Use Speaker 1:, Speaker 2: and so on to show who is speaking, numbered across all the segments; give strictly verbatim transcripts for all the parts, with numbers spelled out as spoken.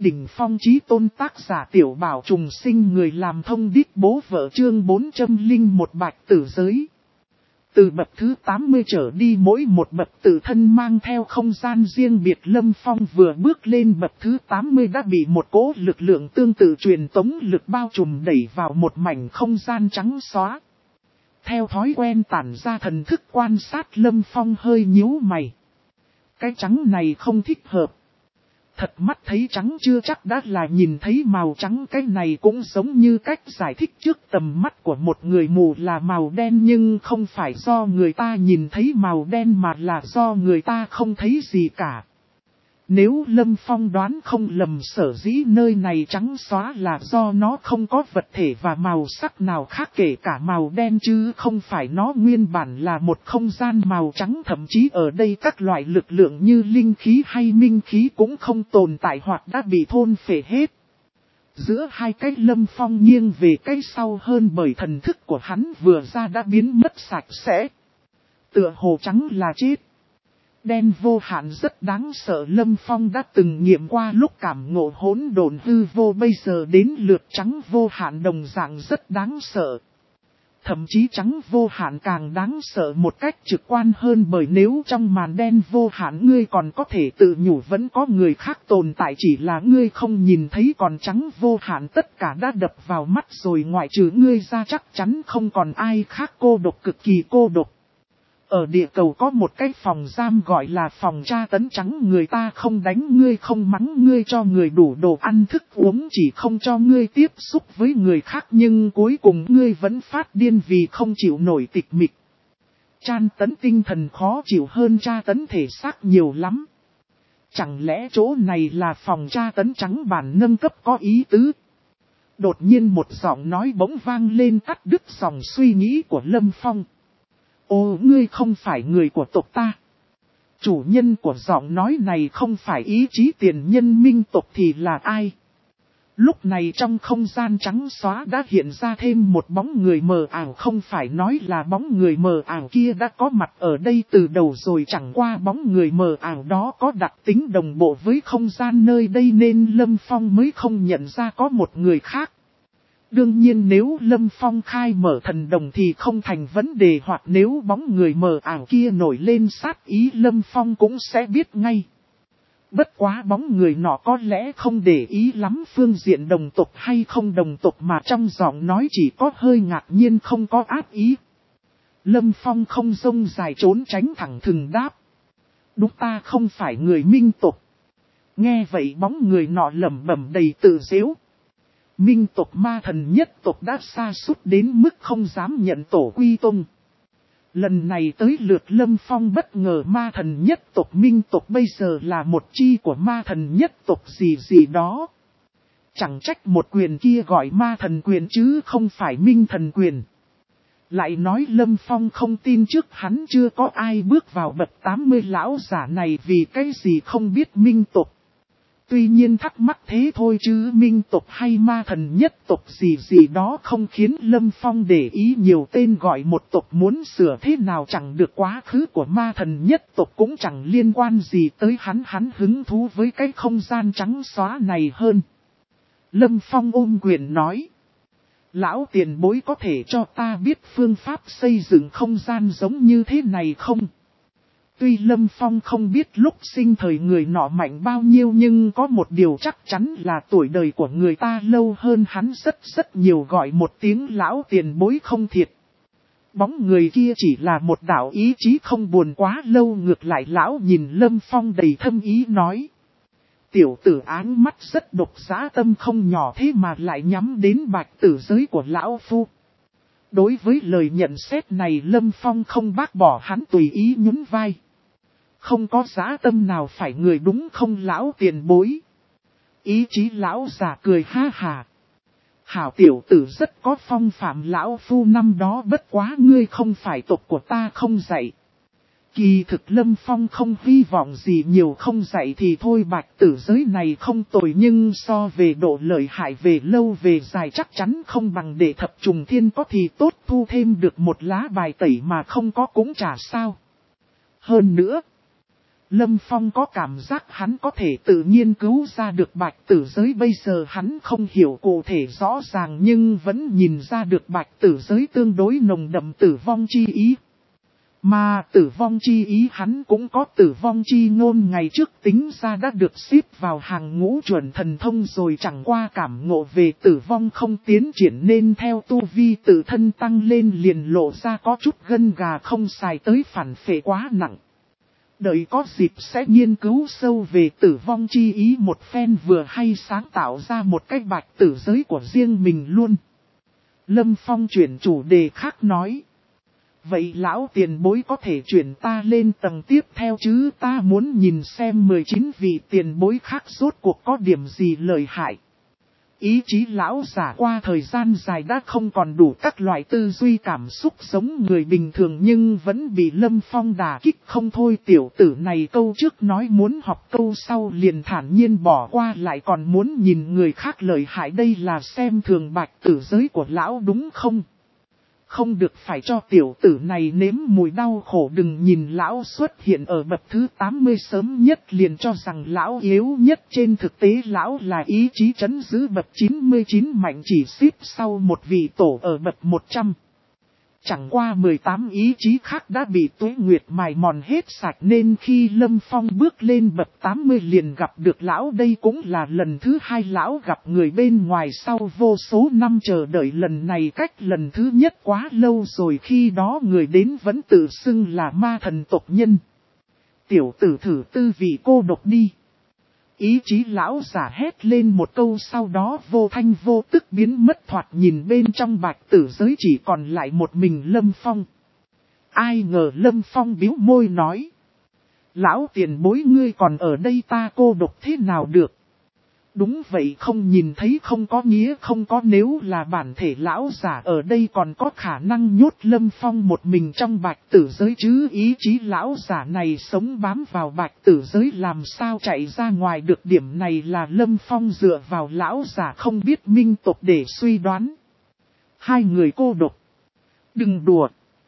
Speaker 1: đỉnh phong chí tôn tác giả tiểu bảo trùng sinh người làm thông đích bố vợ chương bốn trăm linh một bạch tử giới. Từ bậc thứ tám mươi trở đi mỗi một bậc tử thân mang theo không gian riêng biệt. Lâm Phong vừa bước lên bậc thứ tám mươi đã bị một cỗ lực lượng tương tự truyền tống lực bao trùm đẩy vào một mảnh không gian trắng xóa. Theo thói quen tản ra thần thức quan sát, Lâm Phong hơi nhíu mày. Cái trắng này không thích hợp. Thật mắt thấy trắng chưa chắc đã là nhìn thấy màu trắng, cái này cũng giống như cách giải thích trước tầm mắt của một người mù là màu đen, nhưng không phải do người ta nhìn thấy màu đen mà là do người ta không thấy gì cả. Nếu Lâm Phong đoán không lầm, sở dĩ nơi này trắng xóa là do nó không có vật thể và màu sắc nào khác kể cả màu đen, chứ không phải nó nguyên bản là một không gian màu trắng. Thậm chí ở đây các loại lực lượng như linh khí hay minh khí cũng không tồn tại hoặc đã bị thôn phệ hết. Giữa hai cái, Lâm Phong nghiêng về cái sau hơn bởi thần thức của hắn vừa ra đã biến mất sạch sẽ. Tựa hồ trắng là chết. Đen vô hạn rất đáng sợ, Lâm Phong đã từng nghiệm qua lúc cảm ngộ hỗn độn hư vô, bây giờ đến lượt trắng vô hạn đồng dạng rất đáng sợ. Thậm chí trắng vô hạn càng đáng sợ một cách trực quan hơn, bởi nếu trong màn đen vô hạn ngươi còn có thể tự nhủ vẫn có người khác tồn tại, chỉ là ngươi không nhìn thấy, còn trắng vô hạn tất cả đã đập vào mắt rồi, ngoại trừ ngươi ra chắc chắn không còn ai khác, cô độc, cực kỳ cô độc. Ở địa cầu có một cái phòng giam gọi là phòng tra tấn trắng, người ta không đánh ngươi không mắng ngươi, cho người đủ đồ ăn thức uống, chỉ không cho ngươi tiếp xúc với người khác, nhưng cuối cùng ngươi vẫn phát điên vì không chịu nổi tịch mịch. Tra tấn tinh thần khó chịu hơn tra tấn thể xác nhiều lắm. Chẳng lẽ chỗ này là phòng tra tấn trắng bản nâng cấp có ý tứ? Đột nhiên một giọng nói bỗng vang lên cắt đứt dòng suy nghĩ của Lâm Phong. Ô, ngươi không phải người của tộc ta. Chủ nhân của giọng nói này không phải ý chí tiền nhân minh tộc thì là ai? Lúc này trong không gian trắng xóa đã hiện ra thêm một bóng người mờ ảo, không phải nói là bóng người mờ ảo kia đã có mặt ở đây từ đầu rồi, chẳng qua bóng người mờ ảo đó có đặc tính đồng bộ với không gian nơi đây nên Lâm Phong mới không nhận ra có một người khác. Đương nhiên nếu Lâm Phong khai mở thần đồng thì không thành vấn đề, hoặc nếu bóng người mờ ảo kia nổi lên sát ý Lâm Phong cũng sẽ biết ngay. Bất quá bóng người nọ có lẽ không để ý lắm phương diện đồng tộc hay không đồng tộc, mà trong giọng nói chỉ có hơi ngạc nhiên không có ác ý. Lâm Phong không rông dài trốn tránh, thẳng thừng đáp. Đúng, ta không phải người minh tộc. Nghe vậy bóng người nọ lẩm bẩm đầy tự giễu. Minh tộc ma thần nhất tộc đã sa sút đến mức không dám nhận tổ quy tông. Lần này tới lượt Lâm Phong bất ngờ, ma thần nhất tộc minh tộc bây giờ là một chi của ma thần nhất tộc gì gì đó. Chẳng trách một quyền kia gọi ma thần quyền chứ không phải minh thần quyền. Lại nói Lâm Phong không tin trước hắn chưa có ai bước vào bậc tám mươi lão giả này vì cái gì không biết minh tộc. Tuy nhiên thắc mắc thế thôi chứ minh tộc hay ma thần nhất tộc gì gì đó không khiến Lâm Phong để ý nhiều, tên gọi một tộc muốn sửa thế nào chẳng được, quá khứ của ma thần nhất tộc cũng chẳng liên quan gì tới hắn, hắn hứng thú với cái không gian trắng xóa này hơn. Lâm Phong ôm quyền nói. Lão tiền bối có thể cho ta biết phương pháp xây dựng không gian giống như thế này không? Tuy Lâm Phong không biết lúc sinh thời người nọ mạnh bao nhiêu, nhưng có một điều chắc chắn là tuổi đời của người ta lâu hơn hắn rất rất nhiều, gọi một tiếng lão tiền bối không thiệt. Bóng người kia chỉ là một đạo ý chí không buồn quá lâu, ngược lại lão nhìn Lâm Phong đầy thâm ý nói. Tiểu tử áng mắt rất độc, dã tâm không nhỏ, thế mà lại nhắm đến bạch tử giới của lão phu. Đối với lời nhận xét này Lâm Phong không bác bỏ, hắn tùy ý nhún vai. Không có dã tâm nào phải người đúng không lão tiền bối? Ý chí lão già cười ha hà. Hảo tiểu tử rất có phong phạm lão phu năm đó, bất quá ngươi không phải tộc của ta không dạy. Kỳ thực Lâm Phong không hy vọng gì nhiều, không dạy thì thôi, bạch tử giới này không tồi, nhưng so về độ lợi hại về lâu về dài chắc chắn không bằng để thập trùng thiên có thì tốt, thu thêm được một lá bài tẩy mà không có cũng chả sao. Hơn nữa, Lâm Phong có cảm giác hắn có thể tự nhiên cứu ra được bạch tử giới, bây giờ hắn không hiểu cụ thể rõ ràng nhưng vẫn nhìn ra được bạch tử giới tương đối nồng đậm tử vong chi ý. Mà tử vong chi ý hắn cũng có, tử vong chi ngôn ngày trước tính ra đã được xếp vào hàng ngũ chuẩn thần thông rồi, chẳng qua cảm ngộ về tử vong không tiến triển nên theo tu vi tự thân tăng lên liền lộ ra có chút gân gà không xài tới phản phệ quá nặng. Đợi có dịp sẽ nghiên cứu sâu về tử vong chi ý một phen vừa hay sáng tạo ra một cách bạch tử giới của riêng mình luôn. Lâm Phong chuyển chủ đề khác nói. Vậy lão tiền bối có thể chuyển ta lên tầng tiếp theo chứ, ta muốn nhìn xem mười chín vị tiền bối khác rốt cuộc có điểm gì lợi hại. Ý chí lão giả qua thời gian dài đã không còn đủ các loại tư duy cảm xúc giống người bình thường nhưng vẫn bị Lâm Phong đả kích không thôi. Tiểu tử này câu trước nói muốn học, câu sau liền thản nhiên bỏ qua, lại còn muốn nhìn người khác lợi hại, đây là xem thường bạch tử giới của lão đúng không? Không được, phải cho tiểu tử này nếm mùi đau khổ, đừng nhìn lão xuất hiện ở bậc thứ tám mươi sớm nhất liền cho rằng lão yếu nhất, trên thực tế lão là ý chí trấn giữ bậc chín mươi chín mạnh, chỉ xếp sau một vị tổ ở bậc một trăm. Chẳng qua mười tám ý chí khác đã bị tuế nguyệt mài mòn hết sạch nên khi Lâm Phong bước lên bậc tám mươi liền gặp được lão, đây cũng là lần thứ hai lão gặp người bên ngoài sau vô số năm chờ đợi, lần này cách lần thứ nhất quá lâu rồi, khi đó người đến vẫn tự xưng là ma thần tộc nhân. Tiểu tử thử tư vị cô độc đi. Ý chí lão giả hét lên một câu, sau đó vô thanh vô tức biến mất, thoạt nhìn bên trong bạch tử giới chỉ còn lại một mình Lâm Phong. Ai ngờ Lâm Phong bĩu môi nói. Lão tiền bối ngươi còn ở đây, ta cô độc thế nào được. Đúng vậy, không nhìn thấy không có nghĩa không có, nếu là bản thể lão giả ở đây còn có khả năng nhốt Lâm Phong một mình trong bạch tử giới chứ, ý chí lão giả này sống bám vào bạch tử giới làm sao chạy ra ngoài được, điểm này là Lâm Phong dựa vào lão giả không biết minh tộc để suy đoán. Hai người cô độc. Đừng đùa.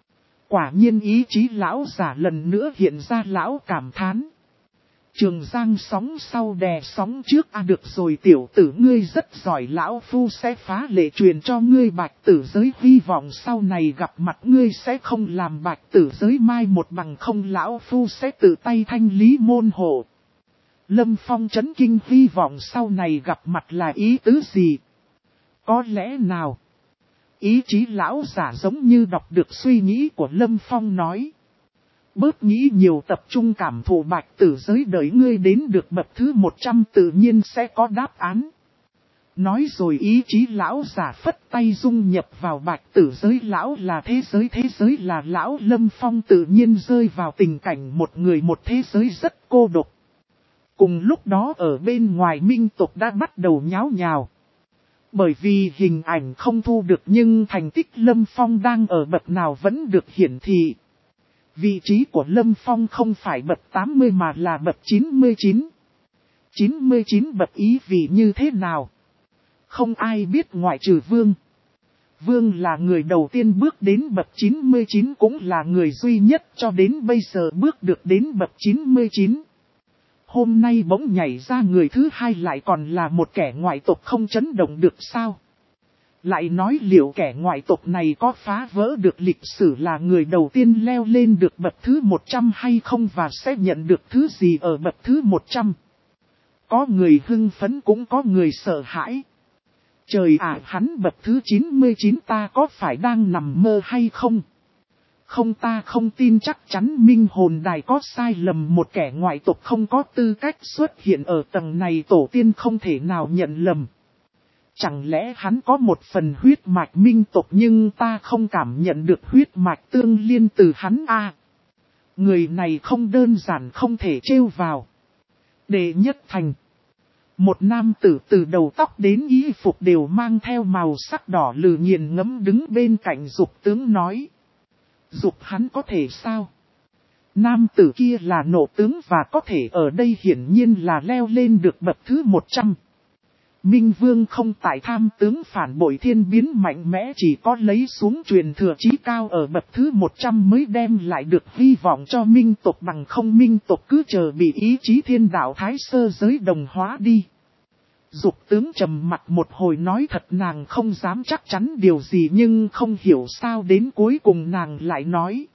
Speaker 1: Quả nhiên ý chí lão giả lần nữa hiện ra, lão cảm thán. Trường giang sóng sau đè sóng trước, à được rồi tiểu tử ngươi rất giỏi, lão phu sẽ phá lệ truyền cho ngươi bạch tử giới, hy vọng sau này gặp mặt ngươi sẽ không làm bạch tử giới mai một, bằng không lão phu sẽ tự tay thanh lý môn hộ. Lâm Phong chấn kinh, hy vọng sau này gặp mặt là ý tứ gì? Có lẽ nào? Ý chí lão giả giống như đọc được suy nghĩ của Lâm Phong nói. Bớt nghĩ nhiều, tập trung cảm thụ bạch tử giới, đợi ngươi đến được bậc thứ một trăm tự nhiên sẽ có đáp án. Nói rồi ý chí lão giả phất tay dung nhập vào bạch tử giới, lão là thế giới, thế giới là lão. Lâm Phong tự nhiên rơi vào tình cảnh một người một thế giới rất cô độc. Cùng lúc đó ở bên ngoài minh tộc đã bắt đầu nháo nhào. Bởi vì hình ảnh không thu được nhưng thành tích Lâm Phong đang ở bậc nào vẫn được hiển thị. Vị trí của Lâm Phong không phải bậc tám mươi mà là bậc chín mươi chín. chín mươi chín bậc ý vị như thế nào? Không ai biết ngoại trừ Vương. Vương là người đầu tiên bước đến bậc chín mươi chín, cũng là người duy nhất cho đến bây giờ bước được đến bậc chín mươi chín. Hôm nay bỗng nhảy ra người thứ hai lại còn là một kẻ ngoại tộc, không chấn động được sao? Lại nói liệu kẻ ngoại tộc này có phá vỡ được lịch sử là người đầu tiên leo lên được bậc thứ một trăm hay không, và sẽ nhận được thứ gì ở bậc thứ một trăm? Có người hưng phấn cũng có người sợ hãi. Trời ạ, hắn bậc thứ chín mươi chín, ta có phải đang nằm mơ hay không? Không, ta không tin, chắc chắn minh hồn đài có sai lầm, một kẻ ngoại tộc không có tư cách xuất hiện ở tầng này, tổ tiên không thể nào nhận lầm. Chẳng lẽ hắn có một phần huyết mạch minh tộc nhưng ta không cảm nhận được huyết mạch tương liên từ hắn à? Người này không đơn giản không thể trêu vào. Đệ nhất thành. Một nam tử từ đầu tóc đến y phục đều mang theo màu sắc đỏ lừ nghiền ngẫm đứng bên cạnh Dục tướng nói. Dục hắn có thể sao? Nam tử kia là nộ tướng và có thể ở đây hiển nhiên là leo lên được bậc thứ một trăm. Minh Vương không tại tham tướng phản bội thiên biến mạnh mẽ, chỉ có lấy xuống truyền thừa chí cao ở bậc thứ một trăm mới đem lại được hy vọng cho minh tộc, bằng không minh tộc cứ chờ bị ý chí thiên đạo thái sơ giới đồng hóa đi. Dục tướng trầm mặt một hồi, nói thật nàng không dám chắc chắn điều gì, nhưng không hiểu sao đến cuối cùng nàng lại nói: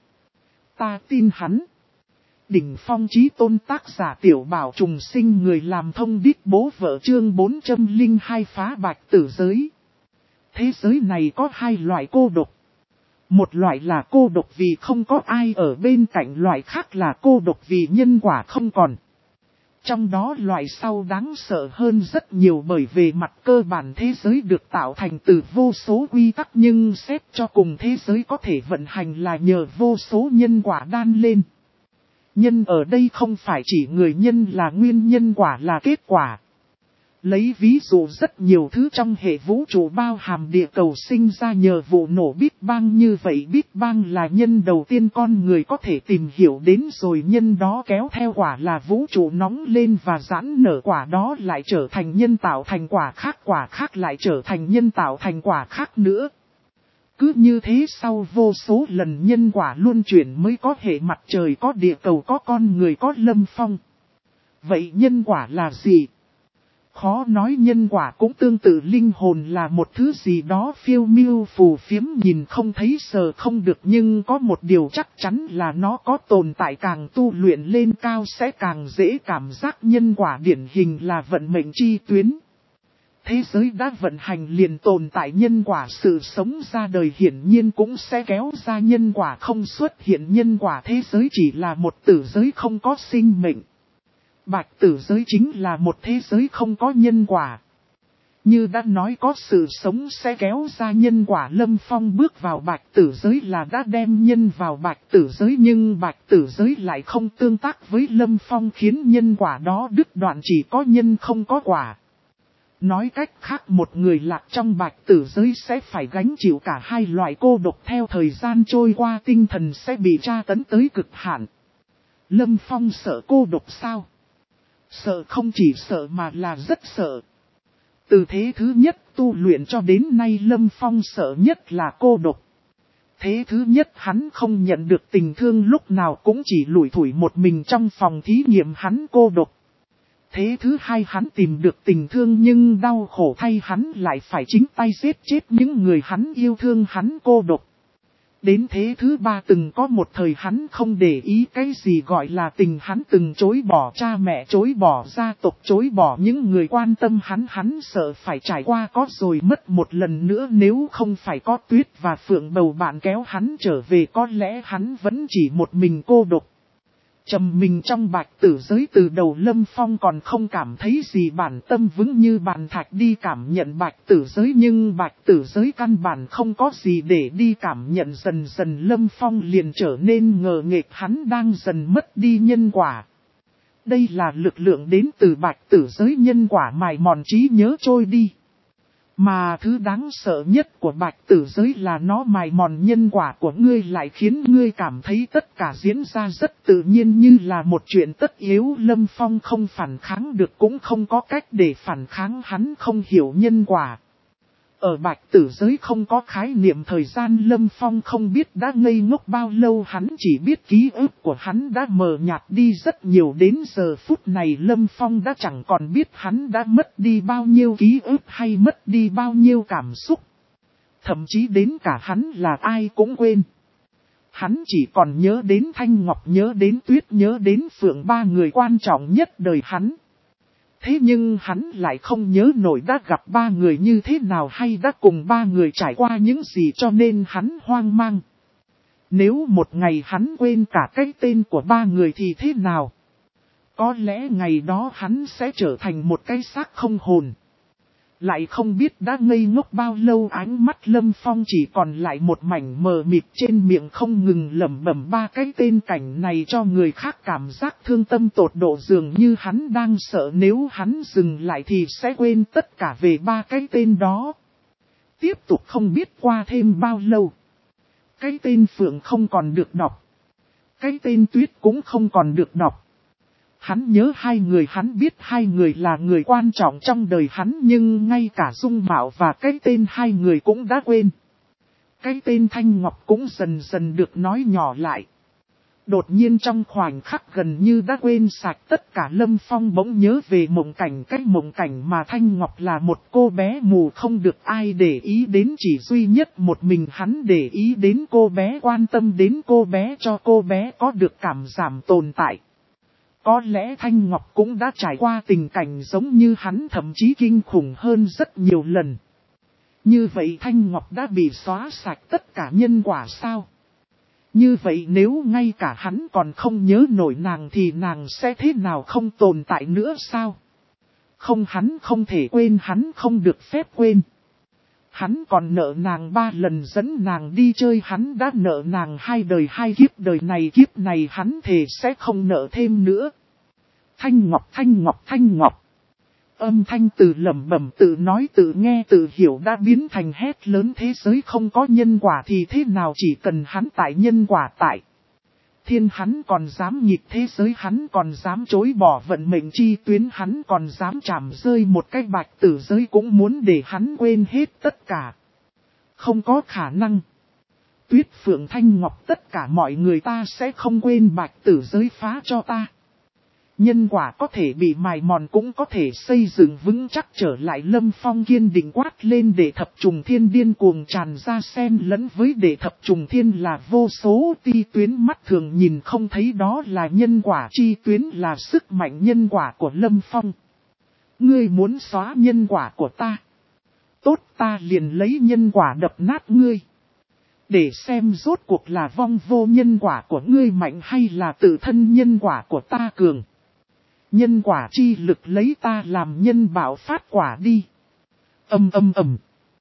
Speaker 1: ta tin hắn. Đỉnh phong chí tôn tác giả Tiểu Bảo trùng sinh, người làm thông điệp bố vợ, chương bốn trăm lẻ hai phá bạch tử giới. Thế giới này có hai loại cô độc. Một loại là cô độc vì không có ai ở bên cạnh, loại khác là cô độc vì nhân quả không còn. Trong đó loại sau đáng sợ hơn rất nhiều, bởi về mặt cơ bản thế giới được tạo thành từ vô số quy tắc, nhưng xét cho cùng thế giới có thể vận hành là nhờ vô số nhân quả đan lên. Nhân ở đây không phải chỉ người nhân là nguyên nhân, quả là kết quả. Lấy ví dụ rất nhiều thứ trong hệ vũ trụ bao hàm địa cầu sinh ra nhờ vụ nổ Big Bang, như vậy Big Bang là nhân đầu tiên con người có thể tìm hiểu đến, rồi nhân đó kéo theo quả là vũ trụ nóng lên và giãn nở, quả đó lại trở thành nhân tạo thành quả khác, quả khác lại trở thành nhân tạo thành quả khác nữa. Cứ như thế sau vô số lần nhân quả luân chuyển mới có hệ mặt trời, có địa cầu, có con người, có Lâm Phong. Vậy nhân quả là gì? Khó nói, nhân quả cũng tương tự linh hồn, là một thứ gì đó phiêu miêu phù phiếm, nhìn không thấy sờ không được, nhưng có một điều chắc chắn là nó có tồn tại, càng tu luyện lên cao sẽ càng dễ cảm giác nhân quả, điển hình là vận mệnh chi tuyến. Thế giới đã vận hành liền tồn tại nhân quả, sự sống ra đời hiển nhiên cũng sẽ kéo ra nhân quả, không xuất hiện nhân quả thế giới chỉ là một tử giới không có sinh mệnh. Bạch tử giới chính là một thế giới không có nhân quả. Như đã nói có sự sống sẽ kéo ra nhân quả, Lâm Phong bước vào bạch tử giới là đã đem nhân vào bạch tử giới, nhưng bạch tử giới lại không tương tác với Lâm Phong, khiến nhân quả đó đứt đoạn, chỉ có nhân không có quả. Nói cách khác, một người lạc trong bạch tử giới sẽ phải gánh chịu cả hai loại cô độc, theo thời gian trôi qua tinh thần sẽ bị tra tấn tới cực hạn. Lâm Phong sợ cô độc sao? Sợ không chỉ sợ mà là rất sợ. Từ thế thứ nhất tu luyện cho đến nay, Lâm Phong sợ nhất là cô độc. Thế thứ nhất hắn không nhận được tình thương, lúc nào cũng chỉ lủi thủi một mình trong phòng thí nghiệm, hắn cô độc. Thế thứ hai hắn tìm được tình thương, nhưng đau khổ thay hắn lại phải chính tay giết chết những người hắn yêu thương, hắn cô độc. Đến thế thứ ba, từng có một thời hắn không để ý cái gì gọi là tình, hắn từng chối bỏ cha mẹ, chối bỏ gia tộc, chối bỏ những người quan tâm hắn, hắn sợ phải trải qua có rồi mất một lần nữa, nếu không phải có Tuyết và Phượng bầu bạn kéo hắn trở về, có lẽ hắn vẫn chỉ một mình cô độc. Trầm mình trong bạch tử giới từ đầu, Lâm Phong còn không cảm thấy gì, bản tâm vững như bàn thạch đi cảm nhận bạch tử giới, nhưng bạch tử giới căn bản không có gì để đi cảm nhận, dần dần Lâm Phong liền trở nên ngờ nghệch, hắn đang dần mất đi nhân quả. Đây là lực lượng đến từ bạch tử giới, nhân quả mài mòn trí nhớ trôi đi. Mà thứ đáng sợ nhất của bạch tử giới là nó mài mòn nhân quả của ngươi, lại khiến ngươi cảm thấy tất cả diễn ra rất tự nhiên, như là một chuyện tất yếu. Lâm Phong không phản kháng được, cũng không có cách để phản kháng, hắn không hiểu nhân quả. Ở bạch tử giới không có khái niệm thời gian, Lâm Phong không biết đã ngây ngốc bao lâu, hắn chỉ biết ký ức của hắn đã mờ nhạt đi rất nhiều, đến giờ phút này Lâm Phong đã chẳng còn biết hắn đã mất đi bao nhiêu ký ức hay mất đi bao nhiêu cảm xúc. Thậm chí đến cả hắn là ai cũng quên. Hắn chỉ còn nhớ đến Thanh Ngọc, nhớ đến Tuyết, nhớ đến Phượng, ba người quan trọng nhất đời hắn. Thế nhưng hắn lại không nhớ nổi đã gặp ba người như thế nào, hay đã cùng ba người trải qua những gì, cho nên hắn hoang mang. Nếu một ngày hắn quên cả cái tên của ba người thì thế nào? Có lẽ ngày đó hắn sẽ trở thành một cái xác không hồn. Lại không biết đã ngây ngốc bao lâu, ánh mắt Lâm Phong chỉ còn lại một mảnh mờ mịt, trên miệng không ngừng lẩm bẩm ba cái tên, cảnh này cho người khác cảm giác thương tâm tột độ, dường như hắn đang sợ nếu hắn dừng lại thì sẽ quên tất cả về ba cái tên đó. Tiếp tục không biết qua thêm bao lâu. Cái tên Phượng không còn được đọc. Cái tên Tuyết cũng không còn được đọc. Hắn nhớ hai người, hắn biết hai người là người quan trọng trong đời hắn, nhưng ngay cả dung mạo và cái tên hai người cũng đã quên. Cái tên Thanh Ngọc cũng dần dần được nói nhỏ lại. Đột nhiên trong khoảnh khắc gần như đã quên sạch tất cả, Lâm Phong bỗng nhớ về mộng cảnh, cái mộng cảnh mà Thanh Ngọc là một cô bé mù không được ai để ý đến, chỉ duy nhất một mình hắn để ý đến cô bé, quan tâm đến cô bé, cho cô bé có được cảm giảm tồn tại. Có lẽ Thanh Ngọc cũng đã trải qua tình cảnh giống như hắn, thậm chí kinh khủng hơn rất nhiều lần. Như vậy Thanh Ngọc đã bị xóa sạch tất cả nhân quả sao? Như vậy nếu ngay cả hắn còn không nhớ nổi nàng thì nàng sẽ thế nào, không tồn tại nữa sao? Không, hắn không thể quên, hắn không được phép quên. Hắn còn nợ nàng ba lần dẫn nàng đi chơi, hắn đã nợ nàng hai đời hai kiếp, đời này kiếp này hắn thề sẽ không nợ thêm nữa. Thanh Ngọc, Thanh Ngọc, Thanh Ngọc. Âm thanh từ lẩm bẩm, tự nói tự nghe tự hiểu đã biến thành hét lớn. Thế giới không có nhân quả thì thế nào, chỉ cần hắn tại nhân quả tại thiên, hắn còn dám nhịp thế giới, hắn còn dám chối bỏ vận mệnh chi tuyến, hắn còn dám chạm rơi một cái bạch tử giới, cũng muốn để hắn quên hết tất cả. Không có khả năng. Tuyết Phượng, Thanh Ngọc, tất cả mọi người ta sẽ không quên bạch tử giới phá cho ta. Nhân quả có thể bị mài mòn cũng có thể xây dựng vững chắc trở lại. Lâm Phong kiên định quát lên, để thập trùng thiên điên cuồng tràn ra, xen lẫn với để thập trùng thiên là vô số ti tuyến mắt thường nhìn không thấy, đó là nhân quả chi tuyến, là sức mạnh nhân quả của Lâm Phong. Ngươi muốn xóa nhân quả của ta? Tốt, ta liền lấy nhân quả đập nát ngươi. Để xem rốt cuộc là vong vô nhân quả của ngươi mạnh hay là tự thân nhân quả của ta cường. Nhân quả chi lực lấy ta làm nhân bảo phát quả đi. Âm âm ầm.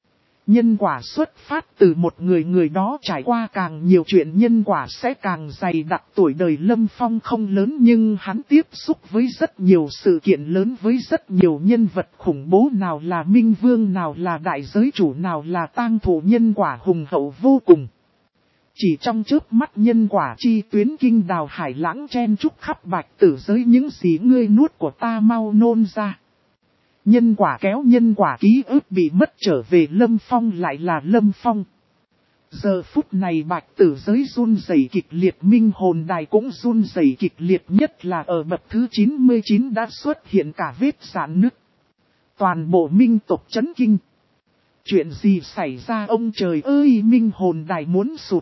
Speaker 1: Nhân quả xuất phát từ một người, người đó trải qua càng nhiều chuyện nhân quả sẽ càng dày đặc. Tuổi đời Lâm Phong không lớn nhưng hắn tiếp xúc với rất nhiều sự kiện lớn, với rất nhiều nhân vật khủng bố, nào là Minh Vương, nào là đại giới chủ, nào là tang thủ, nhân quả hùng hậu vô cùng. Chỉ trong chớp mắt nhân quả chi tuyến kinh đào hải lãng chen chúc khắp bạch tử giới, những gì ngươi nuốt của ta mau nôn ra. Nhân quả kéo nhân quả, ký ức bị mất trở về, Lâm Phong lại là Lâm Phong. Giờ phút này bạch tử giới run rẩy kịch liệt, minh hồn đài cũng run rẩy kịch liệt, nhất là ở bậc thứ chín mươi chín đã xuất hiện cả vết rạn nứt. Toàn bộ minh tộc chấn kinh. Chuyện gì xảy ra ông trời ơi, minh hồn đài muốn sụp.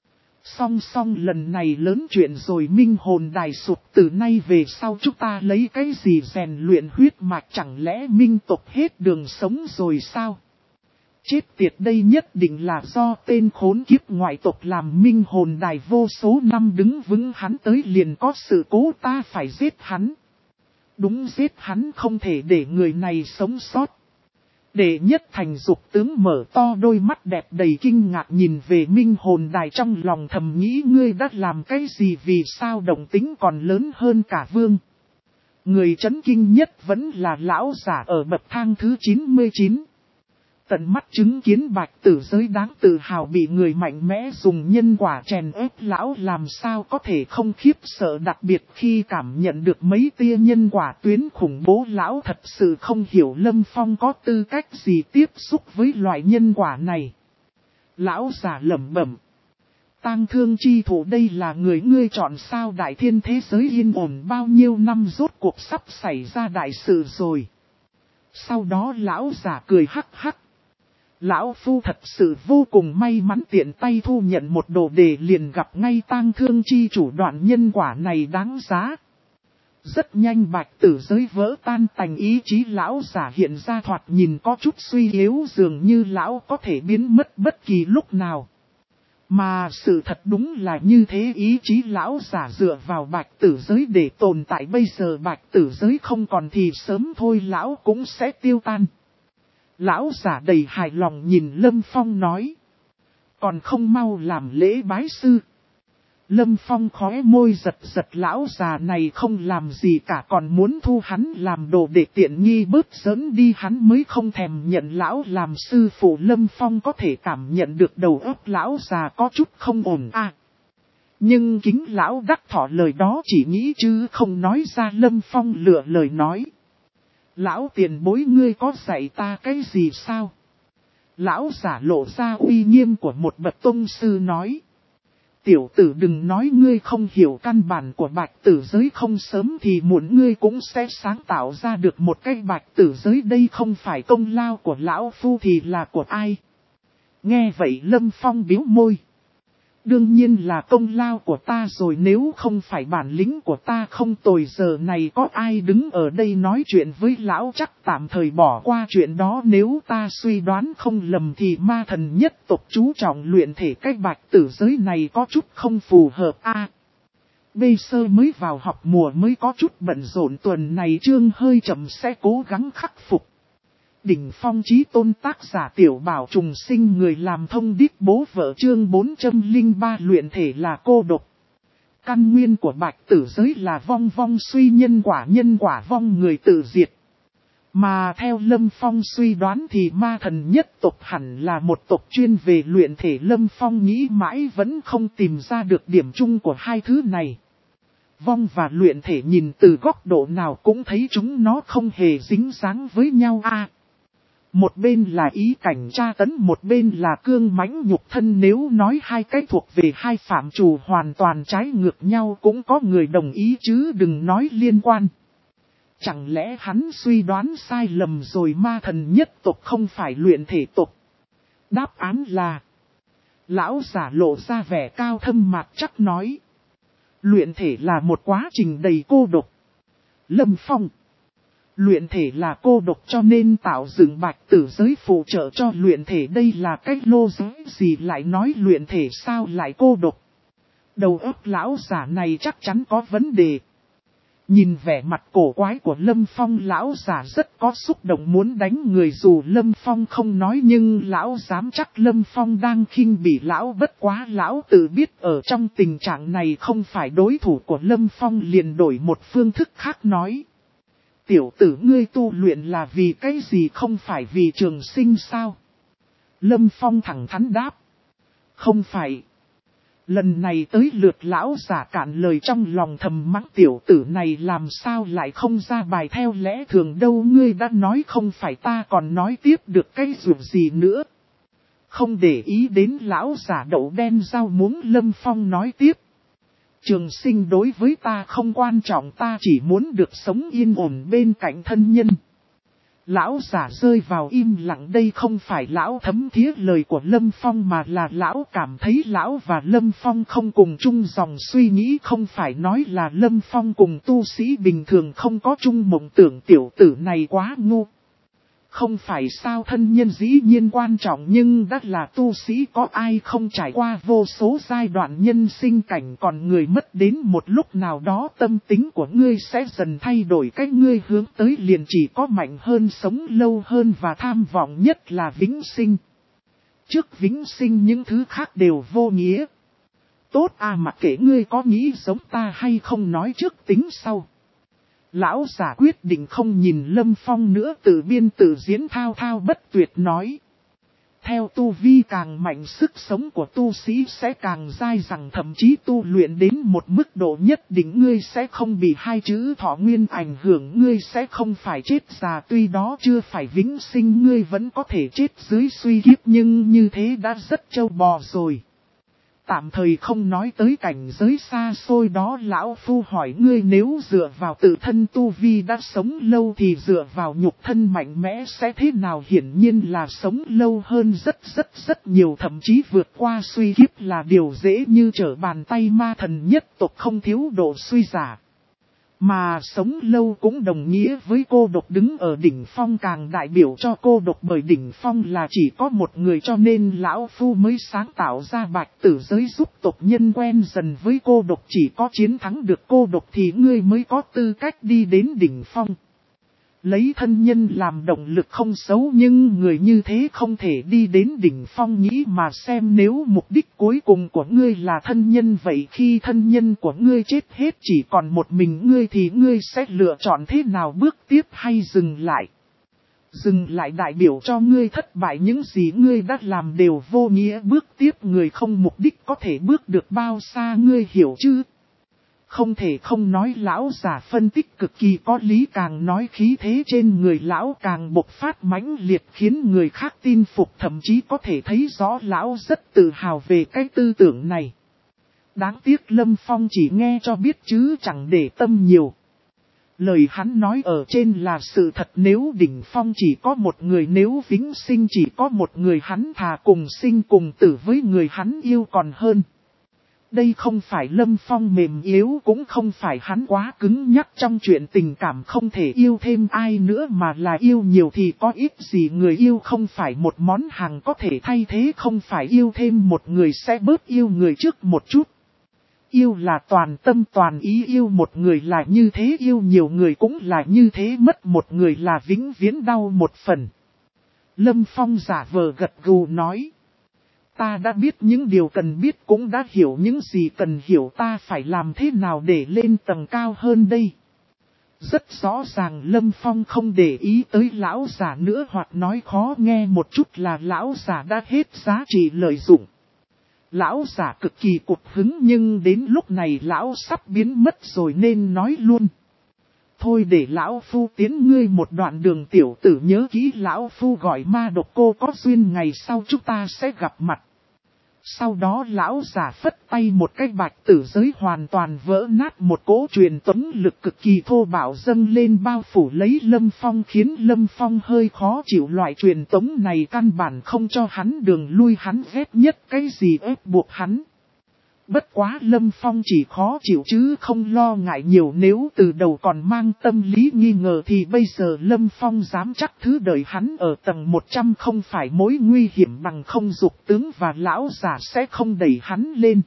Speaker 1: Song song lần này lớn chuyện rồi, minh hồn đài sụp, từ nay về sau chúng ta lấy cái gì rèn luyện huyết mạch, chẳng lẽ minh tộc hết đường sống rồi sao? Chết tiệt, đây nhất định là do tên khốn kiếp ngoại tộc làm. Minh hồn đài vô số năm đứng vững, hắn tới liền có sự cố, ta phải giết hắn. Đúng, giết hắn, không thể để người này sống sót. Đệ nhất thành dục tướng mở to đôi mắt đẹp đầy kinh ngạc nhìn về minh hồn đài, trong lòng thầm nghĩ, ngươi đã làm cái gì, vì sao động tính còn lớn hơn cả vương. Người chấn kinh nhất vẫn là lão giả ở bậc thang thứ chín mươi chín. Tận mắt chứng kiến bạch tử giới đáng tự hào bị người mạnh mẽ dùng nhân quả chèn ép, lão làm sao có thể không khiếp sợ, đặc biệt khi cảm nhận được mấy tia nhân quả tuyến khủng bố. Lão thật sự không hiểu Lâm Phong có tư cách gì tiếp xúc với loại nhân quả này. Lão giả lẩm bẩm. Tang thương chi thủ, đây là người ngươi chọn sao? Đại thiên thế giới yên ổn bao nhiêu năm, rốt cuộc sắp xảy ra đại sự rồi. Sau đó lão giả cười hắc hắc. Lão Phu thật sự vô cùng may mắn, tiện tay thu nhận một đồ đề liền gặp ngay tang thương chi chủ, đoạn nhân quả này đáng giá. Rất nhanh bạch tử giới vỡ tan tành, ý chí lão giả hiện ra thoạt nhìn có chút suy yếu, dường như lão có thể biến mất bất kỳ lúc nào. Mà sự thật đúng là như thế, ý chí lão giả dựa vào bạch tử giới để tồn tại, bây giờ bạch tử giới không còn thì sớm thôi lão cũng sẽ tiêu tan. Lão giả đầy hài lòng nhìn Lâm Phong nói. Còn không mau làm lễ bái sư. Lâm Phong khóe môi giật giật, lão già này không làm gì cả còn muốn thu hắn làm đồ để tiện nghi bớt giỡn đi, hắn mới không thèm nhận lão làm sư phụ. Lâm Phong có thể cảm nhận được đầu óc lão già có chút không ổn à. Nhưng Kính lão đắc thọ lời đó chỉ nghĩ chứ không nói ra. Lâm Phong lựa lời nói. Lão tiền bối ngươi có dạy ta cái gì sao? Lão giả lộ ra uy nghiêm của một bậc tông sư nói. Tiểu tử đừng nói ngươi không hiểu căn bản của bạch tử giới, không sớm thì muộn ngươi cũng sẽ sáng tạo ra được một cái bạch tử giới. Đây không phải công lao của lão phu thì là của ai? Nghe vậy Lâm Phong biếu môi. Đương nhiên là công lao của ta rồi, nếu không phải bản lĩnh của ta không tồi giờ này có ai đứng ở đây nói chuyện với lão. Chắc tạm thời bỏ qua chuyện đó. Nếu ta suy đoán không lầm thì ma thần nhất tộc chú trọng luyện thể cách bạch tử giới này có chút không phù hợp a. À, bây giờ mới vào học mùa mới có chút bận rộn, tuần này chương hơi chậm sẽ cố gắng khắc phục. Đỉnh phong chí tôn tác giả Tiểu Bảo trùng sinh, người làm thông điệp bố vợ, chương bốn trăm lẻ ba luyện thể là cô độc. Căn nguyên của bạch tử giới là vong vong suy nhân quả, nhân quả vong người tự diệt. Mà theo Lâm Phong suy đoán thì ma thần nhất tộc hẳn là một tộc chuyên về luyện thể. Lâm Phong nghĩ mãi vẫn không tìm ra được điểm chung của hai thứ này. Vong và luyện thể nhìn từ góc độ nào cũng thấy chúng nó không hề dính dáng với nhau a. À, một bên là ý cảnh tra tấn, một bên là cương mãnh nhục thân. Nếu nói hai cái thuộc về hai phạm trù hoàn toàn trái ngược nhau cũng có người đồng ý chứ đừng nói liên quan. Chẳng lẽ hắn suy đoán sai lầm rồi, ma thần nhất tộc không phải luyện thể tộc? Đáp án là... Lão giả lộ ra vẻ cao thâm mạc chắc nói. Luyện thể là một quá trình đầy cô độc. Lâm Phong. Luyện thể là cô độc cho nên tạo dựng bạch tử giới phụ trợ cho luyện thể. Đây là cách lô giới gì lại nói luyện thể sao lại cô độc? Đầu óc lão giả này chắc chắn có vấn đề. Nhìn vẻ mặt cổ quái của Lâm Phong, lão giả rất có xúc động muốn đánh người. Dù Lâm Phong không nói nhưng lão dám chắc Lâm Phong đang khinh bỉ lão. Bất quá lão tự biết ở trong tình trạng này không phải đối thủ của Lâm Phong, liền đổi một phương thức khác nói. Tiểu tử ngươi tu luyện là vì cái gì, không phải vì trường sinh sao? Lâm Phong thẳng thắn đáp. Không phải. Lần này tới lượt lão giả cạn lời, trong lòng thầm mắng tiểu tử này làm sao lại không ra bài theo lẽ thường đâu. Ngươi đã nói không phải, ta còn nói tiếp được cái dù gì nữa. Không để ý đến lão giả đậu đen rau muống, Lâm Phong nói tiếp. Trường sinh đối với ta không quan trọng, ta chỉ muốn được sống yên ổn bên cạnh thân nhân. Lão giả rơi vào im lặng. Đây không phải lão thấm thía lời của Lâm Phong mà là lão cảm thấy lão và Lâm Phong không cùng chung dòng suy nghĩ. Không phải nói là Lâm Phong cùng tu sĩ bình thường không có chung mộng tưởng, tiểu tử này quá ngu. Không phải sao, thân nhân dĩ nhiên quan trọng nhưng đã là tu sĩ có ai không trải qua vô số giai đoạn nhân sinh cảnh, còn người mất đến một lúc nào đó tâm tính của ngươi sẽ dần thay đổi. Cách ngươi hướng tới liền chỉ có mạnh hơn, sống lâu hơn và tham vọng nhất là vĩnh sinh. Trước vĩnh sinh những thứ khác đều vô nghĩa. Tốt à, mặc kệ ngươi có nghĩ giống ta hay không, nói trước tính sau. Lão giả quyết định không nhìn Lâm Phong nữa, tự biên tự diễn thao thao bất tuyệt nói. Theo tu vi càng mạnh, sức sống của tu sĩ sẽ càng dai dẳng, thậm chí tu luyện đến một mức độ nhất định ngươi sẽ không bị hai chữ thọ nguyên ảnh hưởng, ngươi sẽ không phải chết già. Tuy đó chưa phải vĩnh sinh, ngươi vẫn có thể chết dưới suy kiếp, nhưng như thế đã rất trâu bò rồi. Tạm thời không nói tới cảnh giới xa xôi đó, lão phu hỏi ngươi, nếu dựa vào tự thân tu vi đã sống lâu thì dựa vào nhục thân mạnh mẽ sẽ thế nào? Hiển nhiên là sống lâu hơn rất rất rất nhiều, thậm chí vượt qua suy kiếp là điều dễ như trở bàn tay. Ma thần nhất tộc không thiếu độ suy giả. Mà sống lâu cũng đồng nghĩa với cô độc, đứng ở đỉnh phong càng đại biểu cho cô độc, bởi đỉnh phong là chỉ có một người cho nên lão phu mới sáng tạo ra bạch tử giới giúp tộc nhân quen dần với cô độc. Chỉ có chiến thắng được cô độc thì ngươi mới có tư cách đi đến đỉnh phong. Lấy thân nhân làm động lực không xấu, nhưng người như thế không thể đi đến đỉnh phong. Nghĩ mà xem, nếu mục đích cuối cùng của ngươi là thân nhân, vậy khi thân nhân của ngươi chết hết chỉ còn một mình ngươi thì ngươi sẽ lựa chọn thế nào, bước tiếp hay dừng lại? Dừng lại đại biểu cho ngươi thất bại, những gì ngươi đã làm đều vô nghĩa, bước tiếp người không mục đích có thể bước được bao xa, ngươi hiểu chứ? Không thể không nói lão giả phân tích cực kỳ có lý, càng nói khí thế trên người lão càng bộc phát mãnh liệt khiến người khác tin phục, thậm chí có thể thấy rõ lão rất tự hào về cái tư tưởng này. Đáng tiếc Lâm Phong chỉ nghe cho biết chứ chẳng để tâm nhiều. Lời hắn nói ở trên là sự thật, nếu đỉnh phong chỉ có một người, nếu vĩnh sinh chỉ có một người, hắn thà cùng sinh cùng tử với người hắn yêu còn hơn. Đây không phải Lâm Phong mềm yếu, cũng không phải hắn quá cứng nhắc trong chuyện tình cảm không thể yêu thêm ai nữa, mà là yêu nhiều thì có ít gì, người yêu không phải một món hàng có thể thay thế, không phải yêu thêm một người sẽ bớt yêu người trước một chút. Yêu là toàn tâm toàn ý, yêu một người là như thế, yêu nhiều người cũng là như thế, mất một người là vĩnh viễn đau một phần. Lâm Phong giả vờ gật gù nói. Ta đã biết những điều cần biết, cũng đã hiểu những gì cần hiểu, ta phải làm thế nào để lên tầng cao hơn đây. Rất rõ ràng Lâm Phong không để ý tới lão giả nữa, hoặc nói khó nghe một chút là lão giả đã hết giá trị lợi dụng. Lão giả cực kỳ cục hứng, nhưng đến lúc này lão sắp biến mất rồi nên nói luôn. Thôi để lão phu tiến ngươi một đoạn đường, tiểu tử nhớ kỹ lão phu gọi ma độc cô, có duyên ngày sau chúng ta sẽ gặp mặt. Sau đó lão giả phất tay, một cái bạch tử giới hoàn toàn vỡ nát, một cỗ truyền tống lực cực kỳ thô bạo dâng lên bao phủ lấy Lâm Phong, khiến Lâm Phong hơi khó chịu. Loại truyền tống này căn bản không cho hắn đường lui, hắn ghét nhất cái gì ép buộc hắn. Bất quá Lâm Phong chỉ khó chịu chứ không lo ngại nhiều, nếu từ đầu còn mang tâm lý nghi ngờ thì bây giờ Lâm Phong dám chắc thứ đời hắn ở tầng một trăm không phải mối nguy hiểm bằng không, dục tướng và lão giả sẽ không đẩy hắn lên.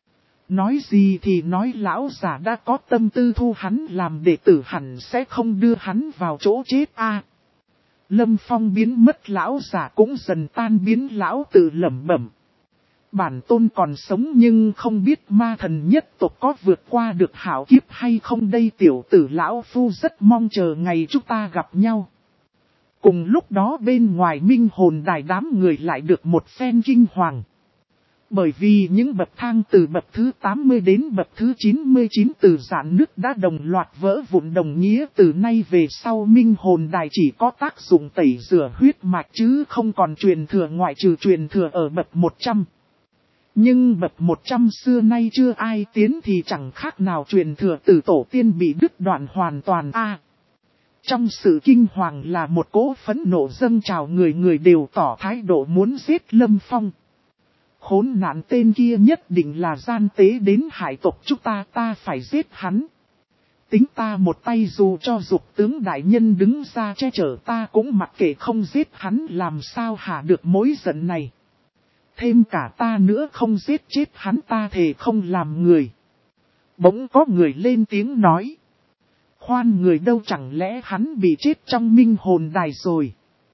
Speaker 1: Nói gì thì nói, lão giả đã có tâm tư thu hắn làm đệ tử, hẳn sẽ không đưa hắn vào chỗ chết a. Lâm Phong biến mất, lão giả cũng dần tan biến, lão tự lẩm bẩm. Bản tôn còn sống nhưng không biết ma thần nhất tộc có vượt qua được hảo kiếp hay không đây, tiểu tử lão phu rất mong chờ ngày chúng ta gặp nhau. Cùng lúc đó bên ngoài minh hồn đài đám người lại được một phen kinh hoàng. Bởi vì những bậc thang từ bậc thứ tám mươi đến bậc thứ chín mươi chín từ rạn nứt đã đồng loạt vỡ vụn, đồng nghĩa từ nay về sau minh hồn đài chỉ có tác dụng tẩy rửa huyết mạch chứ không còn truyền thừa, ngoại trừ truyền thừa ở bậc một trăm. Nhưng bậc một trăm xưa nay chưa ai tiến thì chẳng khác nào truyền thừa từ tổ tiên bị đứt đoạn hoàn toàn a. À, trong sự kinh hoàng là một cỗ phẫn nộ dâng trào, người người đều tỏ thái độ muốn giết Lâm Phong. Khốn nạn tên kia nhất định là gian tế đến hải tộc chúng ta, ta phải giết hắn. Tính ta một tay, dù cho dục tướng đại nhân đứng ra che chở ta cũng mặc kệ, không giết hắn làm sao hạ được mối giận này. Thêm cả ta nữa không giết chết hắn ta thề không làm người. Bỗng có người lên tiếng nói. Khoan người đâu, chẳng lẽ hắn bị chết trong minh hồn đài rồi?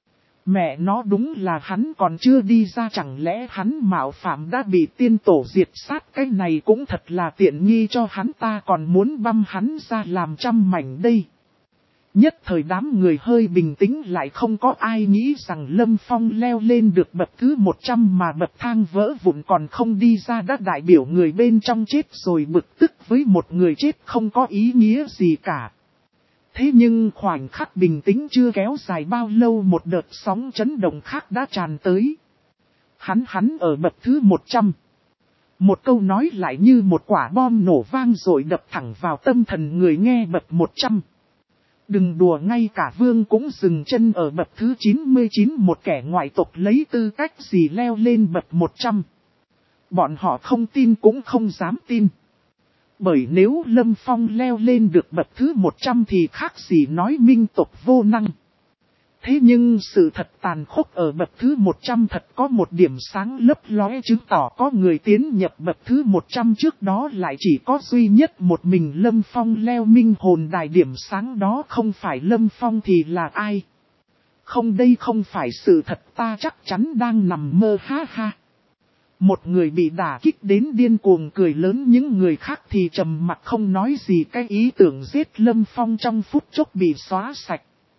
Speaker 1: Mẹ nó, đúng là hắn còn chưa đi ra, chẳng lẽ hắn mạo phạm đã bị tiên tổ diệt sát, cái này cũng thật là tiện nghi cho hắn, ta còn muốn băm hắn ra làm trăm mảnh đây. Nhất thời đám người hơi bình tĩnh lại, không có ai nghĩ rằng Lâm Phong leo lên được bậc thứ một trăm mà bậc thang vỡ vụn còn không đi ra đã đại biểu người bên trong chết rồi, bực tức với một người chết không có ý nghĩa gì cả. Thế nhưng khoảnh khắc bình tĩnh chưa kéo dài bao lâu, một đợt sóng chấn động khác đã tràn tới. Hắn hắn ở bậc thứ một trăm. Một câu nói lại như một quả bom nổ vang rồi đập thẳng vào tâm thần người nghe bậc một trăm. Đừng đùa, ngay cả vương cũng dừng chân ở bậc thứ chín mươi chín, một kẻ ngoại tộc lấy tư cách gì leo lên bậc một trăm. Bọn họ không tin cũng không dám tin. Bởi nếu Lâm Phong leo lên được bậc thứ một trăm thì khác gì nói minh tộc vô năng. Thế nhưng sự thật tàn khốc ở bậc thứ một trăm thật có một điểm sáng lấp lóe chứng tỏ có người tiến nhập bậc thứ một trăm trước đó lại chỉ có duy nhất một mình Lâm Phong leo minh hồn đài, điểm sáng đó không phải Lâm Phong thì là ai? Không, đây không phải sự thật, ta chắc chắn đang nằm mơ, ha ha. Một người bị đả kích đến điên cuồng cười lớn, những người khác thì trầm mặc không nói gì, cái ý tưởng giết Lâm Phong trong phút chốc bị xóa sạch.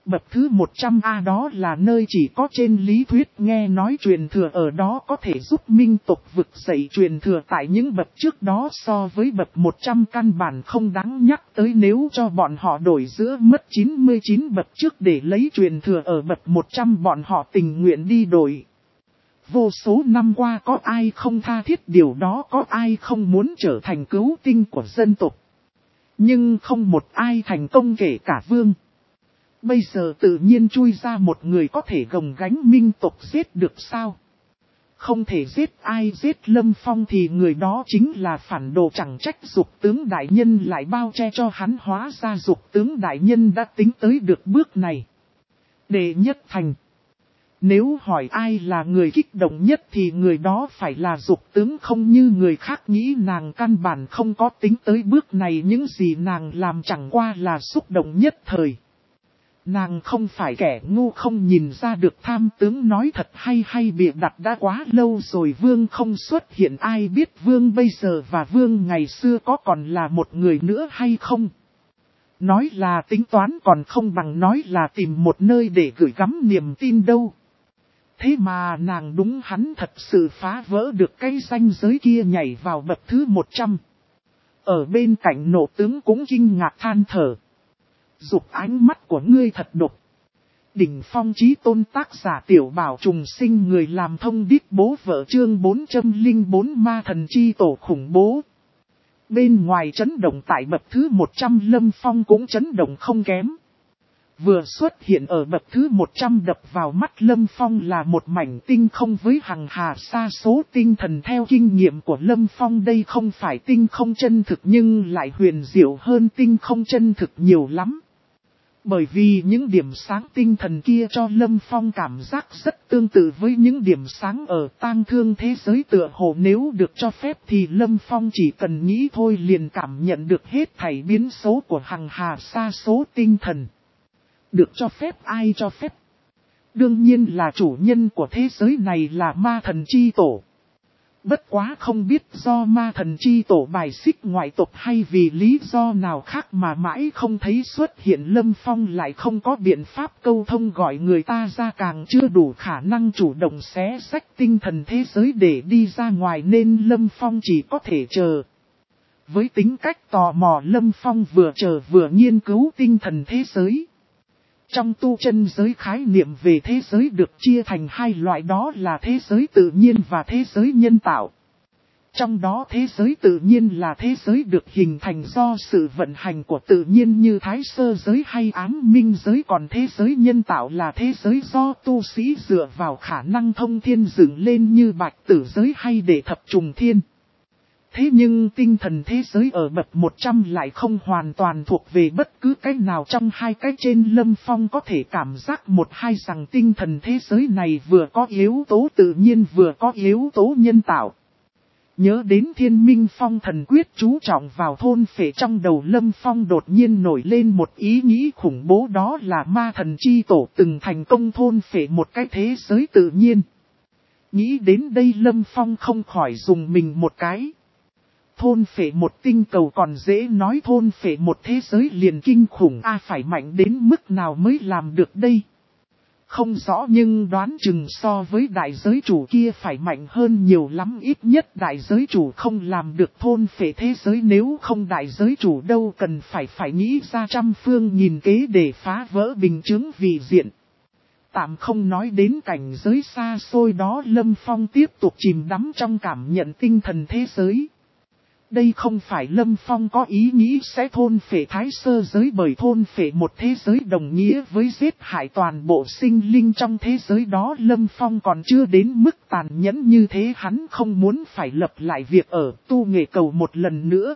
Speaker 1: Bậc thứ một trăm A đó là nơi chỉ có trên lý thuyết nghe nói truyền thừa ở đó có thể giúp minh tộc vực dậy truyền thừa tại những bậc trước đó, so với bậc một trăm căn bản không đáng nhắc tới nếu cho bọn họ đổi giữa mất chín mươi chín bậc trước để lấy truyền thừa ở bậc một trăm bọn họ tình nguyện đi đổi. Vô số năm qua có ai không tha thiết điều đó, có ai không muốn trở thành cứu tinh của dân tộc. Nhưng không một ai thành công kể cả vương. Bây giờ tự nhiên chui ra một người có thể gồng gánh minh tộc giết được sao? Không thể giết ai, giết Lâm Phong thì người đó chính là phản đồ, chẳng trách Dục tướng đại nhân lại bao che cho hắn, hóa ra Dục tướng đại nhân đã tính tới được bước này. Đệ nhất thành. Nếu hỏi ai là người kích động nhất thì người đó phải là Dục tướng, không như người khác nghĩ nàng căn bản không có tính tới bước này, những gì nàng làm chẳng qua là xúc động nhất thời. Nàng không phải kẻ ngu không nhìn ra được tham tướng nói thật hay hay bịa đặt, đã quá lâu rồi vương không xuất hiện, ai biết vương bây giờ và vương ngày xưa có còn là một người nữa hay không. Nói là tính toán còn không bằng nói là tìm một nơi để gửi gắm niềm tin đâu. Thế mà nàng đúng hắn thật sự phá vỡ được cái ranh giới kia, nhảy vào bậc thứ một trăm. Ở bên cạnh nộ tướng cũng kinh ngạc than thở. Dục ánh mắt của ngươi thật độc. Đỉnh phong chí tôn, tác giả Tiểu Bảo Trùng Sinh, người làm thông điệp bố vợ, chương bốn trăm lẻ bốn ma thần chi tổ khủng bố. Bên ngoài chấn động tại bậc thứ một trăm, Lâm Phong cũng chấn động không kém. Vừa xuất hiện ở bậc thứ một trăm, đập vào mắt Lâm Phong là một mảnh tinh không với hằng hà sa số tinh thần. Theo kinh nghiệm của Lâm Phong, đây không phải tinh không chân thực nhưng lại huyền diệu hơn tinh không chân thực nhiều lắm. Bởi vì những điểm sáng tinh thần kia cho Lâm Phong cảm giác rất tương tự với những điểm sáng ở tang thương thế giới, tựa hồ nếu được cho phép thì Lâm Phong chỉ cần nghĩ thôi liền cảm nhận được hết thảy biến số của hằng hà sa số tinh thần. Được cho phép ai cho phép? Đương nhiên là chủ nhân của thế giới này là ma thần chi tổ. Bất quá không biết do ma thần chi tổ bài xích ngoại tộc hay vì lý do nào khác mà mãi không thấy xuất hiện, Lâm Phong lại không có biện pháp câu thông gọi người ta ra, càng chưa đủ khả năng chủ động xé xách tinh thần thế giới để đi ra ngoài, nên Lâm Phong chỉ có thể chờ. Với tính cách tò mò, Lâm Phong vừa chờ vừa nghiên cứu tinh thần thế giới. Trong tu chân giới, khái niệm về thế giới được chia thành hai loại, đó là thế giới tự nhiên và thế giới nhân tạo. Trong đó thế giới tự nhiên là thế giới được hình thành do sự vận hành của tự nhiên như Thái Sơ giới hay Ám Minh giới, còn thế giới nhân tạo là thế giới do tu sĩ dựa vào khả năng thông thiên dựng lên như Bạch Tử giới hay Đệ Thập Trùng Thiên. Thế nhưng tinh thần thế giới ở bậc một trăm lại không hoàn toàn thuộc về bất cứ cái nào trong hai cái trên. Lâm Phong có thể cảm giác một hai rằng tinh thần thế giới này vừa có yếu tố tự nhiên vừa có yếu tố nhân tạo. Nhớ đến Thiên Minh Phong thần quyết chú trọng vào thôn phệ, trong đầu Lâm Phong đột nhiên nổi lên một ý nghĩ khủng bố, đó là ma thần chi tổ từng thành công thôn phệ một cái thế giới tự nhiên. Nghĩ đến đây Lâm Phong không khỏi dùng mình một cái. Thôn phệ một tinh cầu còn dễ nói, thôn phệ một thế giới liền kinh khủng, a à, phải mạnh đến mức nào mới làm được đây? Không rõ nhưng đoán chừng so với đại giới chủ kia phải mạnh hơn nhiều lắm, ít nhất đại giới chủ không làm được thôn phệ thế giới, nếu không đại giới chủ đâu cần phải phải nghĩ ra trăm phương nghìn kế để phá vỡ bình chứng vị diện. Tạm không nói đến cảnh giới xa xôi đó, Lâm Phong tiếp tục chìm đắm trong cảm nhận tinh thần thế giới. Đây không phải Lâm Phong có ý nghĩ sẽ thôn phệ Thái Sơ giới, bởi thôn phệ một thế giới đồng nghĩa với giết hại toàn bộ sinh linh trong thế giới đó. Lâm Phong còn chưa đến mức tàn nhẫn như thế, hắn không muốn phải lập lại việc ở tu nghệ cầu một lần nữa.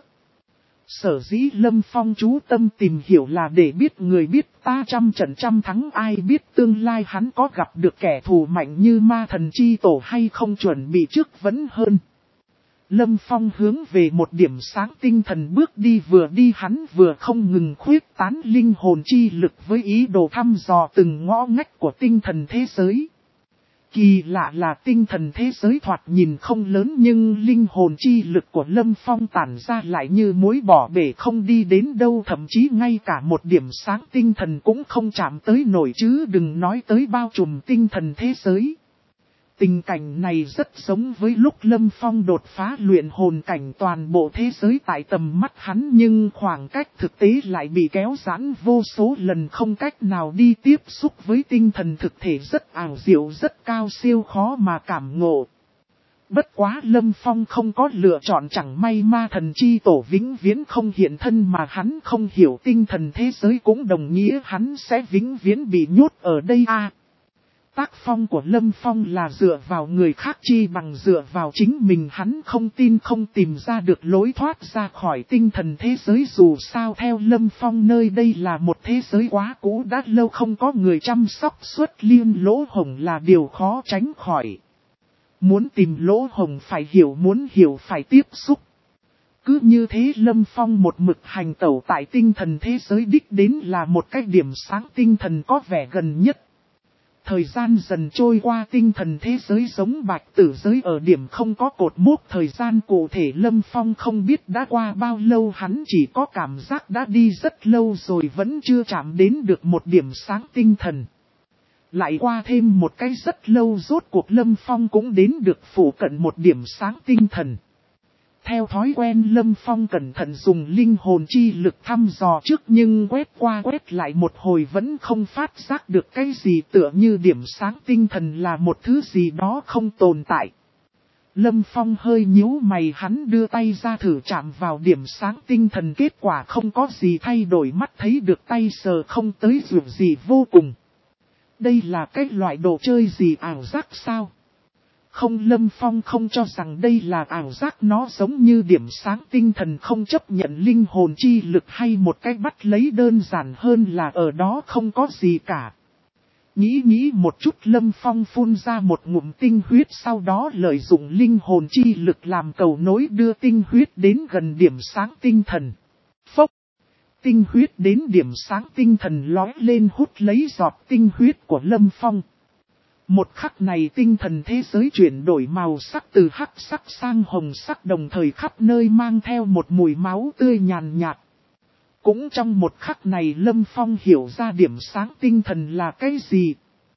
Speaker 1: Sở dĩ Lâm Phong chú tâm tìm hiểu là để biết người biết ta trăm trận trăm thắng, ai biết tương lai hắn có gặp được kẻ thù mạnh như ma thần chi tổ hay không, chuẩn bị trước vẫn hơn. Lâm Phong hướng về một điểm sáng tinh thần bước đi, vừa đi hắn vừa không ngừng khuyết tán linh hồn chi lực với ý đồ thăm dò từng ngõ ngách của tinh thần thế giới. Kỳ lạ là tinh thần thế giới thoạt nhìn không lớn nhưng linh hồn chi lực của Lâm Phong tản ra lại như muối bỏ bể không đi đến đâu, thậm chí ngay cả một điểm sáng tinh thần cũng không chạm tới nổi chứ đừng nói tới bao trùm tinh thần thế giới. Tình cảnh này rất giống với lúc Lâm Phong đột phá luyện hồn cảnh, toàn bộ thế giới tại tầm mắt hắn nhưng khoảng cách thực tế lại bị kéo giãn vô số lần, không cách nào đi tiếp xúc với tinh thần thực thể, rất ảo diệu, rất cao siêu, khó mà cảm ngộ. Bất quá Lâm Phong không có lựa chọn, chẳng may ma thần chi tổ vĩnh viễn không hiện thân mà hắn không hiểu tinh thần thế giới cũng đồng nghĩa hắn sẽ vĩnh viễn bị nhốt ở đây à. Tác phong của Lâm Phong là dựa vào người khác chi bằng dựa vào chính mình, hắn không tin không tìm ra được lối thoát ra khỏi tinh thần thế giới, dù sao theo Lâm Phong nơi đây là một thế giới quá cũ đã lâu không có người chăm sóc, xuất liên lỗ hổng là điều khó tránh khỏi. Muốn tìm lỗ hổng phải hiểu, muốn hiểu phải tiếp xúc. Cứ như thế Lâm Phong một mực hành tẩu tại tinh thần thế giới, đích đến là một cái điểm sáng tinh thần có vẻ gần nhất. Thời gian dần trôi qua, tinh thần thế giới giống bạch tử giới ở điểm không có cột mốc thời gian cụ thể, Lâm Phong không biết đã qua bao lâu, hắn chỉ có cảm giác đã đi rất lâu rồi vẫn chưa chạm đến được một điểm sáng tinh thần. Lại qua thêm một cái rất lâu, rốt cuộc Lâm Phong cũng đến được phủ cận một điểm sáng tinh thần. Theo thói quen Lâm Phong cẩn thận dùng linh hồn chi lực thăm dò trước nhưng quét qua quét lại một hồi vẫn không phát giác được cái gì, tựa như điểm sáng tinh thần là một thứ gì đó không tồn tại. Lâm Phong hơi nhíu mày, hắn đưa tay ra thử chạm vào điểm sáng tinh thần, kết quả không có gì thay đổi, mắt thấy được tay sờ không tới dù gì vô cùng. Đây là cái loại đồ chơi gì, ảo giác sao? Không, Lâm Phong không cho rằng đây là ảo giác, nó giống như điểm sáng tinh thần không chấp nhận linh hồn chi lực, hay một cách bắt lấy đơn giản hơn là ở đó không có gì cả. Nghĩ nghĩ một chút, Lâm Phong phun ra một ngụm tinh huyết, sau đó lợi dụng linh hồn chi lực làm cầu nối đưa tinh huyết đến gần điểm sáng tinh thần. Phốc! Tinh huyết đến điểm sáng tinh thần lói lên hút lấy giọt tinh huyết của Lâm Phong. Một khắc này tinh thần thế giới chuyển đổi màu sắc từ hắc sắc sang hồng sắc, đồng thời khắp nơi mang theo một mùi máu tươi nhàn nhạt. Cũng trong một khắc này Lâm Phong hiểu ra điểm sáng tinh thần là cái gì.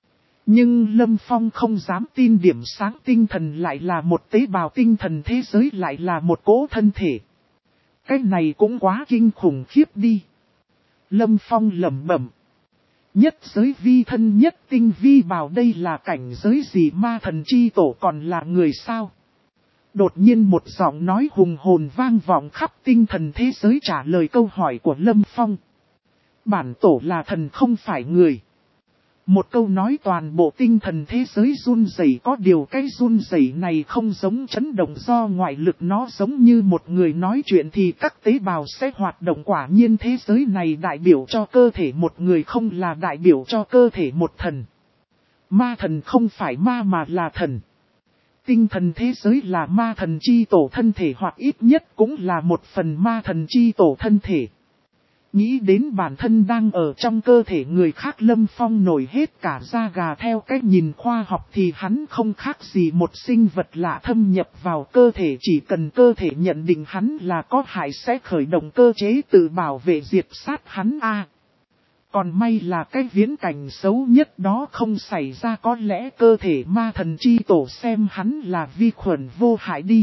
Speaker 1: Nhưng Lâm Phong không dám tin điểm sáng tinh thần lại là một tế bào, tinh thần thế giới lại là một cỗ thân thể. Cái này cũng quá kinh khủng khiếp đi. Lâm Phong lẩm bẩm. Nhất giới vi thân nhất tinh vi bào, đây là cảnh giới gì, ma thần chi tổ còn là người sao? Đột nhiên một giọng nói hùng hồn vang vọng khắp tinh thần thế giới trả lời câu hỏi của Lâm Phong. Bản tổ là thần không phải người. Một câu nói toàn bộ tinh thần thế giới run rẩy, có điều cái run rẩy này không giống chấn động do ngoại lực, nó giống như một người nói chuyện thì các tế bào sẽ hoạt động. Quả nhiên thế giới này đại biểu cho cơ thể một người, không là đại biểu cho cơ thể một thần. Ma thần không phải ma mà là thần. Tinh thần thế giới là ma thần chi tổ thân thể, hoặc ít nhất cũng là một phần ma thần chi tổ thân thể. Nghĩ đến bản thân đang ở trong cơ thể người khác, Lâm Phong nổi hết cả da gà. Theo cách nhìn khoa học thì hắn không khác gì một sinh vật lạ thâm nhập vào cơ thể, chỉ cần cơ thể nhận định hắn là có hại sẽ khởi động cơ chế tự bảo vệ diệt sát hắn a. À, còn may là cái viễn cảnh xấu nhất đó không xảy ra, có lẽ cơ thể ma thần chi tổ xem hắn là vi khuẩn vô hại đi.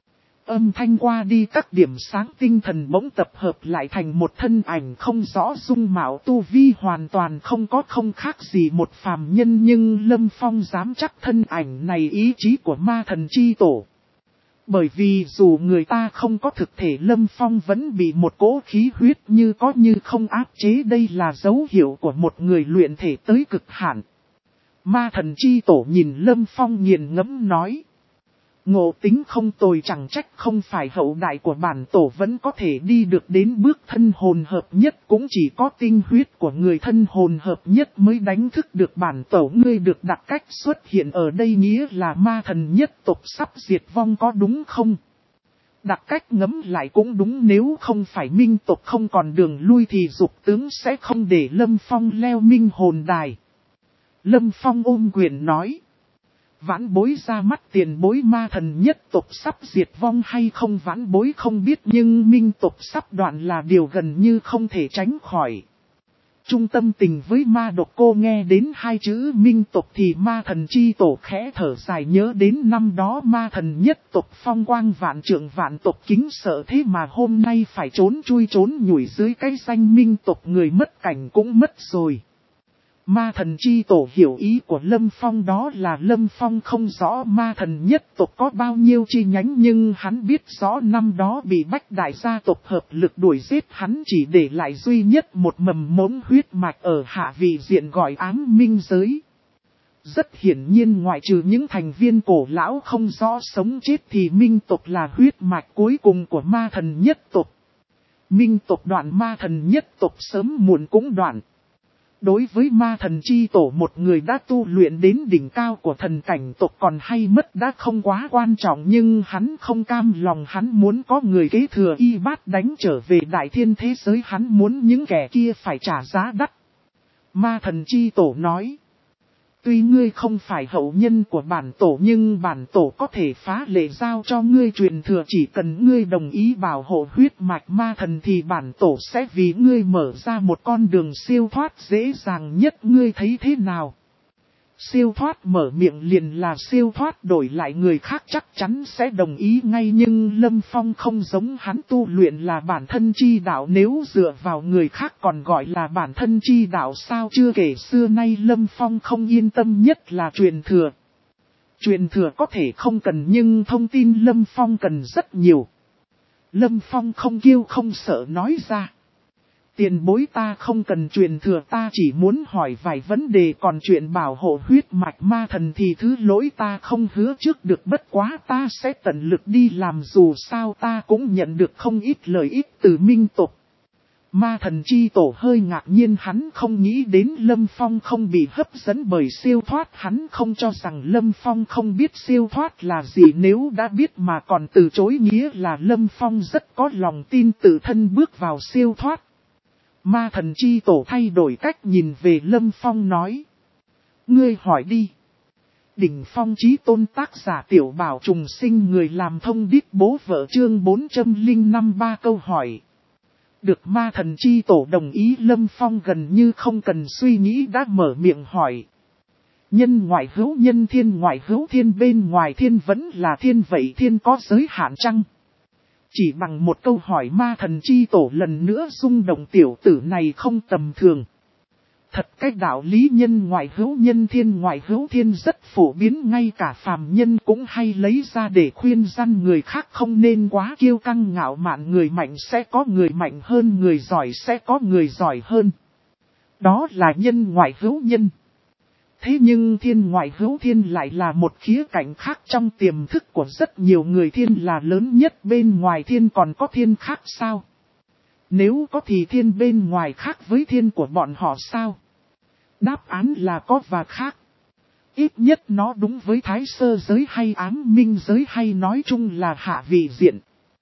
Speaker 1: Âm thanh qua đi, các điểm sáng tinh thần bỗng tập hợp lại thành một thân ảnh không rõ dung mạo, tu vi hoàn toàn không có không khác gì một phàm nhân, nhưng Lâm Phong dám chắc thân ảnh này ý chí của ma thần chi tổ. Bởi vì dù người ta không có thực thể, Lâm Phong vẫn bị một cỗ khí huyết như có như không áp chế, đây là dấu hiệu của một người luyện thể tới cực hạn. Ma thần chi tổ nhìn Lâm Phong nghiền ngẫm nói. Ngộ tính không tồi, chẳng trách không phải hậu đại của bản tổ vẫn có thể đi được đến bước thân hồn hợp nhất, cũng chỉ có tinh huyết của người thân hồn hợp nhất mới đánh thức được bản tổ. Ngươi được đặc cách xuất hiện ở đây nghĩa là ma thần nhất tộc sắp diệt vong có đúng không? Đặc cách ngẫm lại cũng đúng, nếu không phải minh tộc không còn đường lui thì dục tướng sẽ không để Lâm Phong leo minh hồn đài. Lâm Phong ôm quyền nói. Vãn bối ra mắt tiền bối, ma thần nhất tộc sắp diệt vong hay không vãn bối không biết, nhưng minh tộc sắp đoạn là điều gần như không thể tránh khỏi. Trung tâm tình với ma độc cô nghe đến hai chữ minh tộc thì ma thần chi tổ khẽ thở dài, nhớ đến năm đó ma thần nhất tộc phong quang vạn trượng vạn tộc kính sợ, thế mà hôm nay phải trốn chui trốn nhủi dưới cái danh minh tộc, người mất cảnh cũng mất rồi. Ma thần chi tổ hiểu ý của Lâm Phong, đó là Lâm Phong không rõ ma thần nhất tộc có bao nhiêu chi nhánh, nhưng hắn biết rõ năm đó bị Bách đại gia tộc hợp lực đuổi giết, hắn chỉ để lại duy nhất một mầm mống huyết mạch ở hạ vị diện gọi ám minh giới. Rất hiển nhiên ngoại trừ những thành viên cổ lão không rõ sống chết thì minh tộc là huyết mạch cuối cùng của ma thần nhất tộc. Minh tộc đoạn, ma thần nhất tộc sớm muộn cũng đoạn. Đối với ma thần chi tổ, một người đã tu luyện đến đỉnh cao của thần cảnh tộc còn hay mất đã không quá quan trọng, nhưng hắn không cam lòng, hắn muốn có người kế thừa y bát đánh trở về đại thiên thế giới, hắn muốn những kẻ kia phải trả giá đắt. Ma thần chi tổ nói, tuy ngươi không phải hậu nhân của bản tổ nhưng bản tổ có thể phá lệ giao cho ngươi truyền thừa, chỉ cần ngươi đồng ý bảo hộ huyết mạch ma thần thì bản tổ sẽ vì ngươi mở ra một con đường siêu thoát dễ dàng nhất, ngươi thấy thế nào? Siêu thoát mở miệng liền là siêu thoát, đổi lại người khác chắc chắn sẽ đồng ý ngay, nhưng Lâm Phong không giống hắn, tu luyện là bản thân chi đạo, nếu dựa vào người khác còn gọi là bản thân chi đạo sao? Chưa kể xưa nay Lâm Phong không yên tâm nhất là truyền thừa. Truyền thừa có thể không cần nhưng thông tin Lâm Phong cần rất nhiều. Lâm Phong không kiêu không sợ nói ra. Tiền bối ta không cần truyền thừa, ta chỉ muốn hỏi vài vấn đề, còn chuyện bảo hộ huyết mạch ma thần thì thứ lỗi ta không hứa trước được, bất quá ta sẽ tận lực đi làm, dù sao ta cũng nhận được không ít lợi ích từ minh tộc. Ma thần chi tổ hơi ngạc nhiên, hắn không nghĩ đến Lâm Phong không bị hấp dẫn bởi siêu thoát, hắn không cho rằng Lâm Phong không biết siêu thoát là gì, nếu đã biết mà còn từ chối nghĩa là Lâm Phong rất có lòng tin tự thân bước vào siêu thoát. Ma thần chi tổ thay đổi cách nhìn về Lâm Phong nói. Ngươi hỏi đi. Đỉnh phong chí tôn tác giả Tiểu Bảo Trùng Sinh, người làm thông điệp bố vợ, chương bốn trăm lẻ năm, ba câu hỏi. Được ma thần chi tổ đồng ý, Lâm Phong gần như không cần suy nghĩ đã mở miệng hỏi. Nhân ngoại hữu nhân, thiên ngoại hữu thiên, bên ngoài thiên vẫn là thiên, vậy thiên có giới hạn chăng? Chỉ bằng một câu hỏi ma thần chi tổ lần nữa rung động, tiểu tử này không tầm thường. Thật cái đạo lý nhân ngoại hữu nhân, thiên ngoại hữu thiên rất phổ biến, ngay cả phàm nhân cũng hay lấy ra để khuyên răn người khác không nên quá kiêu căng ngạo mạn, người mạnh sẽ có người mạnh hơn, người giỏi sẽ có người giỏi hơn. Đó là nhân ngoại hữu nhân. Thế nhưng thiên ngoại hữu thiên lại là một khía cạnh khác trong tiềm thức của rất nhiều người, thiên là lớn nhất, bên ngoài thiên còn có thiên khác sao? Nếu có thì thiên bên ngoài khác với thiên của bọn họ sao? Đáp án là có và khác. Ít nhất nó đúng với thái sơ giới hay ám minh giới, hay nói chung là hạ vị diện.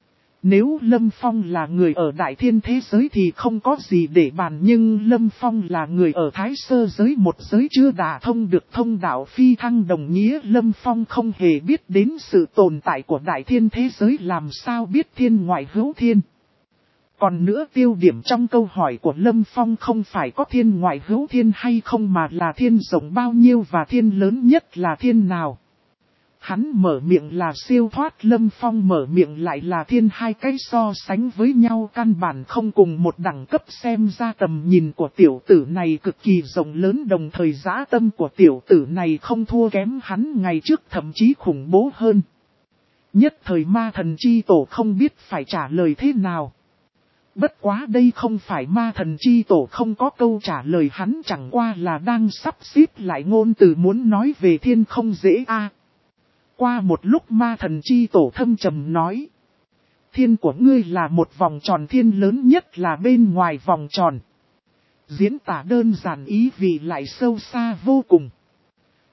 Speaker 1: Nếu Lâm Phong là người ở đại thiên thế giới thì không có gì để bàn, nhưng Lâm Phong là người ở thái sơ giới, một giới chưa đả thông được thông đạo phi thăng, đồng nghĩa Lâm Phong không hề biết đến sự tồn tại của đại thiên thế giới, làm sao biết thiên ngoại hữu thiên. Còn nữa, tiêu điểm trong câu hỏi của Lâm Phong không phải có thiên ngoại hữu thiên hay không, mà là thiên rộng bao nhiêu và thiên lớn nhất là thiên nào. Hắn mở miệng là siêu thoát, Lâm Phong mở miệng lại là thiên, hai cái so sánh với nhau căn bản không cùng một đẳng cấp, xem ra tầm nhìn của tiểu tử này cực kỳ rộng lớn, đồng thời dã tâm của tiểu tử này không thua kém hắn ngày trước, thậm chí khủng bố hơn. Nhất thời ma thần chi tổ không biết phải trả lời thế nào. Bất quá đây không phải ma thần chi tổ không có câu trả lời, hắn chẳng qua là đang sắp xếp lại ngôn từ muốn nói về thiên không dễ a. À. Qua một lúc ma thần chi tổ thâm trầm nói. Thiên của ngươi là một vòng tròn, thiên lớn nhất là bên ngoài vòng tròn. Diễn tả đơn giản ý vị lại sâu xa vô cùng.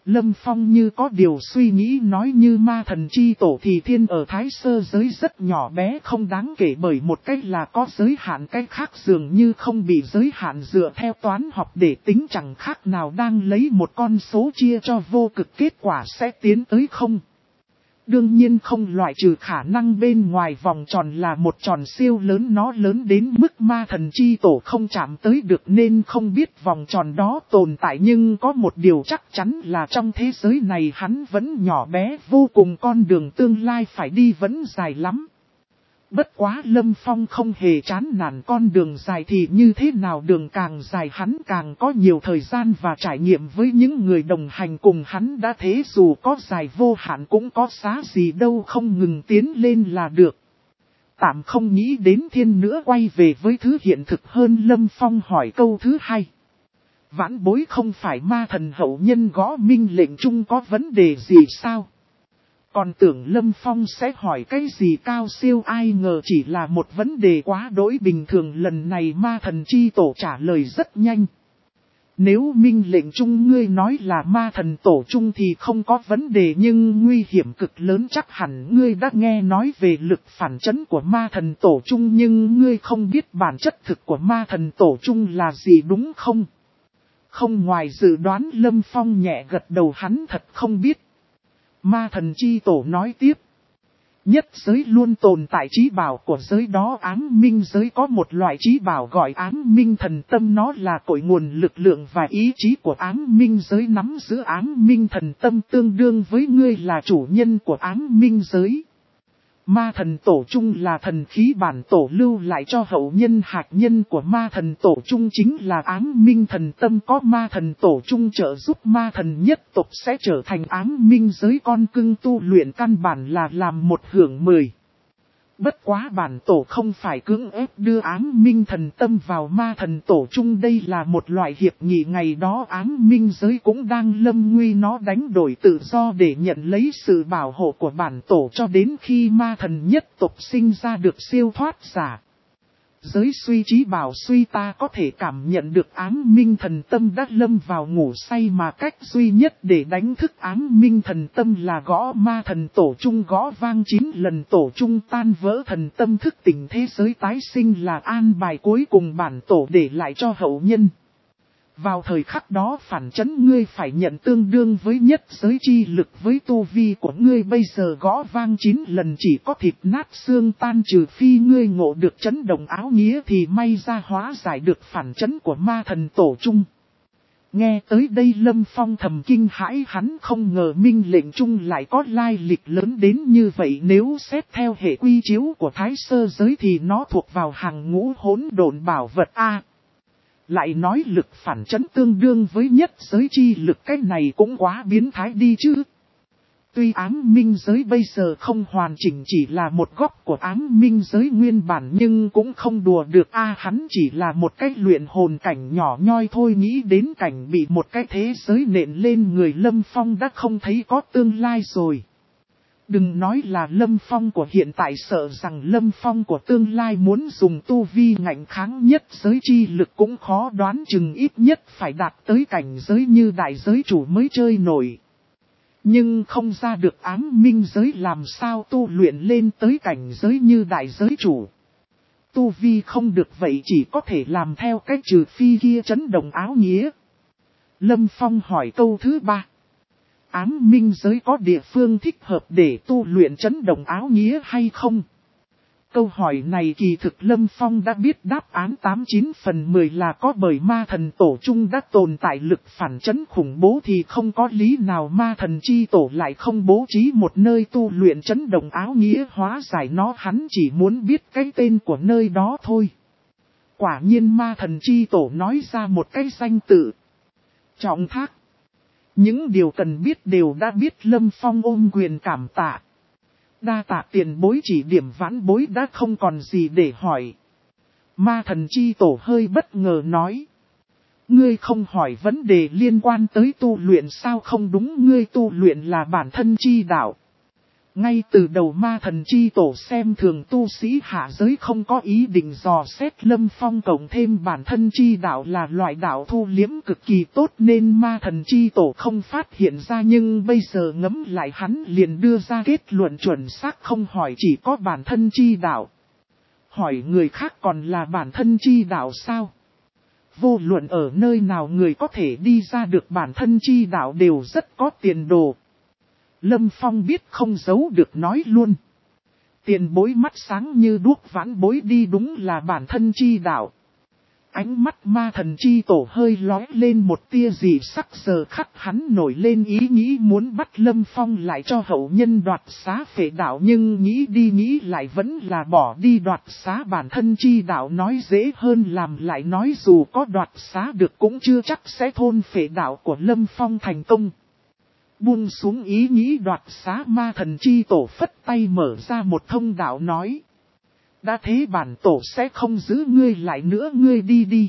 Speaker 1: Lâm Phong như có điều suy nghĩ nói như ma thần chi tổ thì thiên ở Thái Sơ giới rất nhỏ bé không đáng kể bởi một cách là có giới hạn, cách khác dường như không bị giới hạn dựa theo toán học để tính chẳng khác nào đang lấy một con số chia cho vô cực kết quả sẽ tiến tới không. Đương nhiên không loại trừ khả năng bên ngoài vòng tròn là một tròn siêu lớn, nó lớn đến mức ma thần chi tổ không chạm tới được nên không biết vòng tròn đó tồn tại, nhưng có một điều chắc chắn là trong thế giới này hắn vẫn nhỏ bé vô cùng, con đường tương lai phải đi vẫn dài lắm. Bất quá Lâm Phong không hề chán nản, con đường dài thì như thế nào, đường càng dài hắn càng có nhiều thời gian và trải nghiệm với những người đồng hành cùng hắn, đã thế dù có dài vô hạn cũng có xá gì đâu, không ngừng tiến lên là được. Tạm không nghĩ đến thiên nữa, quay về với thứ hiện thực hơn, Lâm Phong hỏi câu thứ hai. Vãn bối không phải ma thần hậu nhân gõ minh lệnh chung có vấn đề gì sao? Còn tưởng Lâm Phong sẽ hỏi cái gì cao siêu, ai ngờ chỉ là một vấn đề quá đỗi bình thường. Lần này ma thần chi tổ trả lời rất nhanh. Nếu minh lệnh chung ngươi nói là ma thần tổ chung thì không có vấn đề, nhưng nguy hiểm cực lớn, chắc hẳn ngươi đã nghe nói về lực phản chấn của ma thần tổ chung, nhưng ngươi không biết bản chất thực của ma thần tổ chung là gì đúng không? Không ngoài dự đoán, Lâm Phong nhẹ gật đầu, hắn thật không biết. Ma thần chi tổ nói tiếp. Nhất giới luôn tồn tại trí bảo của giới đó, ám minh giới có một loại trí bảo gọi ám minh thần tâm, nó là cội nguồn lực lượng và ý chí của ám minh giới, nắm giữ ám minh thần tâm tương đương với ngươi là chủ nhân của ám minh giới. Ma thần tổ chung là thần khí bản tổ lưu lại cho hậu nhân, hạt nhân của ma thần tổ chung chính là ám minh thần tâm, có ma thần tổ chung trợ giúp ma thần nhất tộc sẽ trở thành ám minh giới con cưng tu luyện, căn bản là làm một hưởng mười. Bất quá bản tổ không phải cưỡng ép đưa ám minh thần tâm vào ma thần tổ chung, đây là một loại hiệp nghị, ngày đó ám minh giới cũng đang lâm nguy, nó đánh đổi tự do để nhận lấy sự bảo hộ của bản tổ cho đến khi ma thần nhất tộc sinh ra được siêu thoát giả. Giới suy trí bảo suy, ta có thể cảm nhận được ám minh thần tâm đã lâm vào ngủ say, mà cách duy nhất để đánh thức ám minh thần tâm là gõ ma thần tổ chung, gõ vang chín lần tổ chung tan vỡ thần tâm, thức tỉnh, thế giới tái sinh là an bài cuối cùng bản tổ để lại cho hậu nhân. Vào thời khắc đó phản chấn ngươi phải nhận tương đương với nhất giới chi lực với tu vi của ngươi bây giờ, gõ vang chín lần chỉ có thịt nát xương tan, trừ phi ngươi ngộ được chấn động áo nghĩa thì may ra hóa giải được phản chấn của ma thần tổ chung. Nghe tới đây Lâm Phong thầm kinh hãi, hắn không ngờ minh lệnh chung lại có lai lịch lớn đến như vậy, nếu xét theo hệ quy chiếu của Thái Sơ giới thì nó thuộc vào hàng ngũ hỗn độn bảo vật A. Lại nói lực phản chấn tương đương với nhất giới chi lực, cái này cũng quá biến thái đi chứ. Tuy ám minh giới bây giờ không hoàn chỉnh, chỉ là một góc của ám minh giới nguyên bản, nhưng cũng không đùa được a, hắn chỉ là một cái luyện hồn cảnh nhỏ nhoi thôi, nghĩ đến cảnh bị một cái thế giới nện lên người, Lâm Phong đã không thấy có tương lai rồi. Đừng nói là Lâm Phong của hiện tại, sợ rằng Lâm Phong của tương lai muốn dùng tu vi ngạnh kháng nhất giới chi lực cũng khó đoán, chừng ít nhất phải đạt tới cảnh giới như đại giới chủ mới chơi nổi. Nhưng không ra được ám minh giới, làm sao tu luyện lên tới cảnh giới như đại giới chủ. Tu vi không được vậy chỉ có thể làm theo cách trừ phi kia chấn động áo nghĩa. Lâm Phong hỏi câu thứ ba. Ám minh giới có địa phương thích hợp để tu luyện chấn động áo nghĩa hay không? Câu hỏi này kỳ thực Lâm Phong đã biết đáp án tám chín phần mười là có, bởi ma thần tổ chung đã tồn tại lực phản chấn khủng bố thì không có lý nào ma thần chi tổ lại không bố trí một nơi tu luyện chấn động áo nghĩa hóa giải nó, hắn chỉ muốn biết cái tên của nơi đó thôi. Quả nhiên ma thần chi tổ nói ra một cái danh tự. Trọng Thác. Những điều cần biết đều đã biết, Lâm Phong ôm quyền cảm tạ. Đa tạ tiền bối chỉ điểm, vãn bối đã không còn gì để hỏi. Ma thần chi tổ hơi bất ngờ nói. Ngươi không hỏi vấn đề liên quan tới tu luyện sao? Không đúng, ngươi tu luyện là bản thân chi đạo. Ngay từ đầu ma thần chi tổ xem thường tu sĩ hạ giới không có ý định dò xét Lâm Phong, cộng thêm bản thân chi đạo là loại đạo thu liếm cực kỳ tốt nên ma thần chi tổ không phát hiện ra, nhưng bây giờ ngẫm lại hắn liền đưa ra kết luận chuẩn xác, không hỏi chỉ có bản thân chi đạo. Hỏi người khác còn là bản thân chi đạo sao? Vô luận ở nơi nào người có thể đi ra được bản thân chi đạo đều rất có tiền đồ. Lâm Phong biết không giấu được nói luôn. Tiền bối mắt sáng như đuốc, vãn bối đi đúng là bản thân chi đạo. Ánh mắt ma thần chi tổ hơi lóe lên một tia dị sắc, giờ khắc hắn nổi lên ý nghĩ muốn bắt Lâm Phong lại cho hậu nhân đoạt xá phệ đạo, nhưng nghĩ đi nghĩ lại vẫn là bỏ đi đoạt xá bản thân chi đạo nói dễ hơn làm, lại nói dù có đoạt xá được cũng chưa chắc sẽ thôn phệ đạo của Lâm Phong thành công. Buông xuống ý nghĩ đoạt xá, ma thần chi tổ phất tay mở ra một thông đạo nói. Đã thế bản tổ sẽ không giữ ngươi lại nữa, ngươi đi đi.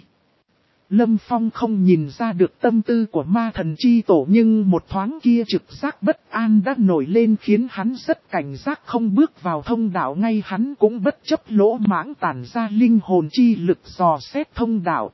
Speaker 1: Lâm Phong không nhìn ra được tâm tư của ma thần chi tổ, nhưng một thoáng kia trực giác bất an đã nổi lên khiến hắn rất cảnh giác không bước vào thông đạo ngay. Hắn cũng bất chấp lỗ mãng tản ra linh hồn chi lực dò xét thông đạo.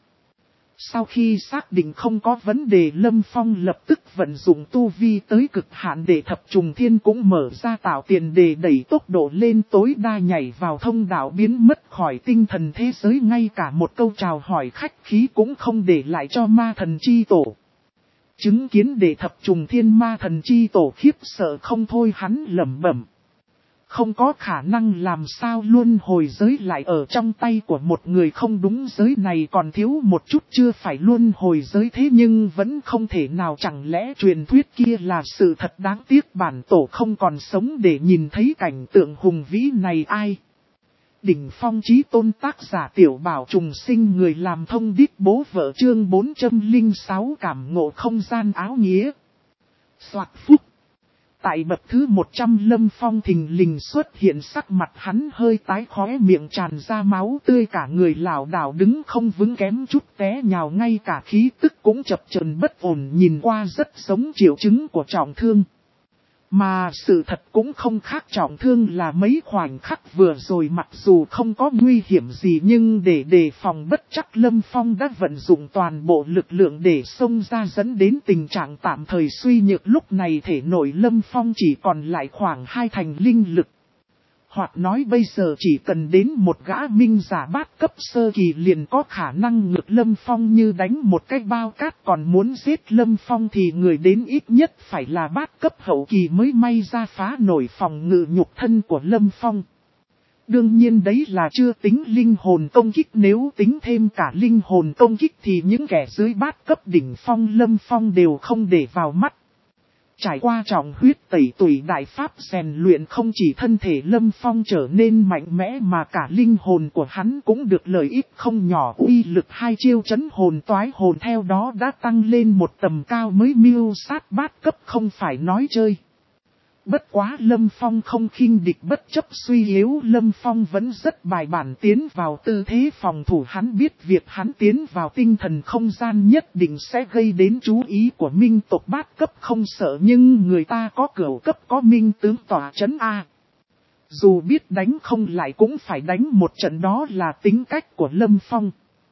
Speaker 1: Sau khi xác định không có vấn đề, Lâm Phong lập tức vận dụng tu vi tới cực hạn để thập trùng thiên cũng mở ra, tạo tiền đề đẩy tốc độ lên tối đa, nhảy vào thông đạo biến mất khỏi tinh thần thế giới. Ngay cả một câu chào hỏi khách khí cũng không để lại cho ma thần chi tổ. Chứng kiến để thập trùng thiên, ma thần chi tổ khiếp sợ không thôi, hắn lẩm bẩm. Không có khả năng, làm sao luân hồi giới lại ở trong tay của một người không đúng, giới này còn thiếu một chút chưa phải luân hồi giới, thế nhưng vẫn không thể nào, chẳng lẽ truyền thuyết kia là sự thật? Đáng tiếc bản tổ không còn sống để nhìn thấy cảnh tượng hùng vĩ này. Ai? Đỉnh phong chí tôn, tác giả Tiểu Bảo Trùng Sinh, người làm thông điệp bố vợ, chương bốn trăm lẻ sáu cảm ngộ không gian áo nghĩa. Soạt phúc. Tại bậc thứ một trăm, Lâm Phong thình lình xuất hiện, sắc mặt hắn hơi tái, khóe miệng tràn ra máu tươi, cả người lảo đảo đứng không vững, kém chút té nhào, ngay cả khí tức cũng chập chờn bất ổn, nhìn qua rất giống triệu chứng của trọng thương. Mà sự thật cũng không khác trọng thương là mấy khoảnh khắc vừa rồi mặc dù không có nguy hiểm gì, nhưng để đề phòng bất chắc, Lâm Phong đã vận dụng toàn bộ lực lượng để xông ra, dẫn đến tình trạng tạm thời suy nhược. Lúc này thể nội Lâm Phong chỉ còn lại khoảng hai thành linh lực. Hoặc nói bây giờ chỉ cần đến một gã minh giả bát cấp sơ kỳ liền có khả năng ngược Lâm Phong như đánh một cái bao cát, còn muốn giết Lâm Phong thì người đến ít nhất phải là bát cấp hậu kỳ mới may ra phá nổi phòng ngự nhục thân của Lâm Phong. Đương nhiên đấy là chưa tính linh hồn công kích, nếu tính thêm cả linh hồn công kích thì những kẻ dưới bát cấp đỉnh phong Lâm Phong đều không để vào mắt. Trải qua trọng huyết tẩy tủy đại pháp rèn luyện, không chỉ thân thể Lâm Phong trở nên mạnh mẽ mà cả linh hồn của hắn cũng được lợi ích không nhỏ. Uy lực hai chiêu trấn hồn toái hồn theo đó đã tăng lên một tầm cao mới, mưu sát bát cấp không phải nói chơi. Bất quá Lâm Phong không khinh địch, bất chấp suy yếu, Lâm Phong vẫn rất bài bản tiến vào tư thế phòng thủ. Hắn biết việc hắn tiến vào tinh thần không gian nhất định sẽ gây đến chú ý của minh tộc bát cấp không sợ, nhưng người ta có cửu cấp có minh tướng tỏa chấn A. Dù biết đánh không lại cũng phải đánh một trận, đó là tính cách của Lâm Phong.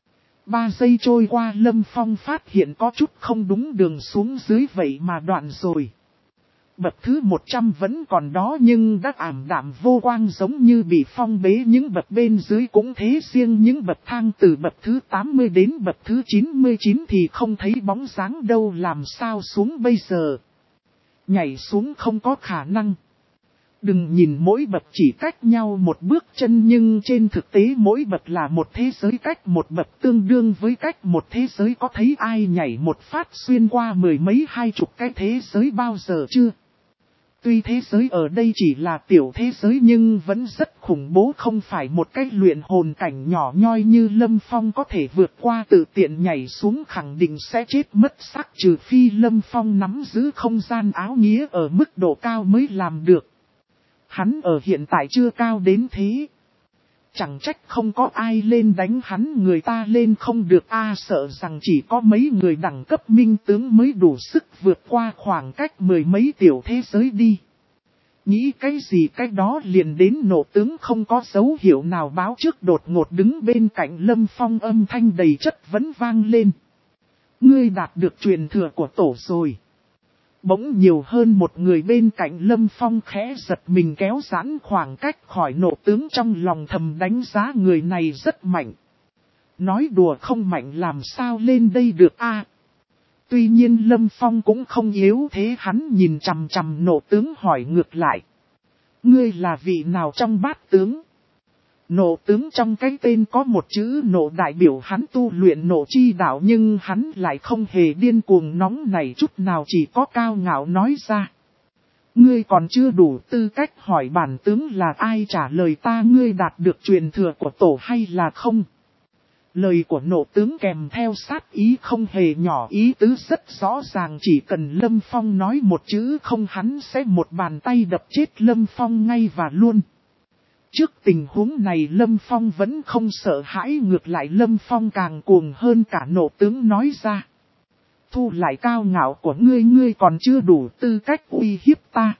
Speaker 1: Ba giây trôi qua, Lâm Phong phát hiện có chút không đúng, đường xuống dưới vậy mà đoạn rồi. Bậc thứ một trăm vẫn còn đó nhưng đã ảm đạm vô quang, giống như bị phong bế. Những bậc bên dưới cũng thế, riêng những bậc thang từ bậc thứ tám mươi đến bậc thứ chín mươi chín thì không thấy bóng dáng đâu, làm sao xuống bây giờ? Nhảy xuống không có khả năng. Đừng nhìn mỗi bậc chỉ cách nhau một bước chân, nhưng trên thực tế mỗi bậc là một thế giới, cách một bậc tương đương với cách một thế giới. Có thấy ai nhảy một phát xuyên qua mười mấy hai chục cái thế giới bao giờ chưa? Tuy thế giới ở đây chỉ là tiểu thế giới nhưng vẫn rất khủng bố, không phải một cái luyện hồn cảnh nhỏ nhoi như Lâm Phong có thể vượt qua, tự tiện nhảy xuống khẳng định sẽ chết mất xác, trừ phi Lâm Phong nắm giữ không gian áo nghĩa ở mức độ cao mới làm được. Hắn ở hiện tại chưa cao đến thế. Chẳng trách không có ai lên đánh hắn, người ta lên không được a, sợ rằng chỉ có mấy người đẳng cấp minh tướng mới đủ sức vượt qua khoảng cách mười mấy tiểu thế giới đi. nghĩ cái gì cái đó liền đến nộ tướng không có dấu hiệu nào báo trước đột ngột đứng bên cạnh Lâm Phong âm thanh đầy chất vấn vang lên. Ngươi đạt được truyền thừa của tổ rồi. Bỗng nhiều hơn một người bên cạnh Lâm Phong khẽ giật mình kéo giãn khoảng cách khỏi nộ tướng trong lòng thầm đánh giá người này rất mạnh. Nói đùa không mạnh làm sao lên đây được a? Tuy nhiên Lâm Phong cũng không yếu thế, hắn nhìn chằm chằm nộ tướng hỏi ngược lại. Ngươi là vị nào trong bát tướng? Nộ tướng trong cái tên có một chữ nộ đại biểu hắn tu luyện nộ chi đạo, nhưng hắn lại không hề điên cuồng nóng này chút nào, chỉ có cao ngạo nói ra. Ngươi còn chưa đủ tư cách hỏi bản tướng là ai, trả lời ta ngươi đạt được truyền thừa của tổ hay là không? Lời của nộ tướng kèm theo sát ý không hề nhỏ, ý tứ rất rõ ràng, chỉ cần Lâm Phong nói một chữ không hắn sẽ một bàn tay đập chết Lâm Phong ngay và luôn. Trước tình huống này Lâm Phong vẫn không sợ hãi, ngược lại Lâm Phong càng cuồng hơn cả nộ tướng nói ra. Thu lại cao ngạo của ngươi, ngươi còn chưa đủ tư cách uy hiếp ta.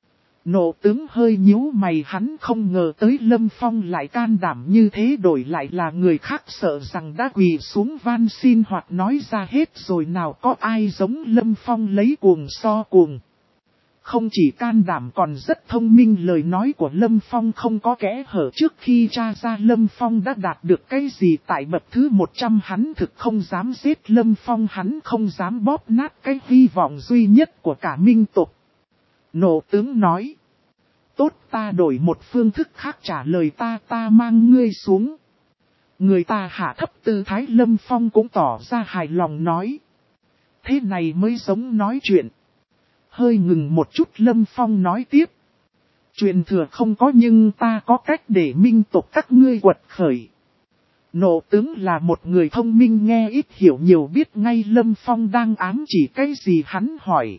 Speaker 1: Nộ tướng hơi nhíu mày, hắn không ngờ tới Lâm Phong lại can đảm như thế, đổi lại là người khác sợ rằng đã quỳ xuống van xin hoặc nói ra hết rồi, nào có ai giống Lâm Phong lấy cuồng so cuồng. Không chỉ can đảm còn rất thông minh, lời nói của Lâm Phong không có kẽ hở, trước khi tra ra Lâm Phong đã đạt được cái gì tại bậc thứ một trăm hắn thực không dám giết Lâm Phong, hắn không dám bóp nát cái hy vọng duy nhất của cả minh tộc. Nộ tướng nói. Tốt, ta đổi một phương thức khác trả lời ta, ta mang ngươi xuống. Người ta hạ thấp tư thái, Lâm Phong cũng tỏ ra hài lòng nói. Thế này mới giống nói chuyện. Hơi ngừng một chút Lâm Phong nói tiếp. Truyền thừa không có nhưng ta có cách để minh tộc các ngươi quật khởi. Nộ tướng là một người thông minh, nghe ít hiểu nhiều, biết ngay Lâm Phong đang ám chỉ cái gì, hắn hỏi.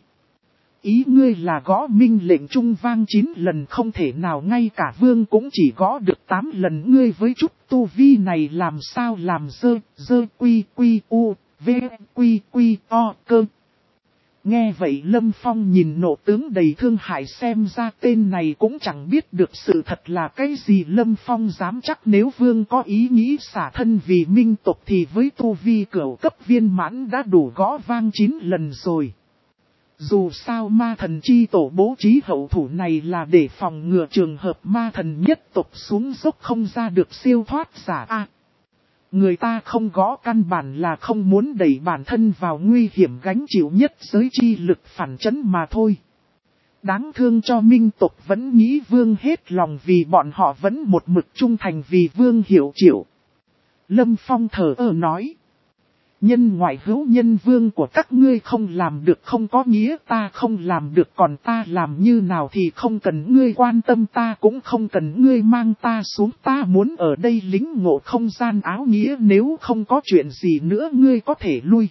Speaker 1: Ý ngươi là gõ minh lệnh trung vang chín lần không thể nào, ngay cả vương cũng chỉ gõ được tám lần, ngươi với chút tu vi này làm sao làm dơ, dơ quy quy u, v quy quy o cơ. Nghe vậy Lâm Phong nhìn nộ tướng đầy thương hại, xem ra tên này cũng chẳng biết được sự thật là cái gì. Lâm Phong dám chắc nếu vương có ý nghĩ xả thân vì minh tộc thì với tu vi cửu cấp viên mãn đã đủ gõ vang chín lần rồi. Dù sao ma thần chi tổ bố trí hậu thủ này là để phòng ngừa trường hợp ma thần nhất tộc xuống dốc không ra được siêu thoát giả a. Người ta không gõ căn bản là không muốn đẩy bản thân vào nguy hiểm, gánh chịu nhất giới chi lực phản chấn mà thôi. Đáng thương cho minh tộc vẫn nghĩ vương hết lòng vì bọn họ vẫn một mực trung thành vì vương hiểu chịu. Lâm Phong thở ơ nói. Nhân ngoại hữu nhân, vương của các ngươi không làm được không có nghĩa ta không làm được, còn ta làm như nào thì không cần ngươi quan tâm, ta cũng không cần ngươi mang ta xuống, ta muốn ở đây lính ngộ không gian áo nghĩa, nếu không có chuyện gì nữa ngươi có thể lui.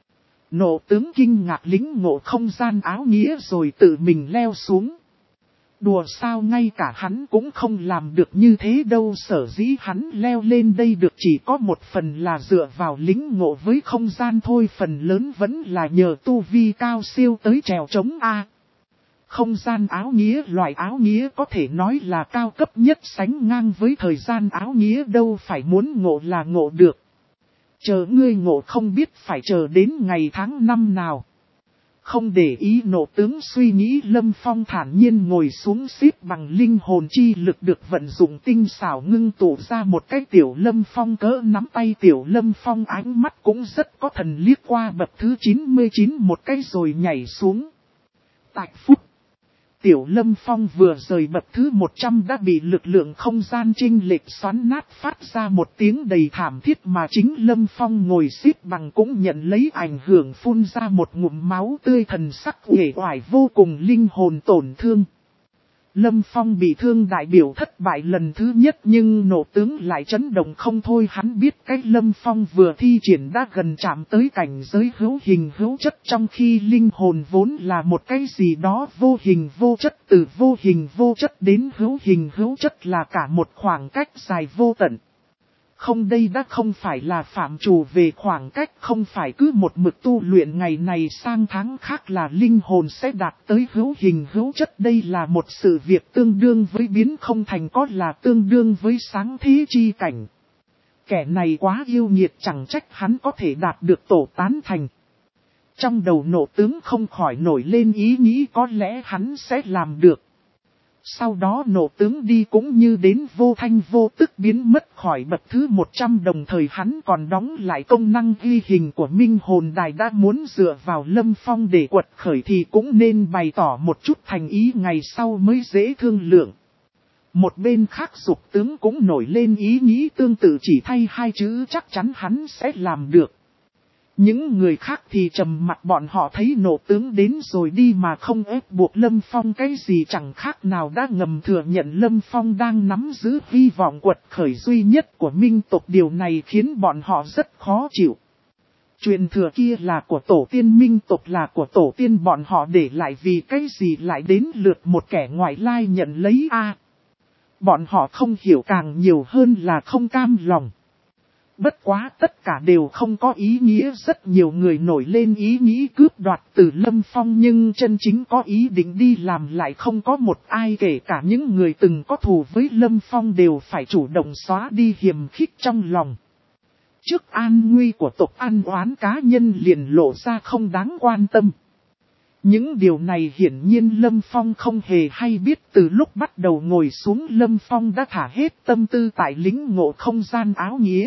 Speaker 1: Nộ tướng kinh ngạc, lính ngộ không gian áo nghĩa rồi tự mình leo xuống. Đùa sao, ngay cả hắn cũng không làm được như thế đâu, sở dĩ hắn leo lên đây được chỉ có một phần là dựa vào lính ngộ với không gian thôi, phần lớn vẫn là nhờ tu vi cao siêu tới trèo trống A. Không gian áo nghĩa, loại áo nghĩa có thể nói là cao cấp nhất, sánh ngang với thời gian áo nghĩa, đâu phải muốn ngộ là ngộ được. Chờ ngươi ngộ không biết phải chờ đến ngày tháng năm nào. Không để ý nộ tướng suy nghĩ, Lâm Phong thản nhiên ngồi xuống, xếp bằng linh hồn chi lực được vận dụng tinh xảo ngưng tụ ra một cái tiểu Lâm Phong cỡ nắm tay. Tiểu Lâm Phong ánh mắt cũng rất có thần, liếc qua bậc thứ chín mươi chín một cái rồi nhảy xuống. Tạch phúc. Tiểu Lâm Phong vừa rời bậc thứ một trăm đã bị lực lượng không gian chênh lệch xoắn nát, phát ra một tiếng đầy thảm thiết, mà chính Lâm Phong ngồi xếp bằng cũng nhận lấy ảnh hưởng, phun ra một ngụm máu tươi, thần sắc uể oải vô cùng, linh hồn tổn thương. Lâm Phong bị thương đại biểu thất bại lần thứ nhất, nhưng nộ tướng lại chấn động không thôi, hắn biết cái Lâm Phong vừa thi triển đã gần chạm tới cảnh giới hữu hình hữu chất, trong khi linh hồn vốn là một cái gì đó vô hình vô chất, từ vô hình vô chất đến hữu hình hữu chất là cả một khoảng cách dài vô tận. Không, đây đã không phải là phạm trù về khoảng cách, không phải cứ một mực tu luyện ngày này sang tháng khác là linh hồn sẽ đạt tới hữu hình hữu chất. Đây là một sự việc tương đương với biến không thành có, là tương đương với sáng thế chi cảnh. Kẻ này quá yêu nghiệt, chẳng trách hắn có thể đạt được tổ tán thành. Trong đầu Nộ tướng không khỏi nổi lên ý nghĩ có lẽ hắn sẽ làm được. Sau đó Nộ tướng đi cũng như đến vô thanh vô tức biến mất khỏi bậc thứ một trăm, đồng thời hắn còn đóng lại công năng ghi hình của Minh Hồn Đài. Đã muốn dựa vào Lâm Phong để quật khởi thì cũng nên bày tỏ một chút thành ý, ngày sau mới dễ thương lượng. Một bên khác Dục tướng cũng nổi lên ý nghĩ tương tự, chỉ thay hai chữ chắc chắn hắn sẽ làm được. Những người khác thì trầm mặt, bọn họ thấy Nộ tướng đến rồi đi mà không ép buộc Lâm Phong cái gì, chẳng khác nào đã ngầm thừa nhận Lâm Phong đang nắm giữ hy vọng quật khởi duy nhất của Minh tộc. Điều này khiến bọn họ rất khó chịu. Truyền thừa kia là của tổ tiên Minh tộc, là của tổ tiên bọn họ để lại, vì cái gì lại đến lượt một kẻ ngoại lai nhận lấy a? À, bọn họ không hiểu, càng nhiều hơn là không cam lòng. Bất quá tất cả đều không có ý nghĩa, rất nhiều người nổi lên ý nghĩ cướp đoạt từ Lâm Phong, nhưng chân chính có ý định đi làm lại không có một ai, kể cả những người từng có thù với Lâm Phong đều phải chủ động xóa đi hiềm khích trong lòng. Trước an nguy của tộc, an oán cá nhân liền lộ ra không đáng quan tâm. Những điều này hiển nhiên Lâm Phong không hề hay biết. Từ lúc bắt đầu ngồi xuống, Lâm Phong đã thả hết tâm tư tại lĩnh ngộ không gian áo nghĩa.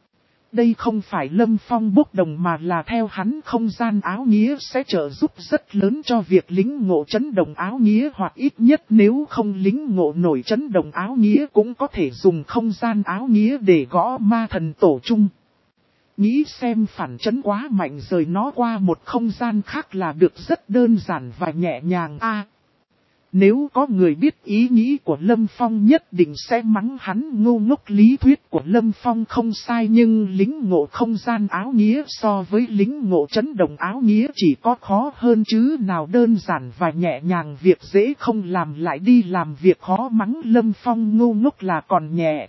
Speaker 1: Đây không phải Lâm Phong bốc đồng mà là theo hắn, không gian áo nghĩa sẽ trợ giúp rất lớn cho việc lĩnh ngộ chấn động áo nghĩa, hoặc ít nhất nếu không lĩnh ngộ nổi chấn động áo nghĩa cũng có thể dùng không gian áo nghĩa để gõ ma thần tổ chung. Nghĩ xem, phản chấn quá mạnh, rời nó qua một không gian khác là được, rất đơn giản và nhẹ nhàng a. À, nếu có người biết ý nghĩ của Lâm Phong nhất định sẽ mắng hắn ngu ngốc. Lý thuyết của Lâm Phong không sai, nhưng lĩnh ngộ không gian áo nghĩa so với lĩnh ngộ chấn động áo nghĩa chỉ có khó hơn chứ nào. Đơn giản và nhẹ nhàng, việc dễ không làm lại đi làm việc khó, mắng Lâm Phong ngu ngốc là còn nhẹ.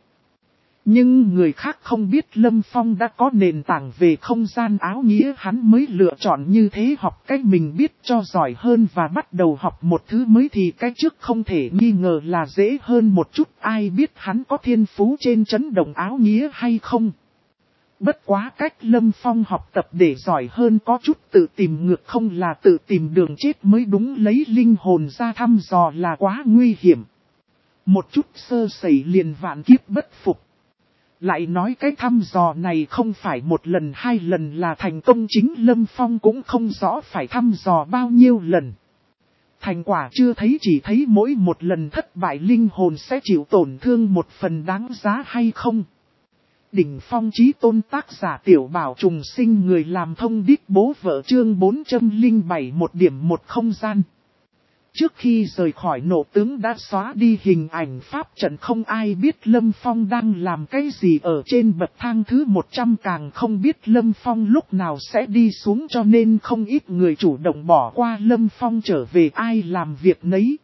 Speaker 1: Nhưng người khác không biết Lâm Phong đã có nền tảng về không gian áo nghĩa, hắn mới lựa chọn như thế, học cách mình biết cho giỏi hơn và bắt đầu học một thứ mới thì cái trước không thể nghi ngờ là dễ hơn một chút. Ai biết hắn có thiên phú trên chấn động áo nghĩa hay không? Bất quá cách Lâm Phong học tập để giỏi hơn có chút tự tìm ngược, không là tự tìm đường chết mới đúng. Lấy linh hồn ra thăm dò là quá nguy hiểm. Một chút sơ sẩy liền vạn kiếp bất phục. Lại nói cái thăm dò này không phải một lần hai lần là thành công, chính Lâm Phong cũng không rõ phải thăm dò bao nhiêu lần. Thành quả chưa thấy, chỉ thấy mỗi một lần thất bại linh hồn sẽ chịu tổn thương một phần, đáng giá hay không? Đỉnh phong chí tôn, tác giả Tiểu Bảo Trùng Sinh, người làm thông điệp bố vợ, chương bốn trăm lẻ bảy, một điểm một không gian. Trước khi rời khỏi, Nộ tướng đã xóa đi hình ảnh pháp trận, không ai biết Lâm Phong đang làm cái gì ở trên bậc thang thứ một trăm, càng không biết Lâm Phong lúc nào sẽ đi xuống, cho nên không ít người chủ động bỏ qua Lâm Phong trở về, ai làm việc nấy.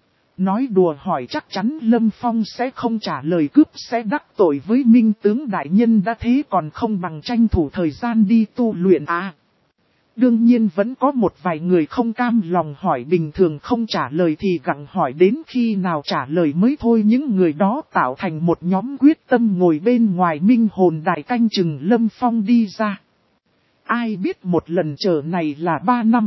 Speaker 1: Nói đùa hỏi chắc chắn Lâm Phong sẽ không trả lời, cướp sẽ đắc tội với Minh tướng đại nhân, đã thế còn không bằng tranh thủ thời gian đi tu luyện à. Đương nhiên vẫn có một vài người không cam lòng hỏi, bình thường không trả lời thì gặng hỏi đến khi nào trả lời mới thôi. Những người đó tạo thành một nhóm quyết tâm ngồi bên ngoài Minh Hồn Đài canh chừng Lâm Phong đi ra. Ai biết một lần chờ này là ba năm.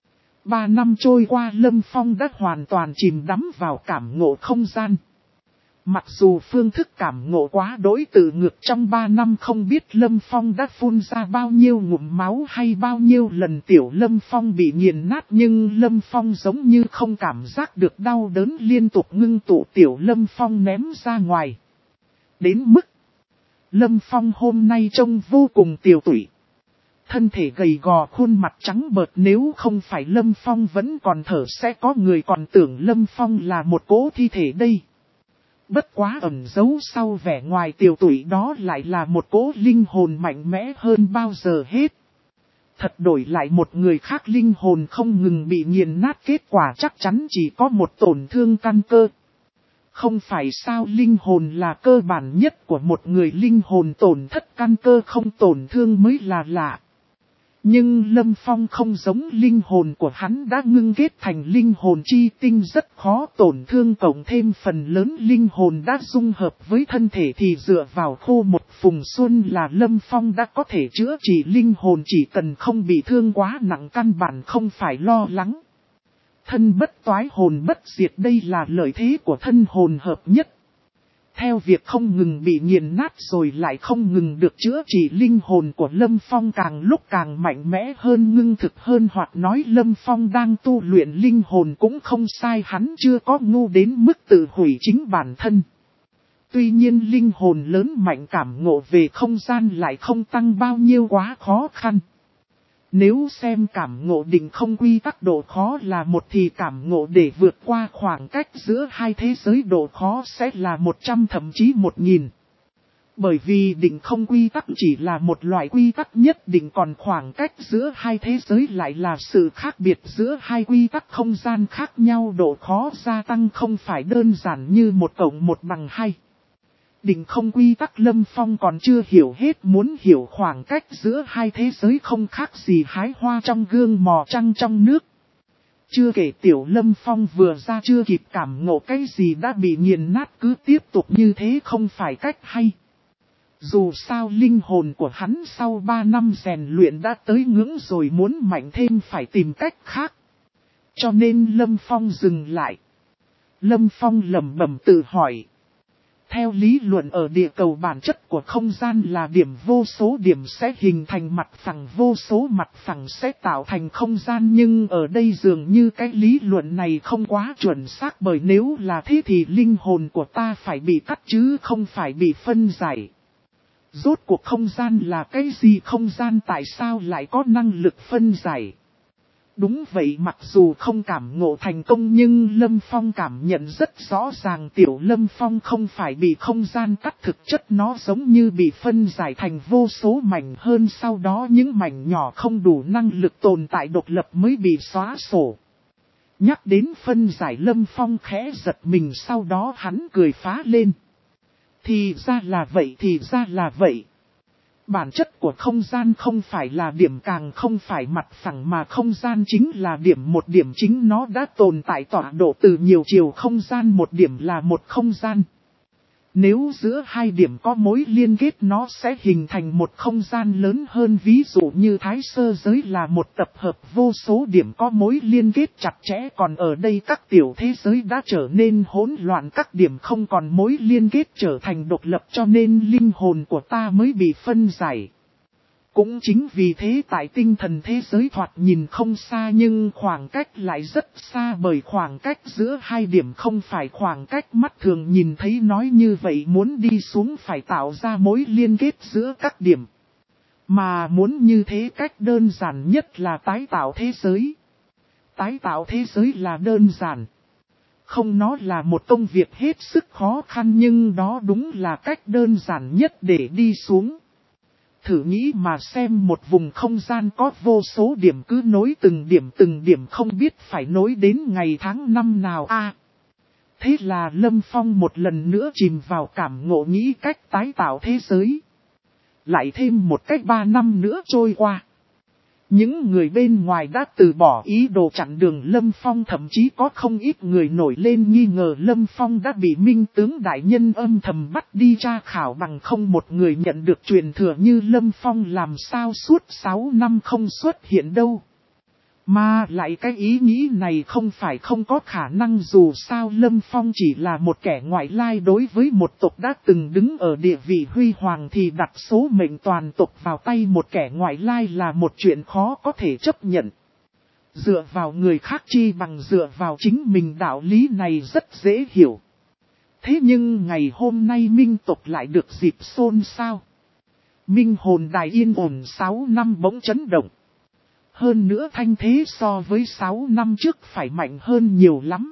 Speaker 1: Ba năm trôi qua, Lâm Phong đã hoàn toàn chìm đắm vào cảm ngộ không gian. Mặc dù phương thức cảm ngộ quá đối tự ngược, trong ba năm không biết Lâm Phong đã phun ra bao nhiêu ngụm máu hay bao nhiêu lần tiểu Lâm Phong bị nghiền nát, nhưng Lâm Phong giống như không cảm giác được đau đớn, liên tục ngưng tụ tiểu Lâm Phong ném ra ngoài. Đến mức Lâm Phong hôm nay trông vô cùng tiều tụy. Thân thể gầy gò, khuôn mặt trắng bợt, nếu không phải Lâm Phong vẫn còn thở sẽ có người còn tưởng Lâm Phong là một cỗ thi thể đây. Bất quá ẩn giấu sau vẻ ngoài tiều tụy đó lại là một cỗ linh hồn mạnh mẽ hơn bao giờ hết. Thật đổi lại một người khác, linh hồn không ngừng bị nghiền nát, kết quả chắc chắn chỉ có một tổn thương căn cơ. Không phải sao, linh hồn là cơ bản nhất của một người, linh hồn tổn thất căn cơ không tổn thương mới là lạ. Nhưng Lâm Phong không giống, linh hồn của hắn đã ngưng kết thành linh hồn chi tinh rất khó tổn thương, cộng thêm phần lớn linh hồn đã dung hợp với thân thể thì dựa vào khô một phùng xuân là Lâm Phong đã có thể chữa trị linh hồn, chỉ cần không bị thương quá nặng căn bản không phải lo lắng. Thân bất toái hồn bất diệt, đây là lợi thế của thân hồn hợp nhất. Theo việc không ngừng bị nghiền nát rồi lại không ngừng được chữa trị, linh hồn của Lâm Phong càng lúc càng mạnh mẽ hơn, ngưng thực hơn, hoặc nói Lâm Phong đang tu luyện linh hồn cũng không sai, hắn chưa có ngu đến mức tự hủy chính bản thân. Tuy nhiên linh hồn lớn mạnh cảm ngộ về không gian lại không tăng bao nhiêu, quá khó khăn. Nếu xem cảm ngộ định không quy tắc độ khó là một thì cảm ngộ để vượt qua khoảng cách giữa hai thế giới độ khó sẽ là một trăm thậm chí một nghìn. Bởi vì định không quy tắc chỉ là một loại quy tắc nhất định, còn khoảng cách giữa hai thế giới lại là sự khác biệt giữa hai quy tắc không gian khác nhau, độ khó gia tăng không phải đơn giản như một cộng một bằng hai. Định không quy tắc Lâm Phong còn chưa hiểu hết, muốn hiểu khoảng cách giữa hai thế giới không khác gì hái hoa trong gương mò trăng trong nước. Chưa kể tiểu Lâm Phong vừa ra chưa kịp cảm ngộ cái gì đã bị nghiền nát, cứ tiếp tục như thế không phải cách hay. Dù sao linh hồn của hắn sau ba năm rèn luyện đã tới ngưỡng rồi, muốn mạnh thêm phải tìm cách khác. Cho nên Lâm Phong dừng lại. Lâm Phong lẩm bẩm tự hỏi. Theo lý luận ở địa cầu bản chất của không gian là điểm, vô số điểm sẽ hình thành mặt phẳng, vô số mặt phẳng sẽ tạo thành không gian, nhưng ở đây dường như cái lý luận này không quá chuẩn xác, bởi nếu là thế thì linh hồn của ta phải bị cắt chứ không phải bị phân giải. Rốt cuộc không gian là cái gì, không gian tại sao lại có năng lực phân giải? Đúng vậy, mặc dù không cảm ngộ thành công nhưng Lâm Phong cảm nhận rất rõ ràng tiểu Lâm Phong không phải bị không gian cắt, thực chất nó giống như bị phân giải thành vô số mảnh, hơn sau đó những mảnh nhỏ không đủ năng lực tồn tại độc lập mới bị xóa sổ. Nhắc đến phân giải Lâm Phong khẽ giật mình, sau đó hắn cười phá lên. Thì ra là vậy, thì ra là vậy. Bản chất của không gian không phải là điểm, càng không phải mặt phẳng, mà không gian chính là điểm, một điểm chính nó đã tồn tại tọa độ từ nhiều chiều không gian, một điểm là một không gian. Nếu giữa hai điểm có mối liên kết nó sẽ hình thành một không gian lớn hơn, ví dụ như Thái Sơ giới là một tập hợp vô số điểm có mối liên kết chặt chẽ, còn ở đây các tiểu thế giới đã trở nên hỗn loạn, các điểm không còn mối liên kết trở thành độc lập, cho nên linh hồn của ta mới bị phân giải. Cũng chính vì thế tại tinh thần thế giới thoạt nhìn không xa nhưng khoảng cách lại rất xa, bởi khoảng cách giữa hai điểm không phải khoảng cách mắt thường nhìn thấy, nói như vậy muốn đi xuống phải tạo ra mối liên kết giữa các điểm. Mà muốn như thế cách đơn giản nhất là tái tạo thế giới. Tái tạo thế giới là đơn giản. Không, nó là một công việc hết sức khó khăn nhưng đó đúng là cách đơn giản nhất để đi xuống. Thử nghĩ mà xem, một vùng không gian có vô số điểm cứ nối từng điểm từng điểm không biết phải nối đến ngày tháng năm nào a. À, thế là Lâm Phong một lần nữa chìm vào cảm ngộ nghĩ cách tái tạo thế giới. Lại thêm một cách ba năm nữa trôi qua. Những người bên ngoài đã từ bỏ ý đồ chặn đường Lâm Phong, thậm chí có không ít người nổi lên nghi ngờ Lâm Phong đã bị Minh tướng đại nhân âm thầm bắt đi tra khảo, bằng không một người nhận được truyền thừa như Lâm Phong làm sao suốt sáu năm không xuất hiện đâu. Mà lại cái ý nghĩ này không phải không có khả năng, dù sao Lâm Phong chỉ là một kẻ ngoại lai, đối với một tộc đã từng đứng ở địa vị huy hoàng thì đặt số mệnh toàn tộc vào tay một kẻ ngoại lai là một chuyện khó có thể chấp nhận. Dựa vào người khác chi bằng dựa vào chính mình, đạo lý này rất dễ hiểu. Thế nhưng ngày hôm nay Minh tộc lại được dịp xôn xao. Minh hồn đài yên ổn sáu năm bỗng chấn động. Hơn nữa thanh thế so với sáu năm trước phải mạnh hơn nhiều lắm.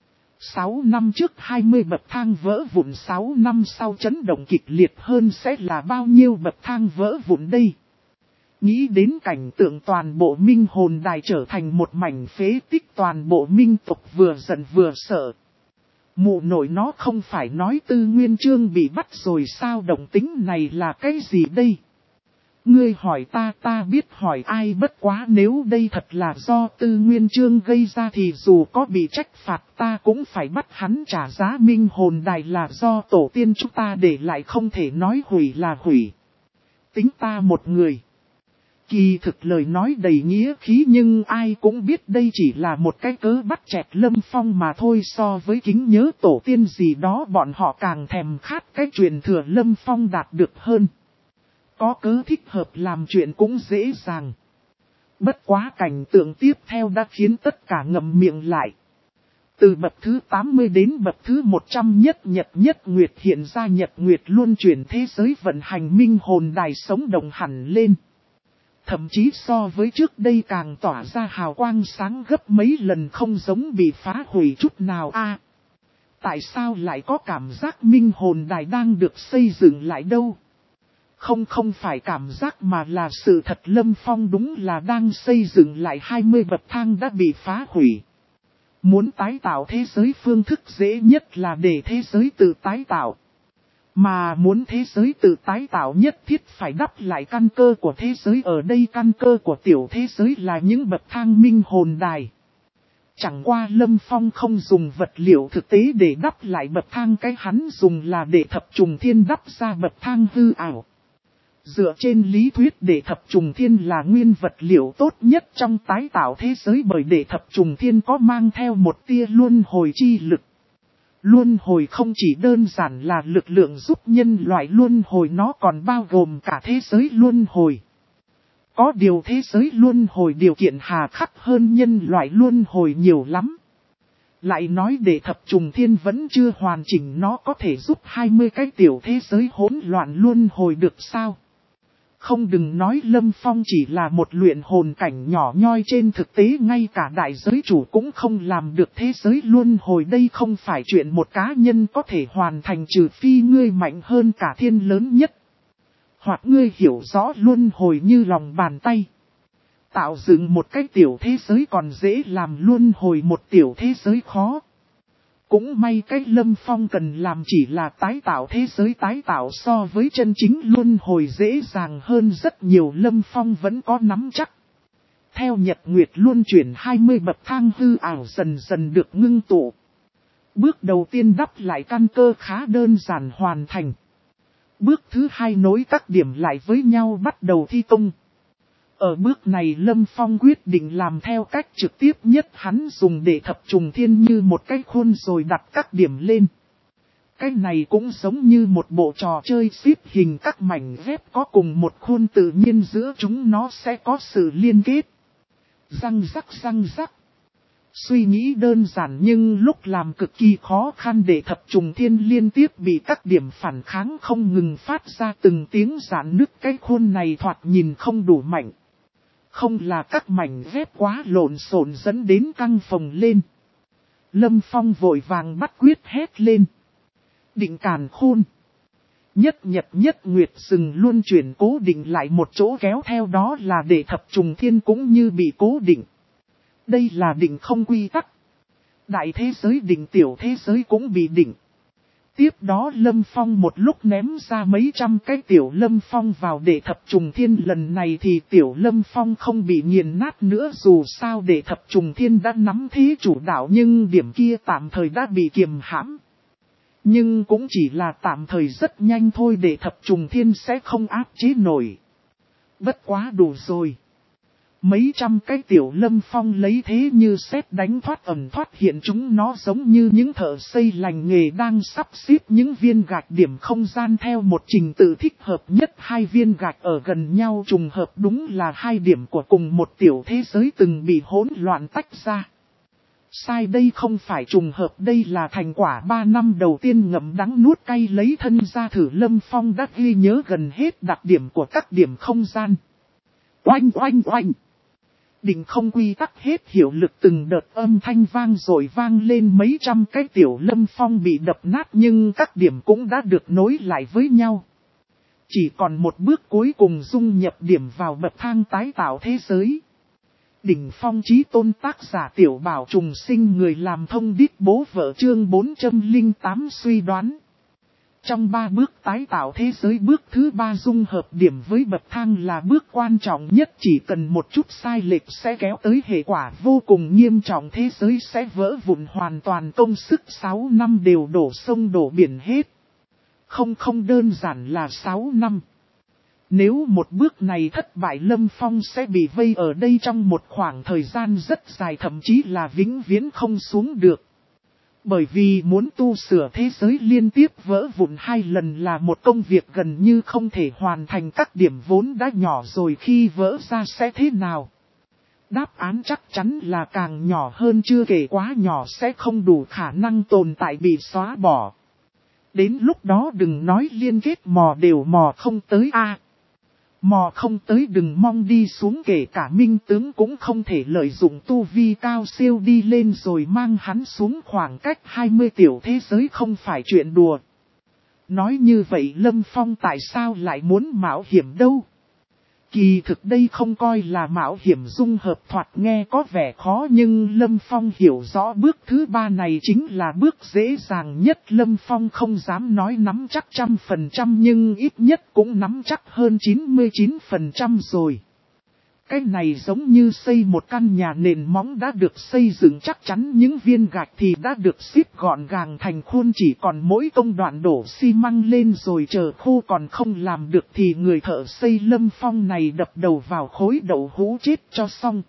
Speaker 1: sáu năm trước hai mươi bậc thang vỡ vụn, sáu năm sau chấn động kịch liệt hơn sẽ là bao nhiêu bậc thang vỡ vụn đây. Nghĩ đến cảnh tượng toàn bộ minh hồn đài trở thành một mảnh phế tích, toàn bộ minh tộc vừa giận vừa sợ. Mụ nội nó không phải nói Tư Nguyên Chương bị bắt rồi sao, động tính này là cái gì đây? Ngươi hỏi ta, ta biết hỏi ai, bất quá nếu đây thật là do Tư Nguyên Chương gây ra thì dù có bị trách phạt ta cũng phải bắt hắn trả giá. Minh hồn đài là do tổ tiên chúng ta để lại, không thể nói hủy là hủy. Tính ta một người. Kỳ thực lời nói đầy nghĩa khí, nhưng ai cũng biết đây chỉ là một cái cớ bắt chẹt Lâm Phong mà thôi. So với kính nhớ tổ tiên gì đó, bọn họ càng thèm khát cái truyền thừa Lâm Phong đạt được hơn. Có cớ thích hợp làm chuyện cũng dễ dàng. Bất quá cảnh tượng tiếp theo đã khiến tất cả ngậm miệng lại. Từ bậc thứ tám mươi đến bậc thứ một trăm nhất nhật nhất nguyệt hiện ra, nhật nguyệt luân chuyển thế giới vận hành, minh hồn đài sống động hẳn lên. Thậm chí so với trước đây càng tỏa ra hào quang sáng gấp mấy lần, không giống bị phá hủy chút nào a. À, tại sao lại có cảm giác minh hồn đài đang được xây dựng lại đâu? Không không phải cảm giác mà là sự thật, Lâm Phong đúng là đang xây dựng lại. Hai mươi bậc thang đã bị phá hủy. Muốn tái tạo thế giới, phương thức dễ nhất là để thế giới tự tái tạo. Mà muốn thế giới tự tái tạo nhất thiết phải đắp lại căn cơ của thế giới. Ở đây căn cơ của tiểu thế giới là những bậc thang minh hồn đài. Chẳng qua Lâm Phong không dùng vật liệu thực tế để đắp lại bậc thang, cái hắn dùng là để thập trùng thiên đắp ra bậc thang hư ảo. Dựa trên lý thuyết để thập trùng thiên là nguyên vật liệu tốt nhất trong tái tạo thế giới, bởi để thập trùng thiên có mang theo một tia luân hồi chi lực. Luân hồi không chỉ đơn giản là lực lượng giúp nhân loại luân hồi, nó còn bao gồm cả thế giới luân hồi. Có điều thế giới luân hồi điều kiện hà khắc hơn nhân loại luân hồi nhiều lắm. Lại nói để thập trùng thiên vẫn chưa hoàn chỉnh, nó có thể giúp hai mươi cái tiểu thế giới hỗn loạn luân hồi được sao? Không, đừng nói Lâm Phong chỉ là một luyện hồn cảnh nhỏ nhoi, trên thực tế ngay cả đại giới chủ cũng không làm được thế giới luân hồi. Đây không phải chuyện một cá nhân có thể hoàn thành, trừ phi ngươi mạnh hơn cả thiên lớn nhất. Hoặc ngươi hiểu rõ luân hồi như lòng bàn tay. Tạo dựng một cái tiểu thế giới còn dễ, làm luân hồi một tiểu thế giới khó. Cũng may cái Lâm Phong cần làm chỉ là tái tạo thế giới, tái tạo so với chân chính luân hồi dễ dàng hơn rất nhiều, Lâm Phong vẫn có nắm chắc. Theo nhật nguyệt luân chuyển, hai mươi bậc thang hư ảo dần dần được ngưng tụ. Bước đầu tiên đắp lại căn cơ khá đơn giản hoàn thành. Bước thứ hai nối các điểm lại với nhau bắt đầu thi công. Ở bước này Lâm Phong quyết định làm theo cách trực tiếp nhất, hắn dùng để thập trùng thiên như một cái khuôn rồi đặt các điểm lên. Cái này cũng giống như một bộ trò chơi xếp hình các mảnh ghép có cùng một khuôn, tự nhiên giữa chúng nó sẽ có sự liên kết. Răng rắc răng rắc. Suy nghĩ đơn giản nhưng lúc làm cực kỳ khó khăn, để thập trùng thiên liên tiếp bị các điểm phản kháng không ngừng phát ra từng tiếng rạn nứt. Cái khuôn này thoạt nhìn không đủ mạnh. Không là các mảnh ghép quá lộn xộn dẫn đến căng phồng lên. Lâm Phong vội vàng bắt quyết hét lên. Định càn khôn. Nhất nhật nhất nguyệt dừng luân chuyển cố định lại một chỗ, kéo theo đó là để thập trùng thiên cũng như bị cố định. Đây là định không quy tắc. Đại thế giới định, tiểu thế giới cũng bị định. Tiếp đó Lâm Phong một lúc ném ra mấy trăm cái tiểu Lâm Phong vào để thập trùng thiên, lần này thì tiểu Lâm Phong không bị nghiền nát nữa, dù sao để thập trùng thiên đã nắm thế chủ đạo, nhưng điểm kia tạm thời đã bị kiềm hãm. Nhưng cũng chỉ là tạm thời, rất nhanh thôi, để thập trùng thiên sẽ không áp chế nổi. Bất quá đủ rồi. Mấy trăm cái tiểu Lâm Phong lấy thế như sét đánh, thoát ẩn thoát hiện, chúng nó giống như những thợ xây lành nghề đang sắp xếp những viên gạch điểm không gian theo một trình tự thích hợp nhất. Hai viên gạch ở gần nhau trùng hợp đúng là hai điểm của cùng một tiểu thế giới từng bị hỗn loạn tách ra. Sai, đây không phải trùng hợp, đây là thành quả ba năm đầu tiên ngậm đắng nuốt cay lấy thân ra thử. Lâm Phong đã ghi nhớ gần hết đặc điểm của các điểm không gian. Oanh oanh oanh. Định không quy tắc hết hiệu lực, từng đợt âm thanh vang rồi vang lên, mấy trăm cái tiểu Lâm Phong bị đập nát nhưng các điểm cũng đã được nối lại với nhau. Chỉ còn một bước cuối cùng dung nhập điểm vào bậc thang tái tạo thế giới. Đỉnh phong chí tôn tác giả Tiểu Bảo trùng sinh người làm thông điệp bố vợ chương bốn trăm lẻ tám suy đoán. Trong ba bước tái tạo thế giới, bước thứ ba dung hợp điểm với bậc thang là bước quan trọng nhất, chỉ cần một chút sai lệch sẽ kéo tới hệ quả vô cùng nghiêm trọng, thế giới sẽ vỡ vụn hoàn toàn, công sức sáu năm đều đổ sông đổ biển hết. Không không đơn giản là sáu năm. Nếu một bước này thất bại, Lâm Phong sẽ bị vây ở đây trong một khoảng thời gian rất dài, thậm chí là vĩnh viễn không xuống được. Bởi vì muốn tu sửa thế giới liên tiếp vỡ vụn hai lần là một công việc gần như không thể hoàn thành, các điểm vốn đã nhỏ rồi khi vỡ ra sẽ thế nào? Đáp án chắc chắn là càng nhỏ hơn, chưa kể quá nhỏ sẽ không đủ khả năng tồn tại, bị xóa bỏ. Đến lúc đó đừng nói liên kết mò đều mò không tới a. Mò không tới đừng mong đi xuống, kể cả minh tướng cũng không thể lợi dụng tu vi cao siêu đi lên rồi mang hắn xuống, khoảng cách hai mươi tiểu thế giới không phải chuyện đùa. Nói như vậy Lâm Phong tại sao lại muốn mạo hiểm đâu? Kỳ thực đây không coi là mạo hiểm, dung hợp thoạt nghe có vẻ khó, nhưng Lâm Phong hiểu rõ bước thứ ba này chính là bước dễ dàng nhất. Lâm Phong không dám nói nắm chắc trăm phần trăm, nhưng ít nhất cũng nắm chắc hơn chín mươi chín phần trăm rồi. Cái này giống như xây một căn nhà, nền móng đã được xây dựng chắc chắn, những viên gạch thì đã được xếp gọn gàng thành khuôn, chỉ còn mỗi công đoạn đổ xi măng lên rồi chờ khô, còn không làm được thì người thợ xây Lâm Phong này đập đầu vào khối đậu hũ chết cho xong.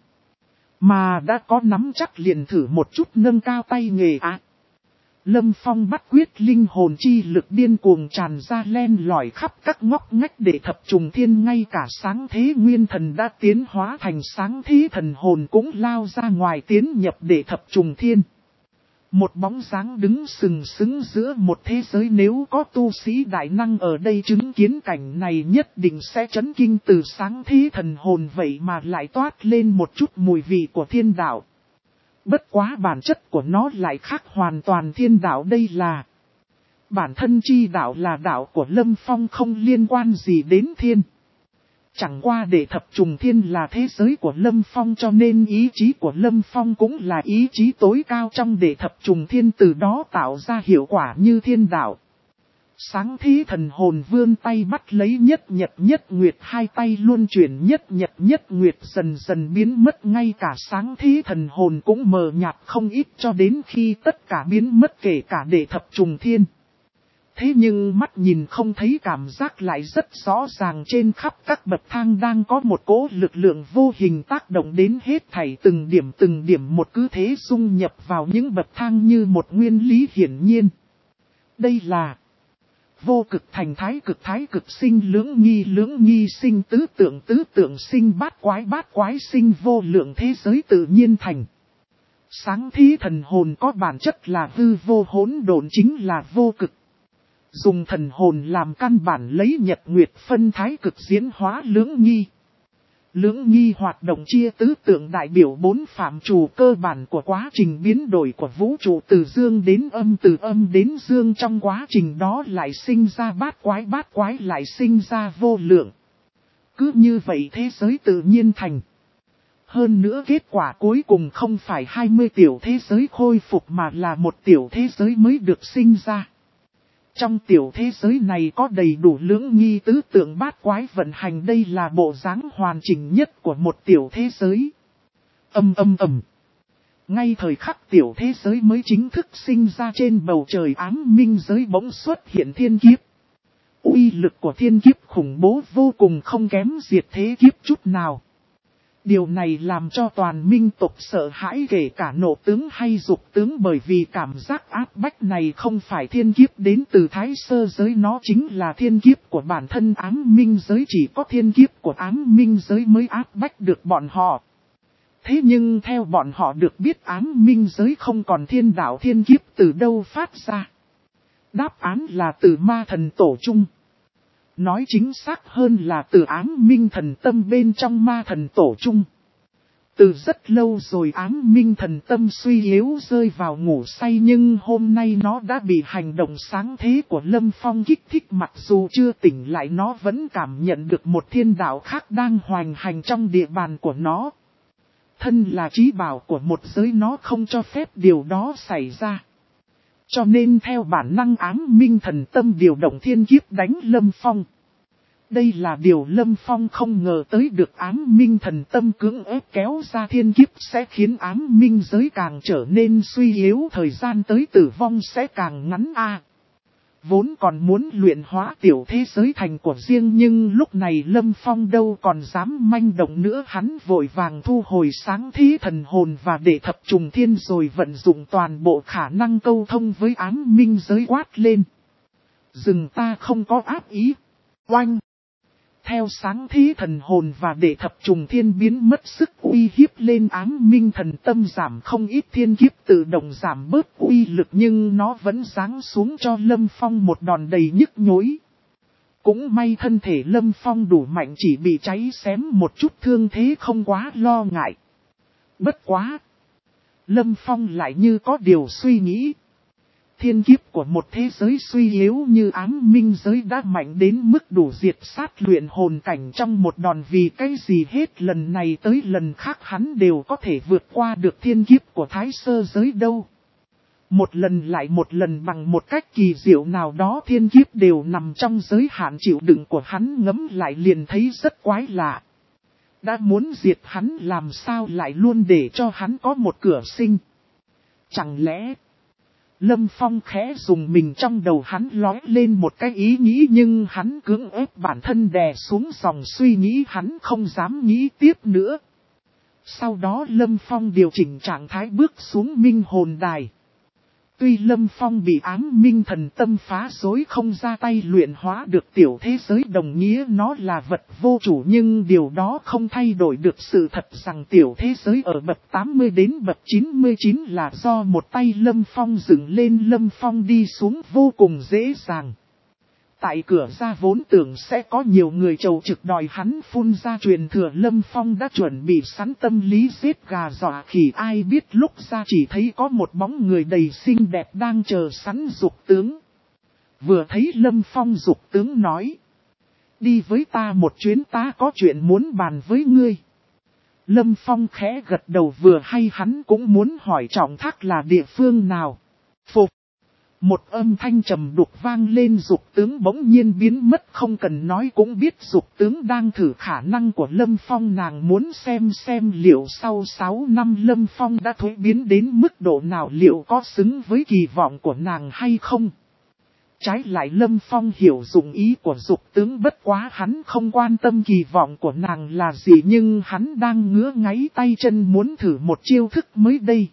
Speaker 1: Mà đã có nắm chắc liền thử một chút nâng cao tay nghề ạ. À, Lâm Phong bắt quyết, linh hồn chi lực điên cuồng tràn ra, len lỏi khắp các ngóc ngách để thập trùng thiên, ngay cả sáng thế nguyên thần đã tiến hóa thành sáng thế thần hồn cũng lao ra ngoài tiến nhập để thập trùng thiên. Một bóng dáng đứng sừng sững giữa một thế giới, nếu có tu sĩ đại năng ở đây chứng kiến cảnh này nhất định sẽ chấn kinh. Từ sáng thế thần hồn vậy mà lại toát lên một chút mùi vị của thiên đạo. Bất quá bản chất của nó lại khác hoàn toàn. Thiên đạo đây là bản thân chi đạo, là đạo của Lâm Phong, không liên quan gì đến thiên. Chẳng qua để thập trùng thiên là thế giới của Lâm Phong, cho nên ý chí của Lâm Phong cũng là ý chí tối cao trong để thập trùng thiên, từ đó tạo ra hiệu quả như thiên đạo. Sáng thế thần hồn vươn tay bắt lấy nhất nhật nhất nguyệt, hai tay luân chuyển nhất nhật nhất nguyệt dần dần biến mất, ngay cả sáng thế thần hồn cũng mờ nhạt không ít, cho đến khi tất cả biến mất kể cả để thập trùng thiên. Thế nhưng mắt nhìn không thấy, cảm giác lại rất rõ ràng, trên khắp các bậc thang đang có một cỗ lực lượng vô hình tác động đến hết thảy, từng điểm từng điểm một cứ thế dung nhập vào những bậc thang như một nguyên lý hiển nhiên. Đây là vô cực thành thái cực, thái cực sinh lưỡng nghi, lưỡng nghi sinh tứ tượng, tứ tượng sinh bát quái, bát quái sinh vô lượng, thế giới tự nhiên thành. Sáng thế thần hồn có bản chất là hư vô hỗn độn, chính là vô cực. Dùng thần hồn làm căn bản, lấy nhật nguyệt phân thái cực diễn hóa lưỡng nghi. Lưỡng nghi hoạt động chia tứ tượng, đại biểu bốn phạm trù cơ bản của quá trình biến đổi của vũ trụ, từ dương đến âm, từ âm đến dương, trong quá trình đó lại sinh ra bát quái, bát quái lại sinh ra vô lượng. Cứ như vậy thế giới tự nhiên thành. Hơn nữa kết quả cuối cùng không phải hai mươi tiểu thế giới khôi phục, mà là một tiểu thế giới mới được sinh ra. Trong tiểu thế giới này có đầy đủ lưỡng nghi tứ tượng bát quái vận hành, đây là bộ dáng hoàn chỉnh nhất của một tiểu thế giới. Âm âm ầm. Ngay thời khắc tiểu thế giới mới chính thức sinh ra, trên bầu trời ám minh giới bỗng xuất hiện thiên kiếp. Uy lực của thiên kiếp khủng bố vô cùng, không kém diệt thế kiếp chút nào. Điều này làm cho toàn minh tộc sợ hãi, kể cả nộ tướng hay dục tướng, bởi vì cảm giác áp bách này không phải thiên kiếp đến từ thái sơ giới, nó chính là thiên kiếp của bản thân ám minh giới, chỉ có thiên kiếp của ám minh giới mới áp bách được bọn họ. Thế nhưng theo bọn họ được biết, ám minh giới không còn thiên đạo, thiên kiếp từ đâu phát ra? Đáp án là từ ma thần tổ chung. Nói chính xác hơn là từ ám minh thần tâm bên trong ma thần tổ chung. Từ rất lâu rồi ám minh thần tâm suy yếu rơi vào ngủ say, nhưng hôm nay nó đã bị hành động sáng thế của Lâm Phong kích thích, mặc dù chưa tỉnh lại nó vẫn cảm nhận được một thiên đạo khác đang hoành hành trong địa bàn của nó. Thân là trí bảo của một giới nó không cho phép điều đó xảy ra. Cho nên theo bản năng ám minh thần tâm điều động thiên kiếp đánh Lâm Phong. Đây là điều Lâm Phong không ngờ tới được, ám minh thần tâm cưỡng ép kéo ra thiên kiếp sẽ khiến ám minh giới càng trở nên suy yếu, thời gian tới tử vong sẽ càng ngắn a. Vốn còn muốn luyện hóa tiểu thế giới thành của riêng, nhưng lúc này Lâm Phong đâu còn dám manh động nữa, hắn vội vàng thu hồi sáng thí thần hồn và để thập trùng thiên rồi vận dụng toàn bộ khả năng câu thông với ám minh giới quát lên. Dừng, ta không có ác ý. Oanh! Theo sáng thí thần hồn và để thập trùng thiên biến mất sức uy hiếp lên ám minh thần tâm, giảm không ít thiên kiếp tự động giảm bớt uy lực, nhưng nó vẫn giáng xuống cho Lâm Phong một đòn đầy nhức nhối. Cũng may thân thể Lâm Phong đủ mạnh, chỉ bị cháy xém một chút, thương thế không quá lo ngại. Bất quá! Lâm Phong lại như có điều suy nghĩ. Thiên kiếp của một thế giới suy yếu như ám minh giới đã mạnh đến mức đủ diệt sát luyện hồn cảnh trong một đòn, vì cái gì hết lần này tới lần khác hắn đều có thể vượt qua được thiên kiếp của thái sơ giới đâu. Một lần lại một lần bằng một cách kỳ diệu nào đó, thiên kiếp đều nằm trong giới hạn chịu đựng của hắn, ngẫm lại liền thấy rất quái lạ. Đã muốn diệt hắn làm sao lại luôn để cho hắn có một cửa sinh? Chẳng lẽ... Lâm Phong khẽ dùng mình, trong đầu hắn lóe lên một cái ý nghĩ, nhưng hắn cưỡng ép bản thân đè xuống dòng suy nghĩ, hắn không dám nghĩ tiếp nữa. Sau đó Lâm Phong điều chỉnh trạng thái bước xuống minh hồn đài. Tuy Lâm Phong bị ám minh thần tâm phá rối không ra tay luyện hóa được tiểu thế giới đồng nghĩa nó là vật vô chủ, nhưng điều đó không thay đổi được sự thật rằng tiểu thế giới ở bậc tám mươi đến bậc chín mươi chín là do một tay Lâm Phong dựng lên. Lâm Phong đi xuống vô cùng dễ dàng. Tại cửa ra vốn tưởng sẽ có nhiều người chầu trực đòi hắn phun ra truyền thừa, Lâm Phong đã chuẩn bị sẵn tâm lý giết gà dọa khỉ, ai biết lúc ra chỉ thấy có một bóng người đầy xinh đẹp đang chờ sẵn. Dục tướng. Vừa thấy Lâm Phong, Dục tướng nói: đi với ta một chuyến, ta có chuyện muốn bàn với ngươi. Lâm Phong khẽ gật đầu, vừa hay hắn cũng muốn hỏi Trọng Thác là địa phương nào. Phục. Một âm thanh trầm đục vang lên, Dục tướng bỗng nhiên biến mất, không cần nói cũng biết Dục tướng đang thử khả năng của Lâm Phong. Nàng muốn xem xem liệu sau sáu năm Lâm Phong đã thuế biến đến mức độ nào, liệu có xứng với kỳ vọng của nàng hay không. Trái lại Lâm Phong hiểu dụng ý của Dục tướng, bất quá hắn không quan tâm kỳ vọng của nàng là gì, nhưng hắn đang ngứa ngáy tay chân muốn thử một chiêu thức mới đây.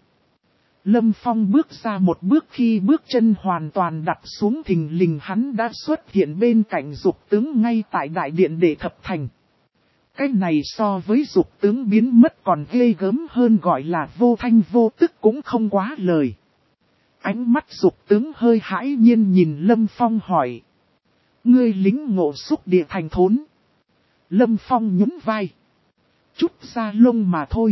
Speaker 1: Lâm Phong bước ra một bước, khi bước chân hoàn toàn đặt xuống thình lình hắn đã xuất hiện bên cạnh Dục tướng ngay tại đại điện Đệ Thập Thành. Cái này so với Dục tướng biến mất còn ghê gớm hơn, gọi là vô thanh vô tức cũng không quá lời. Ánh mắt Dục tướng hơi hãi nhiên nhìn Lâm Phong hỏi: ngươi lính ngộ xúc địa thành thốn? Lâm Phong nhún vai: chút da lông mà thôi.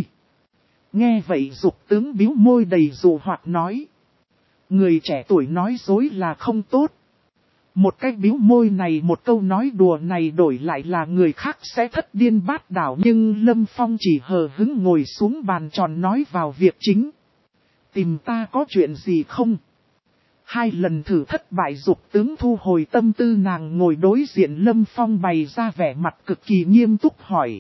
Speaker 1: Nghe vậy Dục tướng bĩu môi đầy dụ hoặc nói: người trẻ tuổi nói dối là không tốt. Một cái bĩu môi này, một câu nói đùa này đổi lại là người khác sẽ thất điên bát đảo, nhưng Lâm Phong chỉ hờ hững ngồi xuống bàn tròn nói vào việc chính. Tìm ta có chuyện gì không? Hai lần thử thất bại, Dục tướng thu hồi tâm tư, nàng ngồi đối diện Lâm Phong bày ra vẻ mặt cực kỳ nghiêm túc hỏi: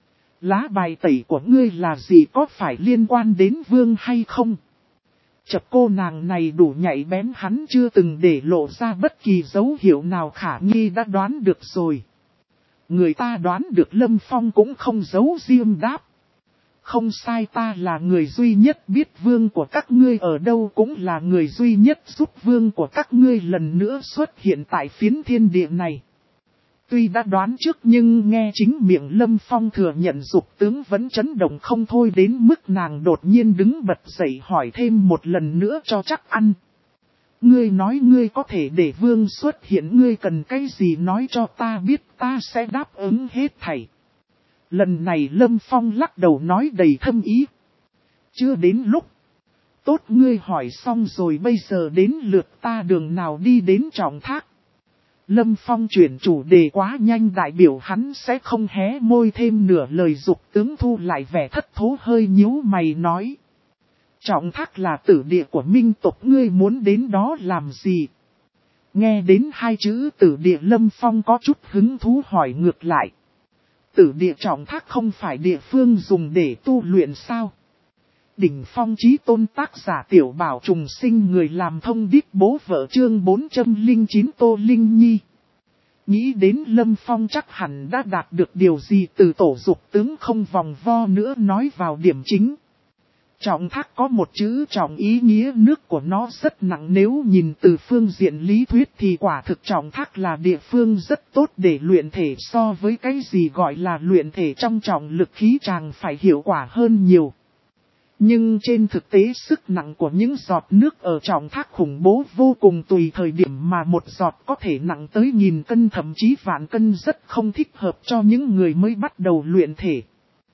Speaker 1: lá bài tẩy của ngươi là gì, có phải liên quan đến vương hay không? Chập cô nàng này đủ nhạy bén, hắn chưa từng để lộ ra bất kỳ dấu hiệu nào khả nghi đã đoán được rồi. Người ta đoán được, Lâm Phong cũng không giấu riêng đáp: không sai, ta là người duy nhất biết vương của các ngươi ở đâu, cũng là người duy nhất giúp vương của các ngươi lần nữa xuất hiện tại phiến thiên địa này. Tuy đã đoán trước nhưng nghe chính miệng Lâm Phong thừa nhận, Dục tướng vẫn chấn động không thôi, đến mức nàng đột nhiên đứng bật dậy hỏi thêm một lần nữa cho chắc ăn: ngươi nói ngươi có thể để vương xuất hiện, ngươi cần cái gì nói cho ta biết, ta sẽ đáp ứng hết thảy. Lần này Lâm Phong lắc đầu nói đầy thâm ý: chưa đến lúc. Tốt, ngươi hỏi xong rồi, bây giờ đến lượt ta, đường nào đi đến Trọng Thác? Lâm Phong chuyển chủ đề quá nhanh, đại biểu hắn sẽ không hé môi thêm nửa lời. Dục tướng thu lại vẻ thất thố, hơi nhíu mày nói. Trọng Thác là tử địa của Minh tộc, ngươi muốn đến đó làm gì? Nghe đến hai chữ tử địa, Lâm Phong có chút hứng thú hỏi ngược lại. Tử địa Trọng Thác không phải địa phương dùng để tu luyện sao? Đỉnh phong chí tôn tác giả Tiểu Bảo Trùng Sinh, người làm thông điệp bố vợ, chương bốn trăm lẻ chín Tô Linh Nhi. Nghĩ đến Lâm Phong chắc hẳn đã đạt được điều gì từ tổ dục tướng, không vòng vo nữa nói vào điểm chính. Trọng Thác có một chữ trọng, ý nghĩa nước của nó rất nặng, nếu nhìn từ phương diện lý thuyết thì quả thực Trọng Thác là địa phương rất tốt để luyện thể, so với cái gì gọi là luyện thể trong trọng lực khí tràng phải hiệu quả hơn nhiều. Nhưng trên thực tế sức nặng của những giọt nước ở Trọng Thác khủng bố vô cùng, tùy thời điểm mà một giọt có thể nặng tới nghìn cân thậm chí vạn cân, rất không thích hợp cho những người mới bắt đầu luyện thể.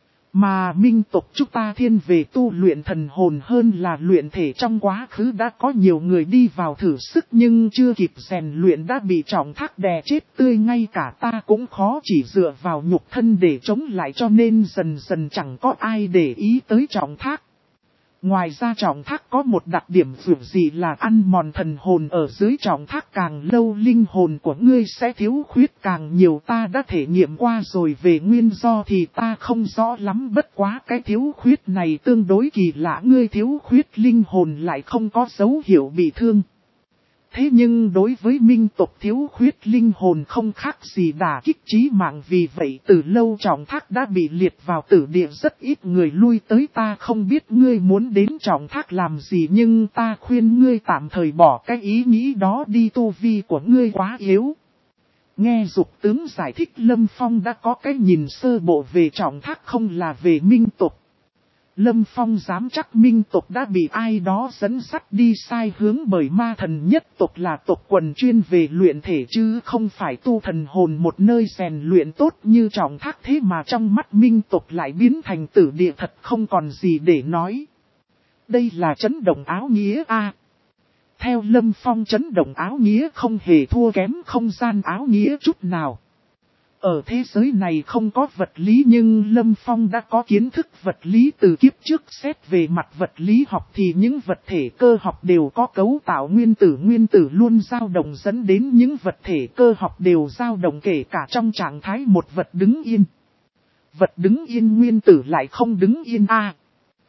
Speaker 1: Mà Minh tộc chúng ta thiên về tu luyện thần hồn hơn là luyện thể, trong quá khứ đã có nhiều người đi vào thử sức nhưng chưa kịp rèn luyện đã bị Trọng Thác đè chết tươi, ngay cả ta cũng khó chỉ dựa vào nhục thân để chống lại, cho nên dần dần chẳng có ai để ý tới Trọng Thác. Ngoài ra Trọng Thác có một đặc điểm dường gì là ăn mòn thần hồn, ở dưới Trọng Thác càng lâu linh hồn của ngươi sẽ thiếu khuyết càng nhiều, ta đã thể nghiệm qua rồi, về nguyên do thì ta không rõ lắm, bất quá cái thiếu khuyết này tương đối kỳ lạ, ngươi thiếu khuyết linh hồn lại không có dấu hiệu bị thương. Thế nhưng đối với Minh tộc thiếu khuyết linh hồn không khác gì đả kích chí mạng, vì vậy từ lâu Trọng Thác đã bị liệt vào tử địa, rất ít người lui tới. Ta không biết ngươi muốn đến Trọng Thác làm gì, nhưng ta khuyên ngươi tạm thời bỏ cái ý nghĩ đó đi, tu vi của ngươi quá yếu. Nghe dục tướng giải thích, Lâm Phong đã có cái nhìn sơ bộ về Trọng Thác, không là về Minh tộc. Lâm Phong dám chắc Minh tộc đã bị ai đó dẫn dắt đi sai hướng, bởi ma thần nhất tộc là tộc quần chuyên về luyện thể chứ không phải tu thần hồn, một nơi rèn luyện tốt như Trọng Thác, thế mà trong mắt Minh tộc lại biến thành tử địa, thật không còn gì để nói. Đây là chấn động áo nghĩa a. Theo Lâm Phong, chấn động áo nghĩa không hề thua kém không gian áo nghĩa chút nào. Ở thế giới này không có vật lý, nhưng Lâm Phong đã có kiến thức vật lý từ kiếp trước. Xét về mặt vật lý học thì những vật thể cơ học đều có cấu tạo nguyên tử, nguyên tử luôn dao động dẫn đến những vật thể cơ học đều dao động, kể cả trong trạng thái một vật đứng yên. Vật đứng yên nguyên tử lại không đứng yên a. À,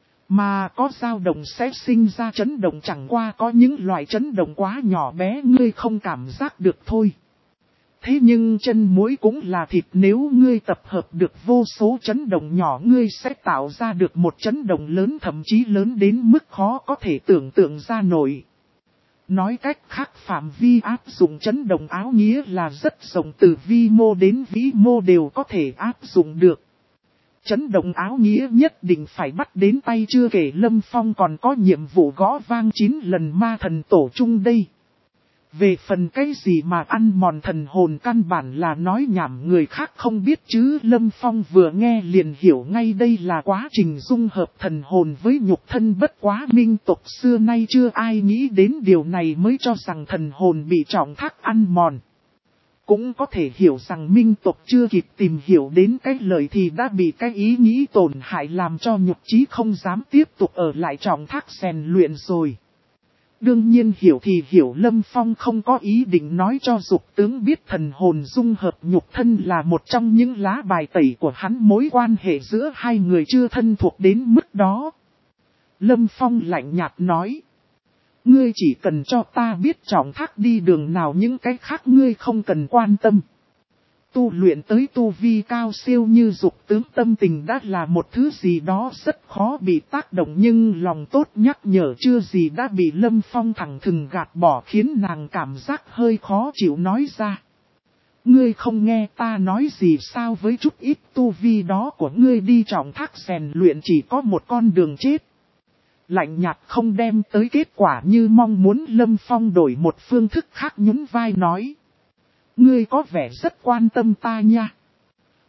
Speaker 1: mà có dao động sẽ sinh ra chấn động, chẳng qua có những loại chấn động quá nhỏ bé ngươi không cảm giác được thôi. Thế nhưng chân muối cũng là thịt, nếu ngươi tập hợp được vô số chấn động nhỏ, ngươi sẽ tạo ra được một chấn động lớn, thậm chí lớn đến mức khó có thể tưởng tượng ra nổi. Nói cách khác, phạm vi áp dụng chấn động áo nghĩa là rất rộng, từ vi mô đến vĩ mô đều có thể áp dụng được. Chấn động áo nghĩa nhất định phải bắt đến tay, chưa kể Lâm Phong còn có nhiệm vụ gõ vang chín lần ma thần tổ chung đây. Về phần cái gì mà ăn mòn thần hồn, căn bản là nói nhảm, người khác không biết chứ Lâm Phong vừa nghe liền hiểu ngay, đây là quá trình dung hợp thần hồn với nhục thân, bất quá Minh tộc xưa nay chưa ai nghĩ đến điều này mới cho rằng thần hồn bị Trọng Thác ăn mòn. Cũng có thể hiểu rằng Minh tộc chưa kịp tìm hiểu đến cái lời thì đã bị cái ý nghĩ tổn hại, làm cho nhục trí không dám tiếp tục ở lại Trọng Thác rèn luyện rồi. Đương nhiên hiểu thì hiểu, Lâm Phong không có ý định nói cho dục tướng biết thần hồn dung hợp nhục thân là một trong những lá bài tẩy của hắn, mối quan hệ giữa hai người chưa thân thuộc đến mức đó. Lâm Phong lạnh nhạt nói. Ngươi chỉ cần cho ta biết Trọng Thác đi đường nào, những cái khác ngươi không cần quan tâm. Tu luyện tới tu vi cao siêu như dục tướng, tâm tình đã là một thứ gì đó rất khó bị tác động, nhưng lòng tốt nhắc nhở chưa gì đã bị Lâm Phong thẳng thừng gạt bỏ, khiến nàng cảm giác hơi khó chịu, nói ra. Ngươi không nghe ta nói gì sao, với chút ít tu vi đó của ngươi đi Trọng Thác rèn luyện chỉ có một con đường chết. Lạnh nhạt không đem tới kết quả như mong muốn, Lâm Phong đổi một phương thức khác nhún vai nói. Ngươi có vẻ rất quan tâm ta nha.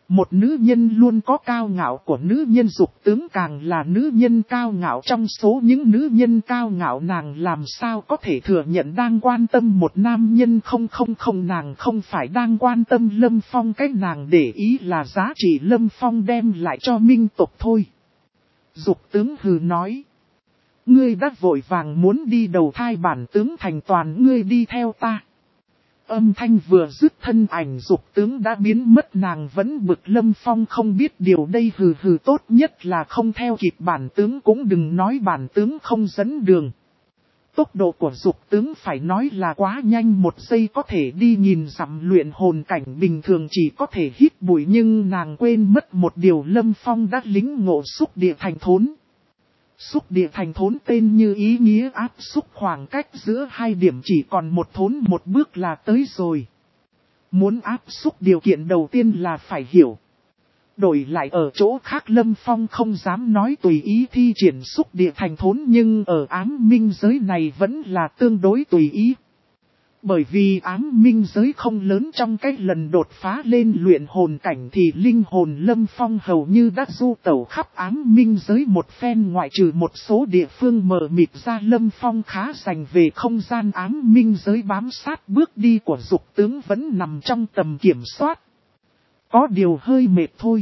Speaker 1: Một nữ nhân luôn có cao ngạo của nữ nhân, dục tướng càng là nữ nhân cao ngạo trong số những nữ nhân cao ngạo. Nàng làm sao có thể thừa nhận đang quan tâm một nam nhân? Không không không, nàng không phải đang quan tâm Lâm Phong, cái nàng để ý là giá trị Lâm Phong đem lại cho minh tộc thôi. Dục tướng hừ nói. Ngươi đã vội vàng muốn đi đầu thai, bản tướng thành toàn ngươi đi theo ta. Âm thanh vừa dứt, thân ảnh dục tướng đã biến mất. Nàng vẫn bực Lâm Phong không biết điều đây, hừ hừ, tốt nhất là không theo kịp bản tướng, cũng đừng nói bản tướng không dẫn đường. Tốc độ của dục tướng phải nói là quá nhanh, một giây có thể đi nhìn dặm, luyện hồn cảnh bình thường chỉ có thể hít bụi, nhưng nàng quên mất một điều, Lâm Phong đã lĩnh ngộ xúc địa thành thốn. Xúc địa thành thốn tên như ý nghĩa, áp xúc khoảng cách giữa hai điểm, chỉ còn một thốn một bước là tới rồi. Muốn áp xúc điều kiện đầu tiên là phải hiểu. Đổi lại ở chỗ khác Lâm Phong không dám nói tùy ý thi triển xúc địa thành thốn, nhưng ở ám minh giới này vẫn là tương đối tùy ý. Bởi vì ám minh giới không lớn, trong cái lần đột phá lên luyện hồn cảnh thì linh hồn Lâm Phong hầu như đã du tẩu khắp ám minh giới một phen, ngoại trừ một số địa phương mờ mịt ra, Lâm Phong khá dành về không gian ám minh giới, bám sát bước đi của dục tướng vẫn nằm trong tầm kiểm soát. Có điều hơi mệt thôi.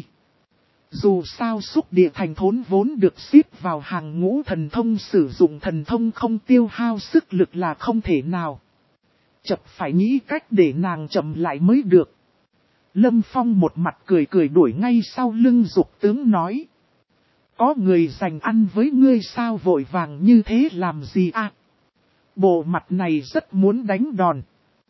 Speaker 1: Dù sao xúc địa thành thốn vốn được xếp vào hàng ngũ thần thông, sử dụng thần thông không tiêu hao sức lực là không thể nào. Chập phải nghĩ cách để nàng chậm lại mới được. Lâm Phong một mặt cười cười đuổi ngay sau lưng dục tướng nói. Có người dành ăn với ngươi sao, vội vàng như thế làm gì à? Bộ mặt này rất muốn đánh đòn.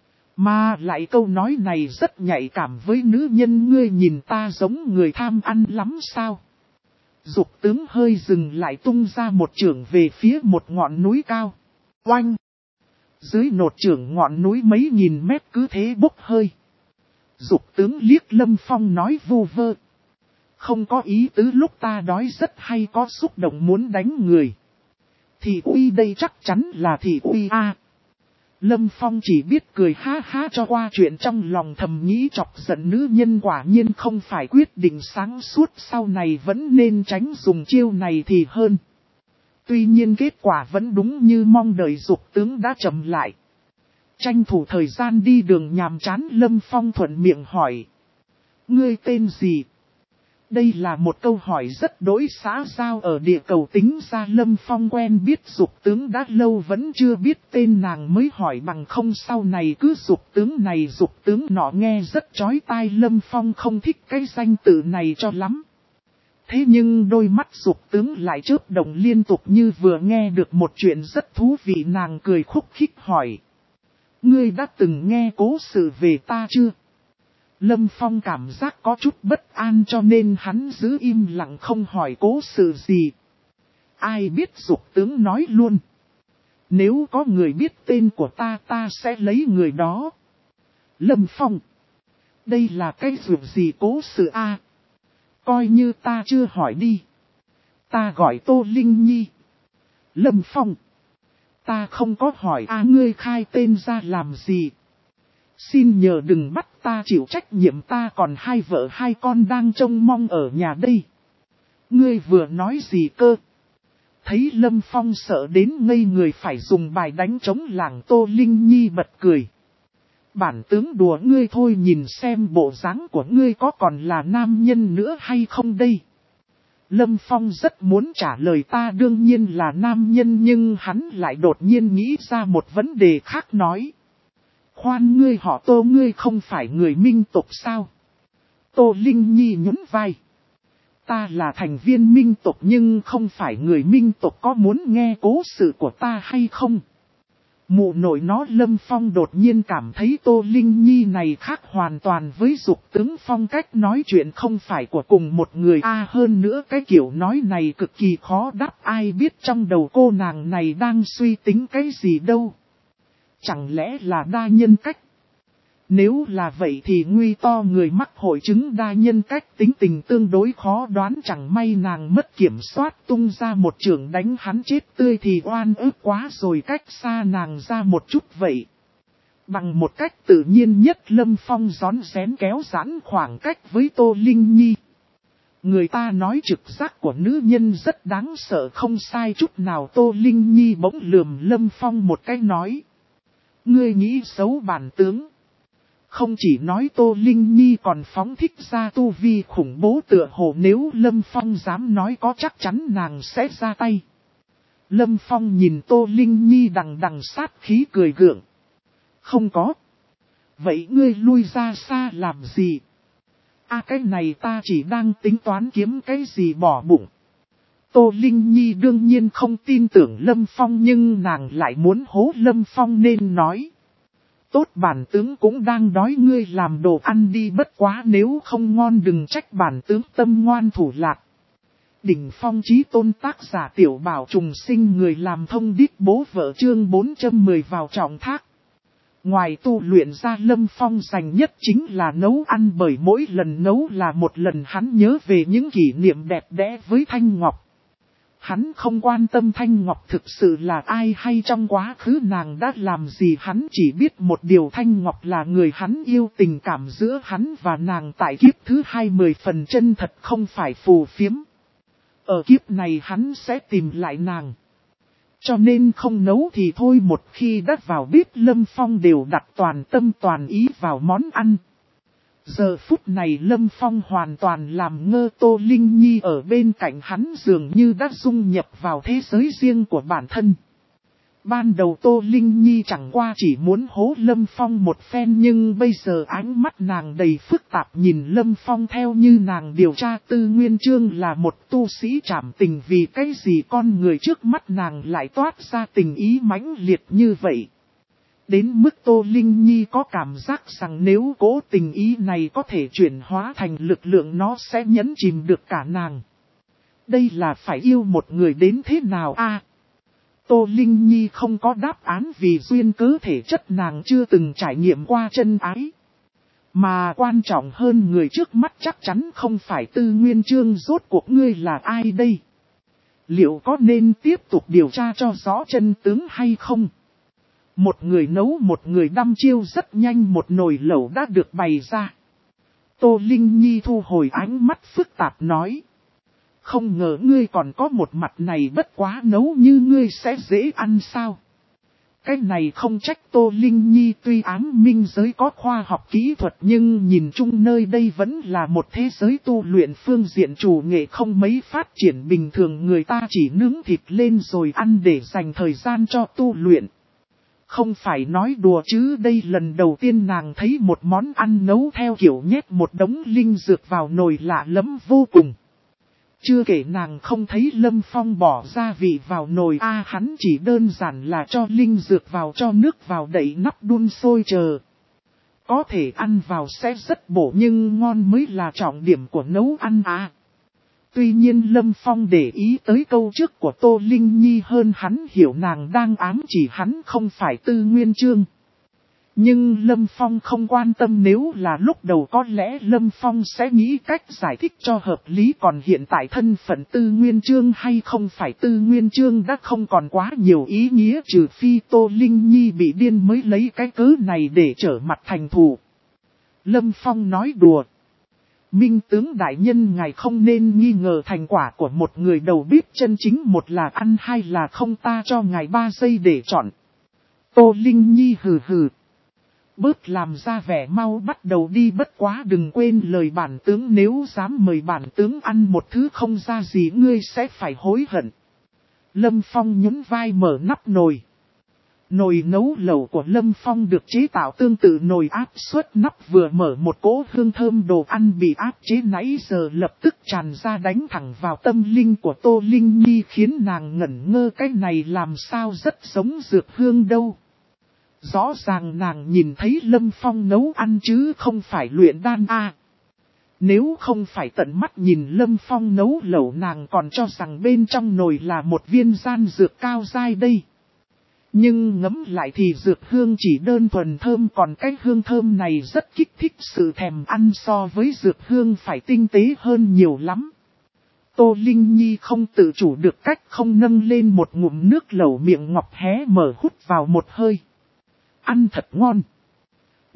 Speaker 1: Mà lại câu nói này rất nhạy cảm với nữ nhân, ngươi nhìn ta giống người tham ăn lắm sao? Dục tướng hơi dừng lại, tung ra một chưởng về phía một ngọn núi cao. Oanh! Dưới nột chưởng, ngọn núi mấy nghìn mét cứ thế bốc hơi. Dục tướng liếc Lâm Phong nói vu vơ. Không có ý tứ, lúc ta đói rất hay có xúc động muốn đánh người. Thị uy đây chắc chắn là thị uy a. Lâm Phong chỉ biết cười ha ha cho qua chuyện trong lòng, thầm nghĩ chọc giận nữ nhân quả nhiên không phải quyết định sáng suốt, sau này vẫn nên tránh dùng chiêu này thì hơn. Tuy nhiên kết quả vẫn đúng như mong đợi, dục tướng đã chậm lại. Tranh thủ thời gian đi đường nhàm chán, Lâm Phong thuận miệng hỏi. Ngươi tên gì? Đây là một câu hỏi rất đối xã giao ở địa cầu, tính ra Lâm Phong quen biết dục tướng đã lâu vẫn chưa biết tên nàng mới hỏi, bằng không sau này cứ dục tướng này dục tướng nọ nghe rất chói tai, Lâm Phong không thích cái danh tự này cho lắm. Thế nhưng đôi mắt dục tướng lại chớp động liên tục như vừa nghe được một chuyện rất thú vị, nàng cười khúc khích hỏi. Ngươi đã từng nghe cố sự về ta chưa? Lâm Phong cảm giác có chút bất an cho nên hắn giữ im lặng không hỏi cố sự gì. Ai biết dục tướng nói luôn. Nếu có người biết tên của ta, ta sẽ lấy người đó. Lâm Phong. Đây là cái việc gì cố sự a? À? Coi như ta chưa hỏi đi. Ta gọi Tô Linh Nhi. Lâm Phong. Ta không có hỏi a, à, ngươi khai tên ra làm gì? Xin nhờ đừng bắt ta chịu trách nhiệm, ta còn hai vợ hai con đang trông mong ở nhà đây. Ngươi vừa nói gì cơ? Thấy Lâm Phong sợ đến ngây người, phải dùng bài đánh trống làng, Tô Linh Nhi bật cười. Bản tướng đùa ngươi thôi, nhìn xem bộ dáng của ngươi có còn là nam nhân nữa hay không đây? Lâm Phong rất muốn trả lời ta đương nhiên là nam nhân, nhưng hắn lại đột nhiên nghĩ ra một vấn đề khác nói. Khoan, ngươi họ Tô, ngươi không phải người Minh tộc sao? Tô Linh Nhi nhún vai. Ta là thành viên Minh tộc nhưng không phải người Minh tộc, có muốn nghe cố sự của ta hay không? Mụ nội nó, Lâm Phong đột nhiên cảm thấy Tô Linh Nhi này khác hoàn toàn với dục tướng, phong cách nói chuyện không phải của cùng một người a à, hơn nữa cái kiểu nói này cực kỳ khó đáp, ai biết trong đầu cô nàng này đang suy tính cái gì đâu. Chẳng lẽ là đa nhân cách? Nếu là vậy thì nguy to, người mắc hội chứng đa nhân cách tính tình tương đối khó đoán, chẳng may nàng mất kiểm soát tung ra một chưởng đánh hắn chết tươi thì oan ức quá rồi, cách xa nàng ra một chút vậy. Bằng một cách tự nhiên nhất Lâm Phong rón rén kéo giãn khoảng cách với Tô Linh Nhi. Người ta nói trực giác của nữ nhân rất đáng sợ không sai chút nào. Tô Linh Nhi bỗng lườm Lâm Phong một cái nói. Ngươi nghĩ xấu bản tướng. Không chỉ nói Tô Linh Nhi còn phóng thích ra tu vi khủng bố tựa hồ nếu Lâm Phong dám nói có chắc chắn nàng sẽ ra tay. Lâm Phong nhìn Tô Linh Nhi đằng đằng sát khí cười gượng. Không có. Vậy ngươi lui ra xa làm gì? À cái này ta chỉ đang tính toán kiếm cái gì bỏ bụng. Tô Linh Nhi đương nhiên không tin tưởng Lâm Phong nhưng nàng lại muốn hố Lâm Phong nên nói. Tốt bản tướng cũng đang đói ngươi làm đồ ăn đi bất quá nếu không ngon đừng trách bản tướng tâm ngoan thủ lạc. Đỉnh phong chí tôn tác giả tiểu bảo trùng sinh người làm thông điệp bố vợ chương bốn trăm mười vào trọng thác. Ngoài tu luyện ra Lâm Phong dành nhất chính là nấu ăn bởi mỗi lần nấu là một lần hắn nhớ về những kỷ niệm đẹp đẽ với Thanh Ngọc. Hắn không quan tâm Thanh Ngọc thực sự là ai hay trong quá khứ nàng đã làm gì hắn chỉ biết một điều Thanh Ngọc là người hắn yêu tình cảm giữa hắn và nàng tại kiếp thứ hai mười phần chân thật không phải phù phiếm. Ở kiếp này hắn sẽ tìm lại nàng. Cho nên không nấu thì thôi một khi đã vào bếp Lâm Phong đều đặt toàn tâm toàn ý vào món ăn. Giờ phút này Lâm Phong hoàn toàn làm ngơ Tô Linh Nhi ở bên cạnh hắn dường như đã dung nhập vào thế giới riêng của bản thân. Ban đầu Tô Linh Nhi chẳng qua chỉ muốn hố Lâm Phong một phen nhưng bây giờ ánh mắt nàng đầy phức tạp nhìn Lâm Phong theo như nàng điều tra Tư Nguyên Chương là một tu sĩ trảm tình vì cái gì con người trước mắt nàng lại toát ra tình ý mãnh liệt như vậy. Đến mức Tô Linh Nhi có cảm giác rằng nếu cố tình ý này có thể chuyển hóa thành lực lượng nó sẽ nhấn chìm được cả nàng. Đây là phải yêu một người đến thế nào a? À, Tô Linh Nhi không có đáp án vì duyên cớ thể chất nàng chưa từng trải nghiệm qua chân ái. Mà quan trọng hơn người trước mắt chắc chắn không phải Tư Nguyên Chương rốt cuộc ngươi là ai đây? Liệu có nên tiếp tục điều tra cho rõ chân tướng hay không? Một người nấu một người đăm chiêu rất nhanh một nồi lẩu đã được bày ra. Tô Linh Nhi thu hồi ánh mắt phức tạp nói. Không ngờ ngươi còn có một mặt này bất quá nấu như ngươi sẽ dễ ăn sao. Cái này không trách Tô Linh Nhi tuy ám minh giới có khoa học kỹ thuật nhưng nhìn chung nơi đây vẫn là một thế giới tu luyện phương diện chủ nghệ không mấy phát triển bình thường người ta chỉ nướng thịt lên rồi ăn để dành thời gian cho tu luyện. Không phải nói đùa chứ đây lần đầu tiên nàng thấy một món ăn nấu theo kiểu nhét một đống linh dược vào nồi lạ lẫm vô cùng. Chưa kể nàng không thấy Lâm Phong bỏ gia vị vào nồi a hắn chỉ đơn giản là cho linh dược vào cho nước vào đậy nắp đun sôi chờ. Có thể ăn vào sẽ rất bổ nhưng ngon mới là trọng điểm của nấu ăn à. Tuy nhiên Lâm Phong để ý tới câu trước của Tô Linh Nhi hơn hắn hiểu nàng đang ám chỉ hắn không phải Tư Nguyên Chương. Nhưng Lâm Phong không quan tâm nếu là lúc đầu có lẽ Lâm Phong sẽ nghĩ cách giải thích cho hợp lý còn hiện tại thân phận Tư Nguyên Chương hay không phải Tư Nguyên Chương đã không còn quá nhiều ý nghĩa trừ phi Tô Linh Nhi bị điên mới lấy cái cớ này để trở mặt thành thù. Lâm Phong nói đùa. Minh tướng đại nhân ngài không nên nghi ngờ thành quả của một người đầu bếp chân chính một là ăn hai là không ta cho ngài ba giây để chọn. Tô Linh Nhi hừ hừ. Bớt làm ra vẻ mau bắt đầu đi bất quá đừng quên lời bản tướng nếu dám mời bản tướng ăn một thứ không ra gì ngươi sẽ phải hối hận. Lâm Phong nhún vai mở nắp nồi. Nồi nấu lẩu của Lâm Phong được chế tạo tương tự nồi áp suất nắp vừa mở một cỗ hương thơm đồ ăn bị áp chế nãy giờ lập tức tràn ra đánh thẳng vào tâm linh của Tô Linh Nhi khiến nàng ngẩn ngơ cái này làm sao rất giống dược hương đâu. Rõ ràng nàng nhìn thấy Lâm Phong nấu ăn chứ không phải luyện đan a. À, nếu không phải tận mắt nhìn Lâm Phong nấu lẩu nàng còn cho rằng bên trong nồi là một viên gian dược cao dai đây. Nhưng ngẫm lại thì dược hương chỉ đơn thuần thơm còn cái hương thơm này rất kích thích sự thèm ăn so với dược hương phải tinh tế hơn nhiều lắm. Tô Linh Nhi không tự chủ được cách không nâng lên một ngụm nước lẩu miệng ngọc hé mở hút vào một hơi. Ăn thật ngon.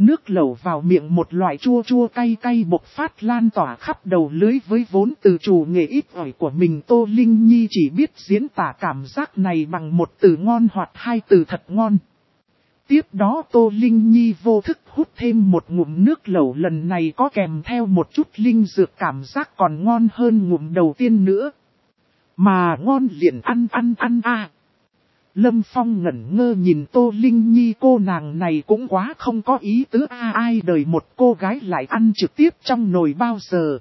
Speaker 1: nước lẩu vào miệng một loại chua chua cay cay bộc phát lan tỏa khắp đầu lưỡi với vốn từ chủ nghệ ít ỏi của mình. Tô Linh Nhi chỉ biết diễn tả cảm giác này bằng một từ ngon hoặc hai từ thật ngon. Tiếp đó Tô Linh Nhi vô thức hút thêm một ngụm nước lẩu, lần này có kèm theo một chút linh dược, cảm giác còn ngon hơn ngụm đầu tiên nữa. Mà ngon liền ăn ăn ăn à. Lâm Phong ngẩn ngơ nhìn Tô Linh Nhi, cô nàng này cũng quá không có ý tứ a à, ai đời một cô gái lại ăn trực tiếp trong nồi bao giờ.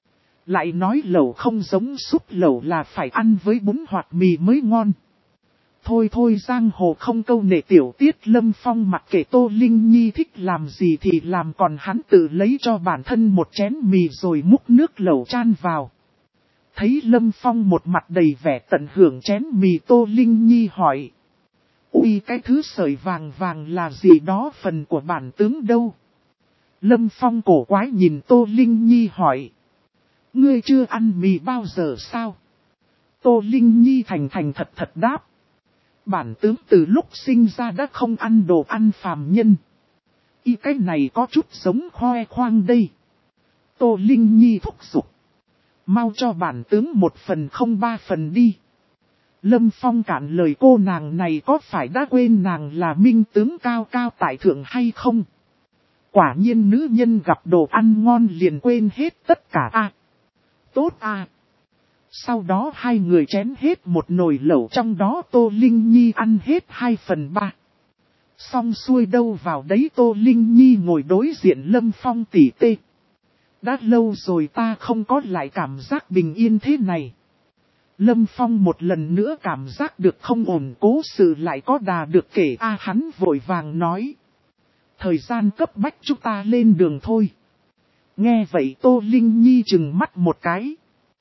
Speaker 1: Lại nói lẩu không giống súp lẩu là phải ăn với bún hoặc mì mới ngon. Thôi thôi giang hồ không câu nệ tiểu tiết. Lâm Phong mặc kệ Tô Linh Nhi thích làm gì thì làm, còn hắn tự lấy cho bản thân một chén mì rồi múc nước lẩu chan vào. Thấy Lâm Phong một mặt đầy vẻ tận hưởng chén mì, Tô Linh Nhi hỏi. Ui, cái thứ sợi vàng vàng là gì đó, phần của bản tướng đâu? Lâm Phong cổ quái nhìn Tô Linh Nhi hỏi. Ngươi chưa ăn mì bao giờ sao? Tô Linh Nhi thành thành thật thật đáp. Bản tướng từ lúc sinh ra đã không ăn đồ ăn phàm nhân. Y cái này có chút giống khoe khoang đây. Tô Linh Nhi thúc giục. Mau cho bản tướng một phần không ba phần đi. Lâm Phong cản lời cô nàng này, có phải đã quên nàng là minh tướng cao cao tại thượng hay không? Quả nhiên nữ nhân gặp đồ ăn ngon liền quên hết tất cả a. À, tốt à. Sau đó hai người chén hết một nồi lẩu, trong đó Tô Linh Nhi ăn hết hai phần ba. Xong xuôi đâu vào đấy, Tô Linh Nhi ngồi đối diện Lâm Phong tỉ tê. Đã lâu rồi ta không có lại cảm giác bình yên thế này. Lâm Phong một lần nữa cảm giác được không ổn, cố sự lại có đà được kể a à, hắn vội vàng nói. Thời gian cấp bách, chúng ta lên đường thôi. Nghe vậy Tô Linh Nhi chừng mắt một cái.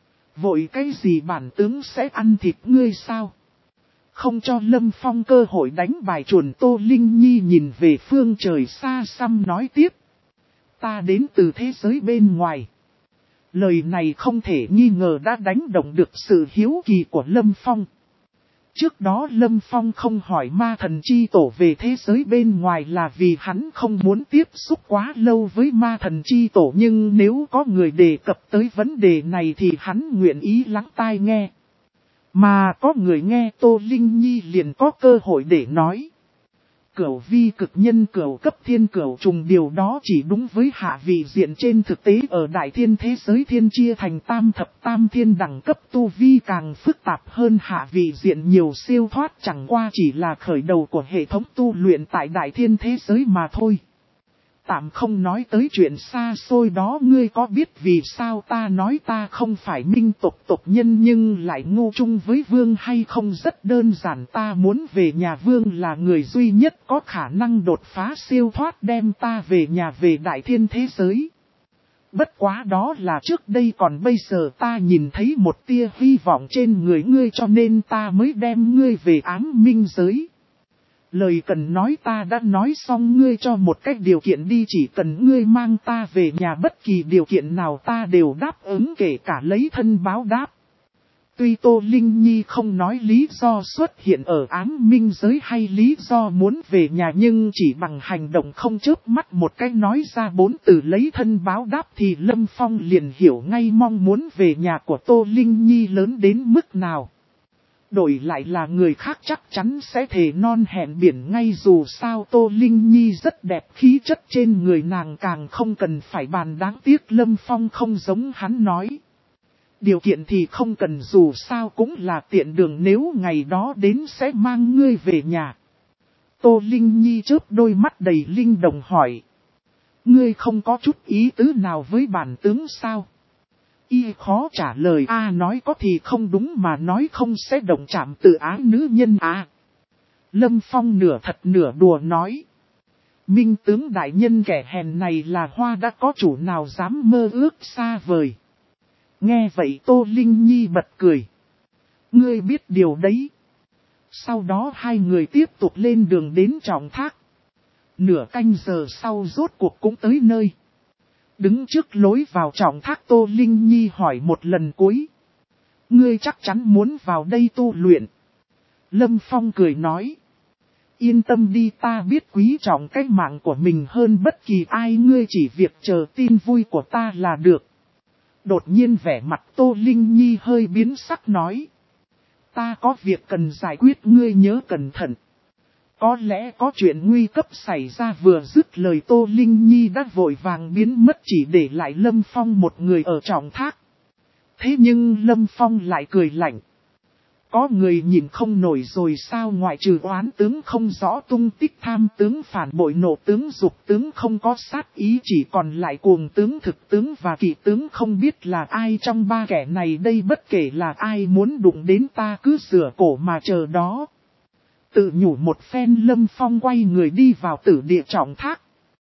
Speaker 1: Vội cái gì, bản tướng sẽ ăn thịt ngươi sao? Không cho Lâm Phong cơ hội đánh bài chuồn, Tô Linh Nhi nhìn về phương trời xa xăm nói tiếp. Ta đến từ thế giới bên ngoài. Lời này không thể nghi ngờ đã đánh động được sự hiếu kỳ của Lâm Phong. Trước đó Lâm Phong không hỏi ma thần chi tổ về thế giới bên ngoài là vì hắn không muốn tiếp xúc quá lâu với ma thần chi tổ, nhưng nếu có người đề cập tới vấn đề này thì hắn nguyện ý lắng tai nghe. Mà có người nghe Tô Linh Nhi liền có cơ hội để nói. Cửu vi cực nhân cửu cấp thiên cửu trùng, điều đó chỉ đúng với hạ vị diện. Trên thực tế ở đại thiên thế giới thiên chia thành tam thập tam thiên, đẳng cấp tu vi càng phức tạp hơn hạ vị diện nhiều, siêu thoát chẳng qua chỉ là khởi đầu của hệ thống tu luyện tại đại thiên thế giới mà thôi. Tạm không nói tới chuyện xa xôi đó, ngươi có biết vì sao ta nói ta không phải minh tộc tộc nhân nhưng lại ngu chung với vương hay không? Rất đơn giản, ta muốn về nhà, vương là người duy nhất có khả năng đột phá siêu thoát đem ta về nhà, về đại thiên thế giới. Bất quá đó là trước đây, còn bây giờ ta nhìn thấy một tia hy vọng trên người ngươi cho nên ta mới đem ngươi về ám minh giới. Lời cần nói ta đã nói xong, ngươi cho một cách điều kiện đi, chỉ cần ngươi mang ta về nhà, bất kỳ điều kiện nào ta đều đáp ứng, kể cả lấy thân báo đáp. Tuy Tô Linh Nhi không nói lý do xuất hiện ở ám minh giới hay lý do muốn về nhà, nhưng chỉ bằng hành động không chớp mắt một cách nói ra bốn từ lấy thân báo đáp thì Lâm Phong liền hiểu ngay mong muốn về nhà của Tô Linh Nhi lớn đến mức nào. Đổi lại là người khác chắc chắn sẽ thề non hẹn biển ngay, dù sao Tô Linh Nhi rất đẹp, khí chất trên người nàng càng không cần phải bàn, đáng tiếc Lâm Phong không giống hắn nói. Điều kiện thì không cần, dù sao cũng là tiện đường, nếu ngày đó đến sẽ mang ngươi về nhà. Tô Linh Nhi chớp đôi mắt đầy linh động hỏi. Ngươi không có chút ý tứ nào với bản tướng sao? Y khó trả lời, a à, nói có thì không đúng, mà nói không sẽ động chạm tự ái nữ nhân à. Lâm Phong nửa thật nửa đùa nói. Minh tướng đại nhân kẻ hèn này là hoa đã có chủ nào dám mơ ước xa vời. Nghe vậy Tô Linh Nhi bật cười. Ngươi biết điều đấy. Sau đó hai người tiếp tục lên đường đến Trọng Thác. Nửa canh giờ sau rốt cuộc cũng tới nơi. Đứng trước lối vào Trọng Thác, Tô Linh Nhi hỏi một lần cuối. Ngươi chắc chắn muốn vào đây tu luyện? Lâm Phong cười nói. Yên tâm đi, ta biết quý trọng cái mạng của mình hơn bất kỳ ai, ngươi chỉ việc chờ tin vui của ta là được. Đột nhiên vẻ mặt Tô Linh Nhi hơi biến sắc nói. Ta có việc cần giải quyết, ngươi nhớ cẩn thận. Có lẽ có chuyện nguy cấp xảy ra, vừa dứt lời Tô Linh Nhi đã vội vàng biến mất, chỉ để lại Lâm Phong một người ở trọng thác. Thế nhưng Lâm Phong lại cười lạnh. Có người nhìn không nổi rồi sao, ngoại trừ oán tướng không rõ tung tích, tham tướng phản bội, nộ tướng dục tướng không có sát ý, chỉ còn lại cuồng tướng thực tướng và kỵ tướng, không biết là ai trong ba kẻ này đây, bất kể là ai muốn đụng đến ta cứ sửa cổ mà chờ đó. Tự nhủ một phen, Lâm Phong quay người đi vào tử địa trọng thác.